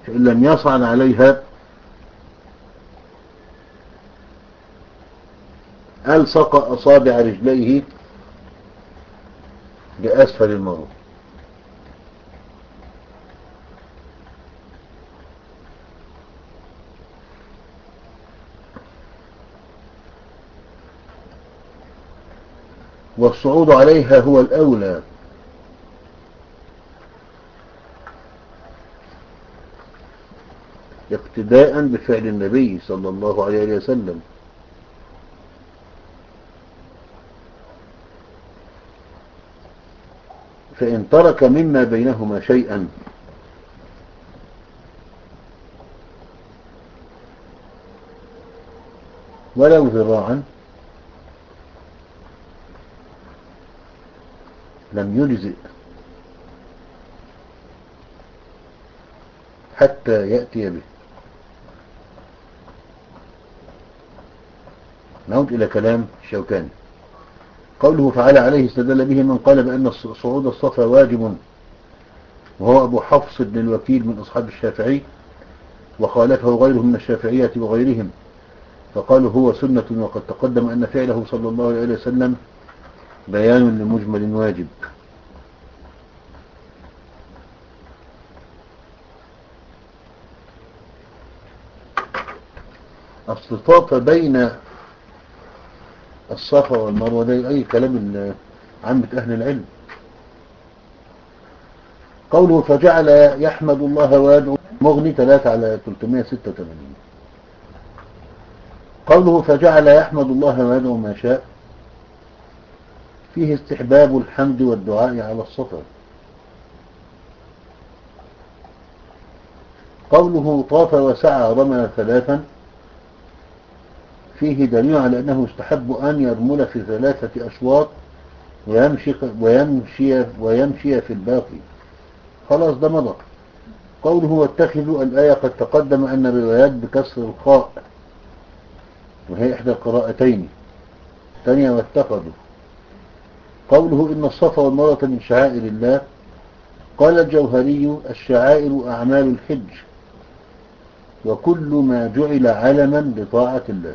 فإن لم يصعد عليها ألصق أصابع رجليه بأسفل المرور. والصعود عليها هو الأولى، اقتداء بفعل النبي صلى الله عليه وسلم. فإن ترك مما بينهما شيئا ولو ذراعا لم يجزئ حتى يأتي به. نعود إلى كلام الشوكاني. قوله فعلى عليه استدل به من قال بأن صعود الصفا واجب، وهو أبو حفص بن الوكيل من أصحاب الشافعي، وخالفه غيره من الشافعية وغيرهم، فقالوا هو سنة، وقد تقدم أن فعله صلى الله عليه وسلم بيان لمجمل واجب. الصفات بين الصفا والمروة ده أي كلام عامة أهل العلم. قوله فجعل يحمد الله ويدعو مغني ثلاثة على ثلاثمائة وستة وثمانين. قوله فجعل يحمد الله ويدعو ما شاء فيه استحباب الحمد والدعاء على الصفا. قوله طاف وسعى رمى ثلاثا فيه دليل على أنه يستحب أن يرمل في ثلاثة أشواط ويمشي, ويمشي, ويمشي في الباقي. خلاص ده مضى. قوله واتخذوا الآية قد تقدم أن الروايات بكسر الخاء وهي إحدى القراءتين، ثانية واتخذوا. قوله إن الصفا والمروة من شعائر الله. قال الجوهري الشعائر أعمال الحج وكل ما جعل علما لطاعة الله.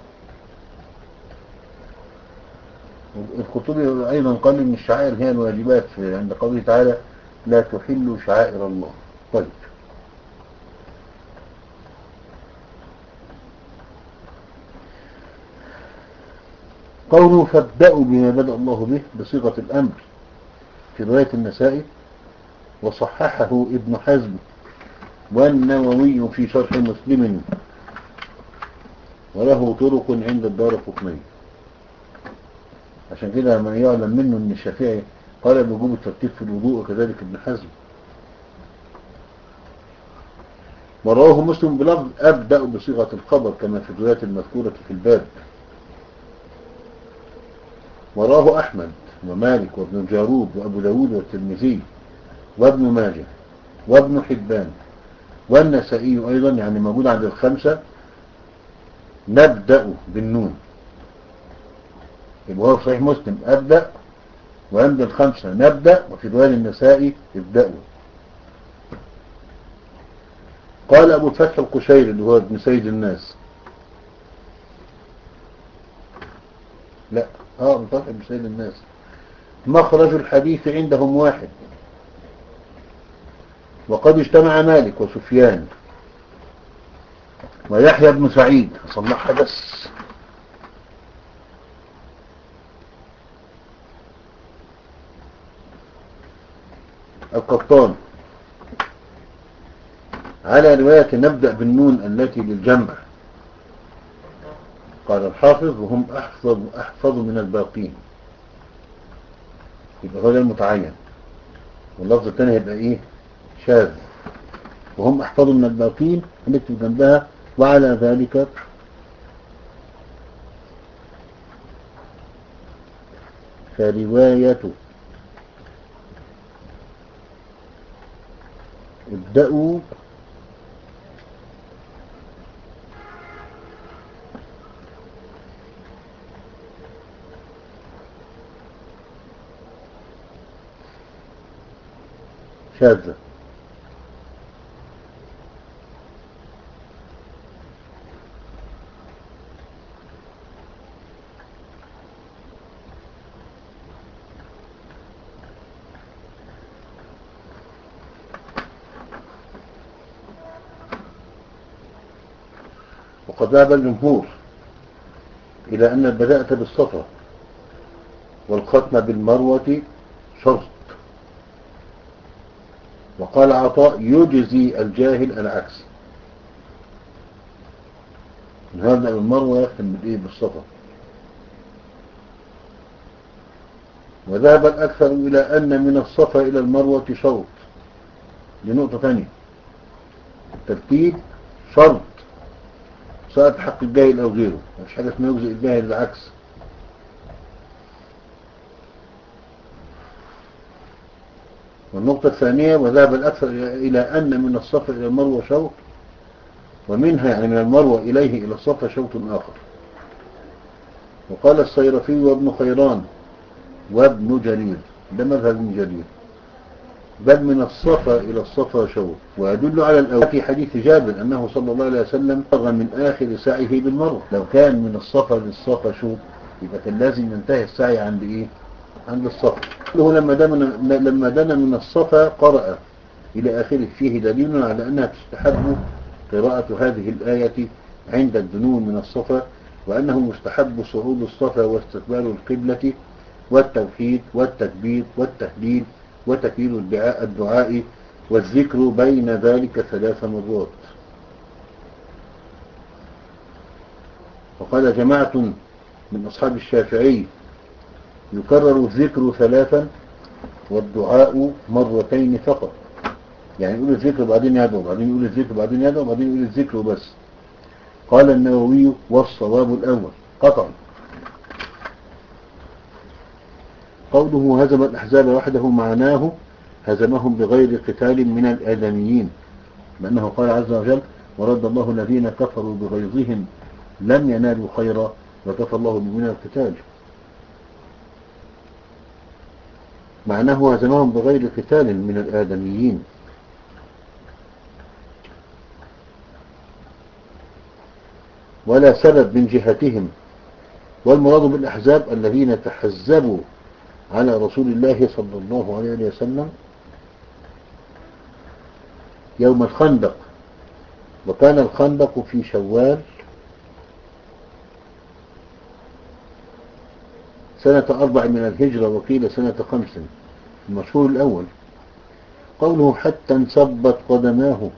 الخطيبي أيضا قال إن الشعائر هي الواجبات عند قوله تعالى لا تحلوا شعائر الله. طيب، قوله فابدأوا بما بدأ الله به بصيغة الأمر في رواية النسائي، وصححه ابن حزم والنووي في شرح مسلم، وله طرق عند الدارقطني. عشان كده ما يعلم منه ان الشافعي قال بوجوب الترتيب في الوضوء، وكذلك ابن حزم. ورواه مسلم بلفظ أبدأ بصيغة الخبر كما في الروايات المذكورة في الباب. وراه أحمد ومالك وابن الجارود وأبو داود والترمذي وابن ماجه وابن حبان والنسائي أيضا، يعني موجود عند الخمسة نبدأ بالنون. يبقى هو في صحيح مسلم أبدأ، وعند الخمسة نبدأ، وفي رواية النسائي ابدأوا. قال أبو الفتح القشيري اللي هو ابن سيد الناس، لا اه ابو الفتح ابن سيد الناس، مخرج الحديث عندهم واحد، وقد اجتمع مالك وسفيان ويحيى بن سعيد، صلحها بس، القطان، على رواية نبدأ بالنون التي للجمع. قال الحافظ وهم أحفظ, أحفظ من الباقين، يبقى هو ده المتعين، واللفظ الثاني هيبقى إيه؟ شاذ. وهم أحفظ من الباقين هنكتب جنبها وعلى ذلك فرواية ابدأوا شاذة. وقد ذهب الجمهور إلى أن البداءة بالصفا والختم بالمروة شرط. وقال عطاء يجزي الجاهل العكس، هذا بالمروة يختم بالإيه؟ بالصفا. وذهب الأكثر إلى أن من الصفا إلى المروة شرط. دي نقطة ثانية، الترتيب شرط سواء حق الجاهل أو غيره، مش حاجة اسمها يجزي الجاهل العكس. والنقطة الثانية وذهب الأكثر إلى أن من الصفا إلى المروة شوط، ومنها يعني من المروة إليه إلى الصفا شوط آخر. وقال الصيرفي وابن خيران وابن جرير، ده مذهب ابن جرير، بل من الصفا إلى الصفا شوط. ويدل على الأول في حديث جابر أنه صلى الله عليه وسلم فرغ من آخر سعيه بالمروة. لو كان من الصفا للصفا شوط يبقى كان لازم ينتهي السعي عند إيه؟ عند الصفا. هو لما دنا لما دنا من الصفا قرأ إلى آخره، فيه دليل على أنها تستحب قراءة هذه الآية عند الدنو من الصفا، وأنه مستحب صعود الصفا واستقبال القبلة والتوحيد والتكبير والتهليل وتكبير الدعاء الدعاء والذكر بين ذلك ثلاث مرات. وقال جماعة من أصحاب الشافعي يكرر الذكر ثلاثا والدعاء مرتين فقط، يعني يقول الذكر بعدين يدعو، بعدين يقول الذكر بعدين يدعو، بعدين يقول الذكر بس. قال النووي والصواب الأول قطعا. قوله هزم الأحزاب وحده معناه هزمهم بغير قتال من الآدميين، لأنه قال عز وجل ورد الله الذين كفروا بغيظهم لم ينالوا خيرا وكفى الله من القتال. معناه هزمهم بغير قتال من الآدميين. ولا سبب من جهتهم. والمراد بالأحزاب الذين تحزبوا على رسول الله صلى الله عليه وسلم يوم الخندق، وكان الخندق في شوال سنة أربع من الهجرة وقيل سنة خمس، المشهور الأول. قوله حتى انصبت قدماه،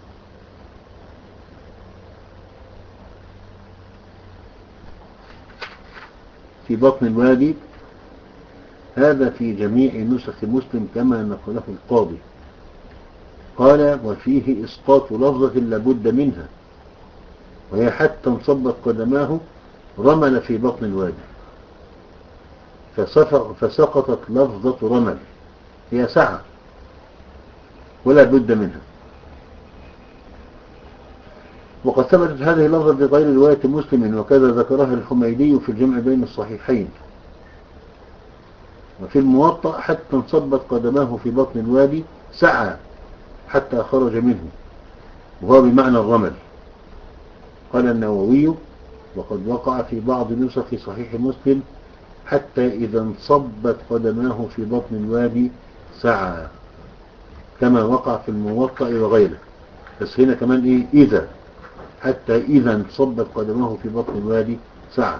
في بطن الوادي، هذا في جميع نسخ مسلم كما نقله القاضي. قال وفيه إسقاط لفظة لابد منها، وهي حتى انصبت قدماه رمل في بطن الوادي، فسقطت لفظة رمل، هي سعة ولا بد منها. وقد ثبتت هذه اللفظة بغير رواية مسلم، وكذا ذكرها الحميدي في الجمع بين الصحيحين. وفي الموطأ حتى انصبت قدماه في بطن الوادي سعى حتى خرج منه، وهو بمعنى الرمل. قال النووي وقد وقع في بعض نسخ صحيح مسلم حتى إذا انصبت قدماه في بطن الوادي سعى، كما وقع في الموطأ وغيره. بس هنا كمان إيه؟ إذا، حتى إذا انصبت قدماه في بطن الوادي سعى.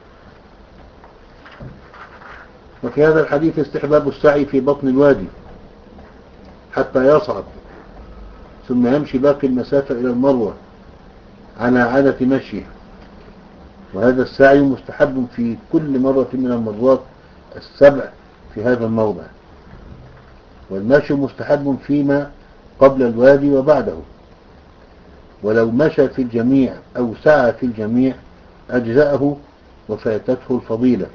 وفي هذا الحديث استحباب السعي في بطن الوادي حتى يصعد، ثم يمشي باقي المسافة إلى المروة على عادة مشيه. وهذا السعي مستحب في كل مرة من المرات السبع في هذا الموضع، والمشي مستحب فيما قبل الوادي وبعده. ولو مشى في الجميع أو سعى في الجميع أجزأه وفاتته الفضيلة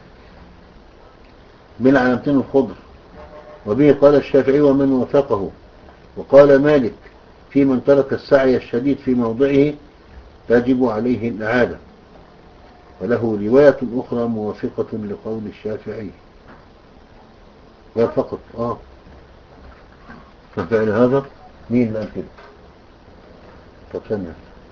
بالعلامتين الخضر. وبه قال الشافعي ومن وافقه. وقال مالك في من ترك السعي الشديد في موضعه تجب عليه الإعادة، وله رواية أخرى موافقة لقول الشافعي. وافقت آه ففعل هذا مين اللي قال كده؟ طب ثانية،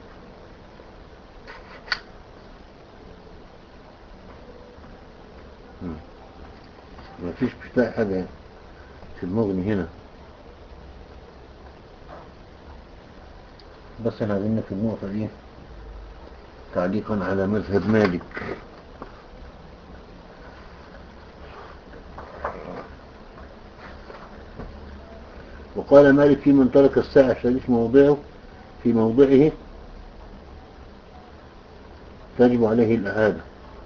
ما فيش بتاع حاجة في المغني هنا، بس احنا عايزين في النقطة دي تعليقا على مذهب مالك. وقال مالك في من ترك الساعة الشريف موضعه في موضعه تجب عليه الإعادة.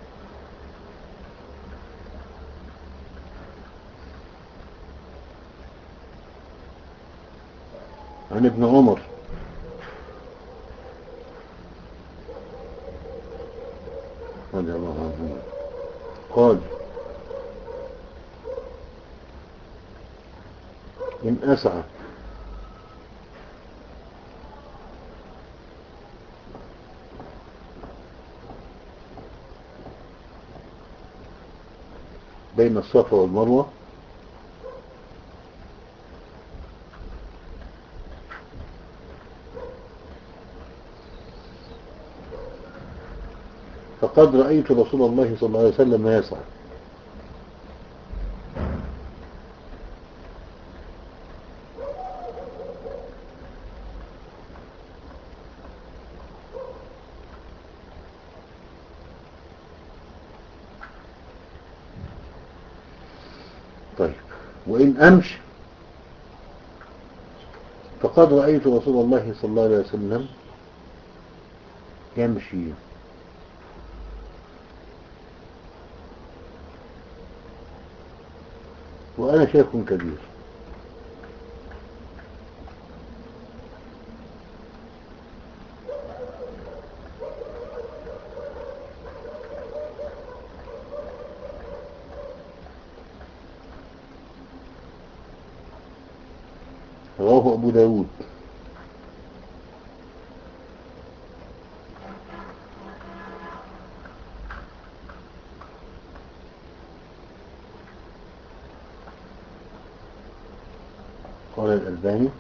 عن ابن عمر رضي الله عنه قال إن أسعى بين الصفا والمروة فقد رأيت رسول الله صلى الله عليه وسلم يسعى. طيب وإن أمشي فقد رأيت رسول الله صلى الله عليه وسلم يمشي. وأنا شيخ كبير. رواه أبو داود. قال الألباني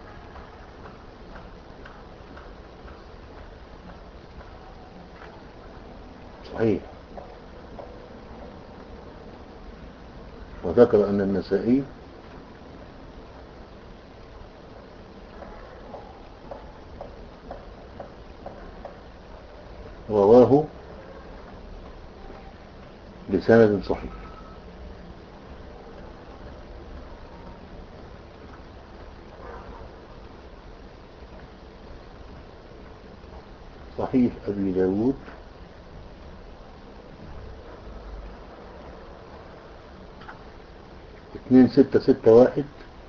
صحيح. وذكر أن النسائي رواه بسند صحيح. صحيح أبي داود اثنين ستة ستة واحد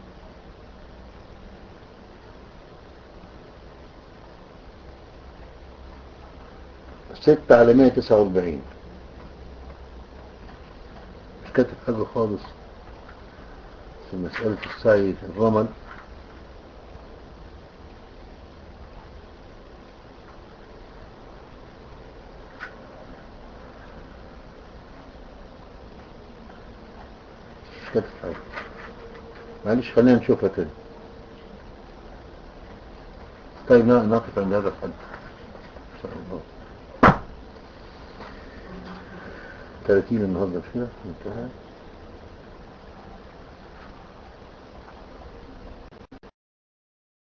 ستة على مية تسعة واربعين. مش كاتب حاجة خالص في مسألة السعي في الرمل. مش كاتب حاجة. معلش خلينا نشوفها تاني. طيب نقف عند هذا الحد إن شاء الله. ثلاثين النهاردة فيها انتهى.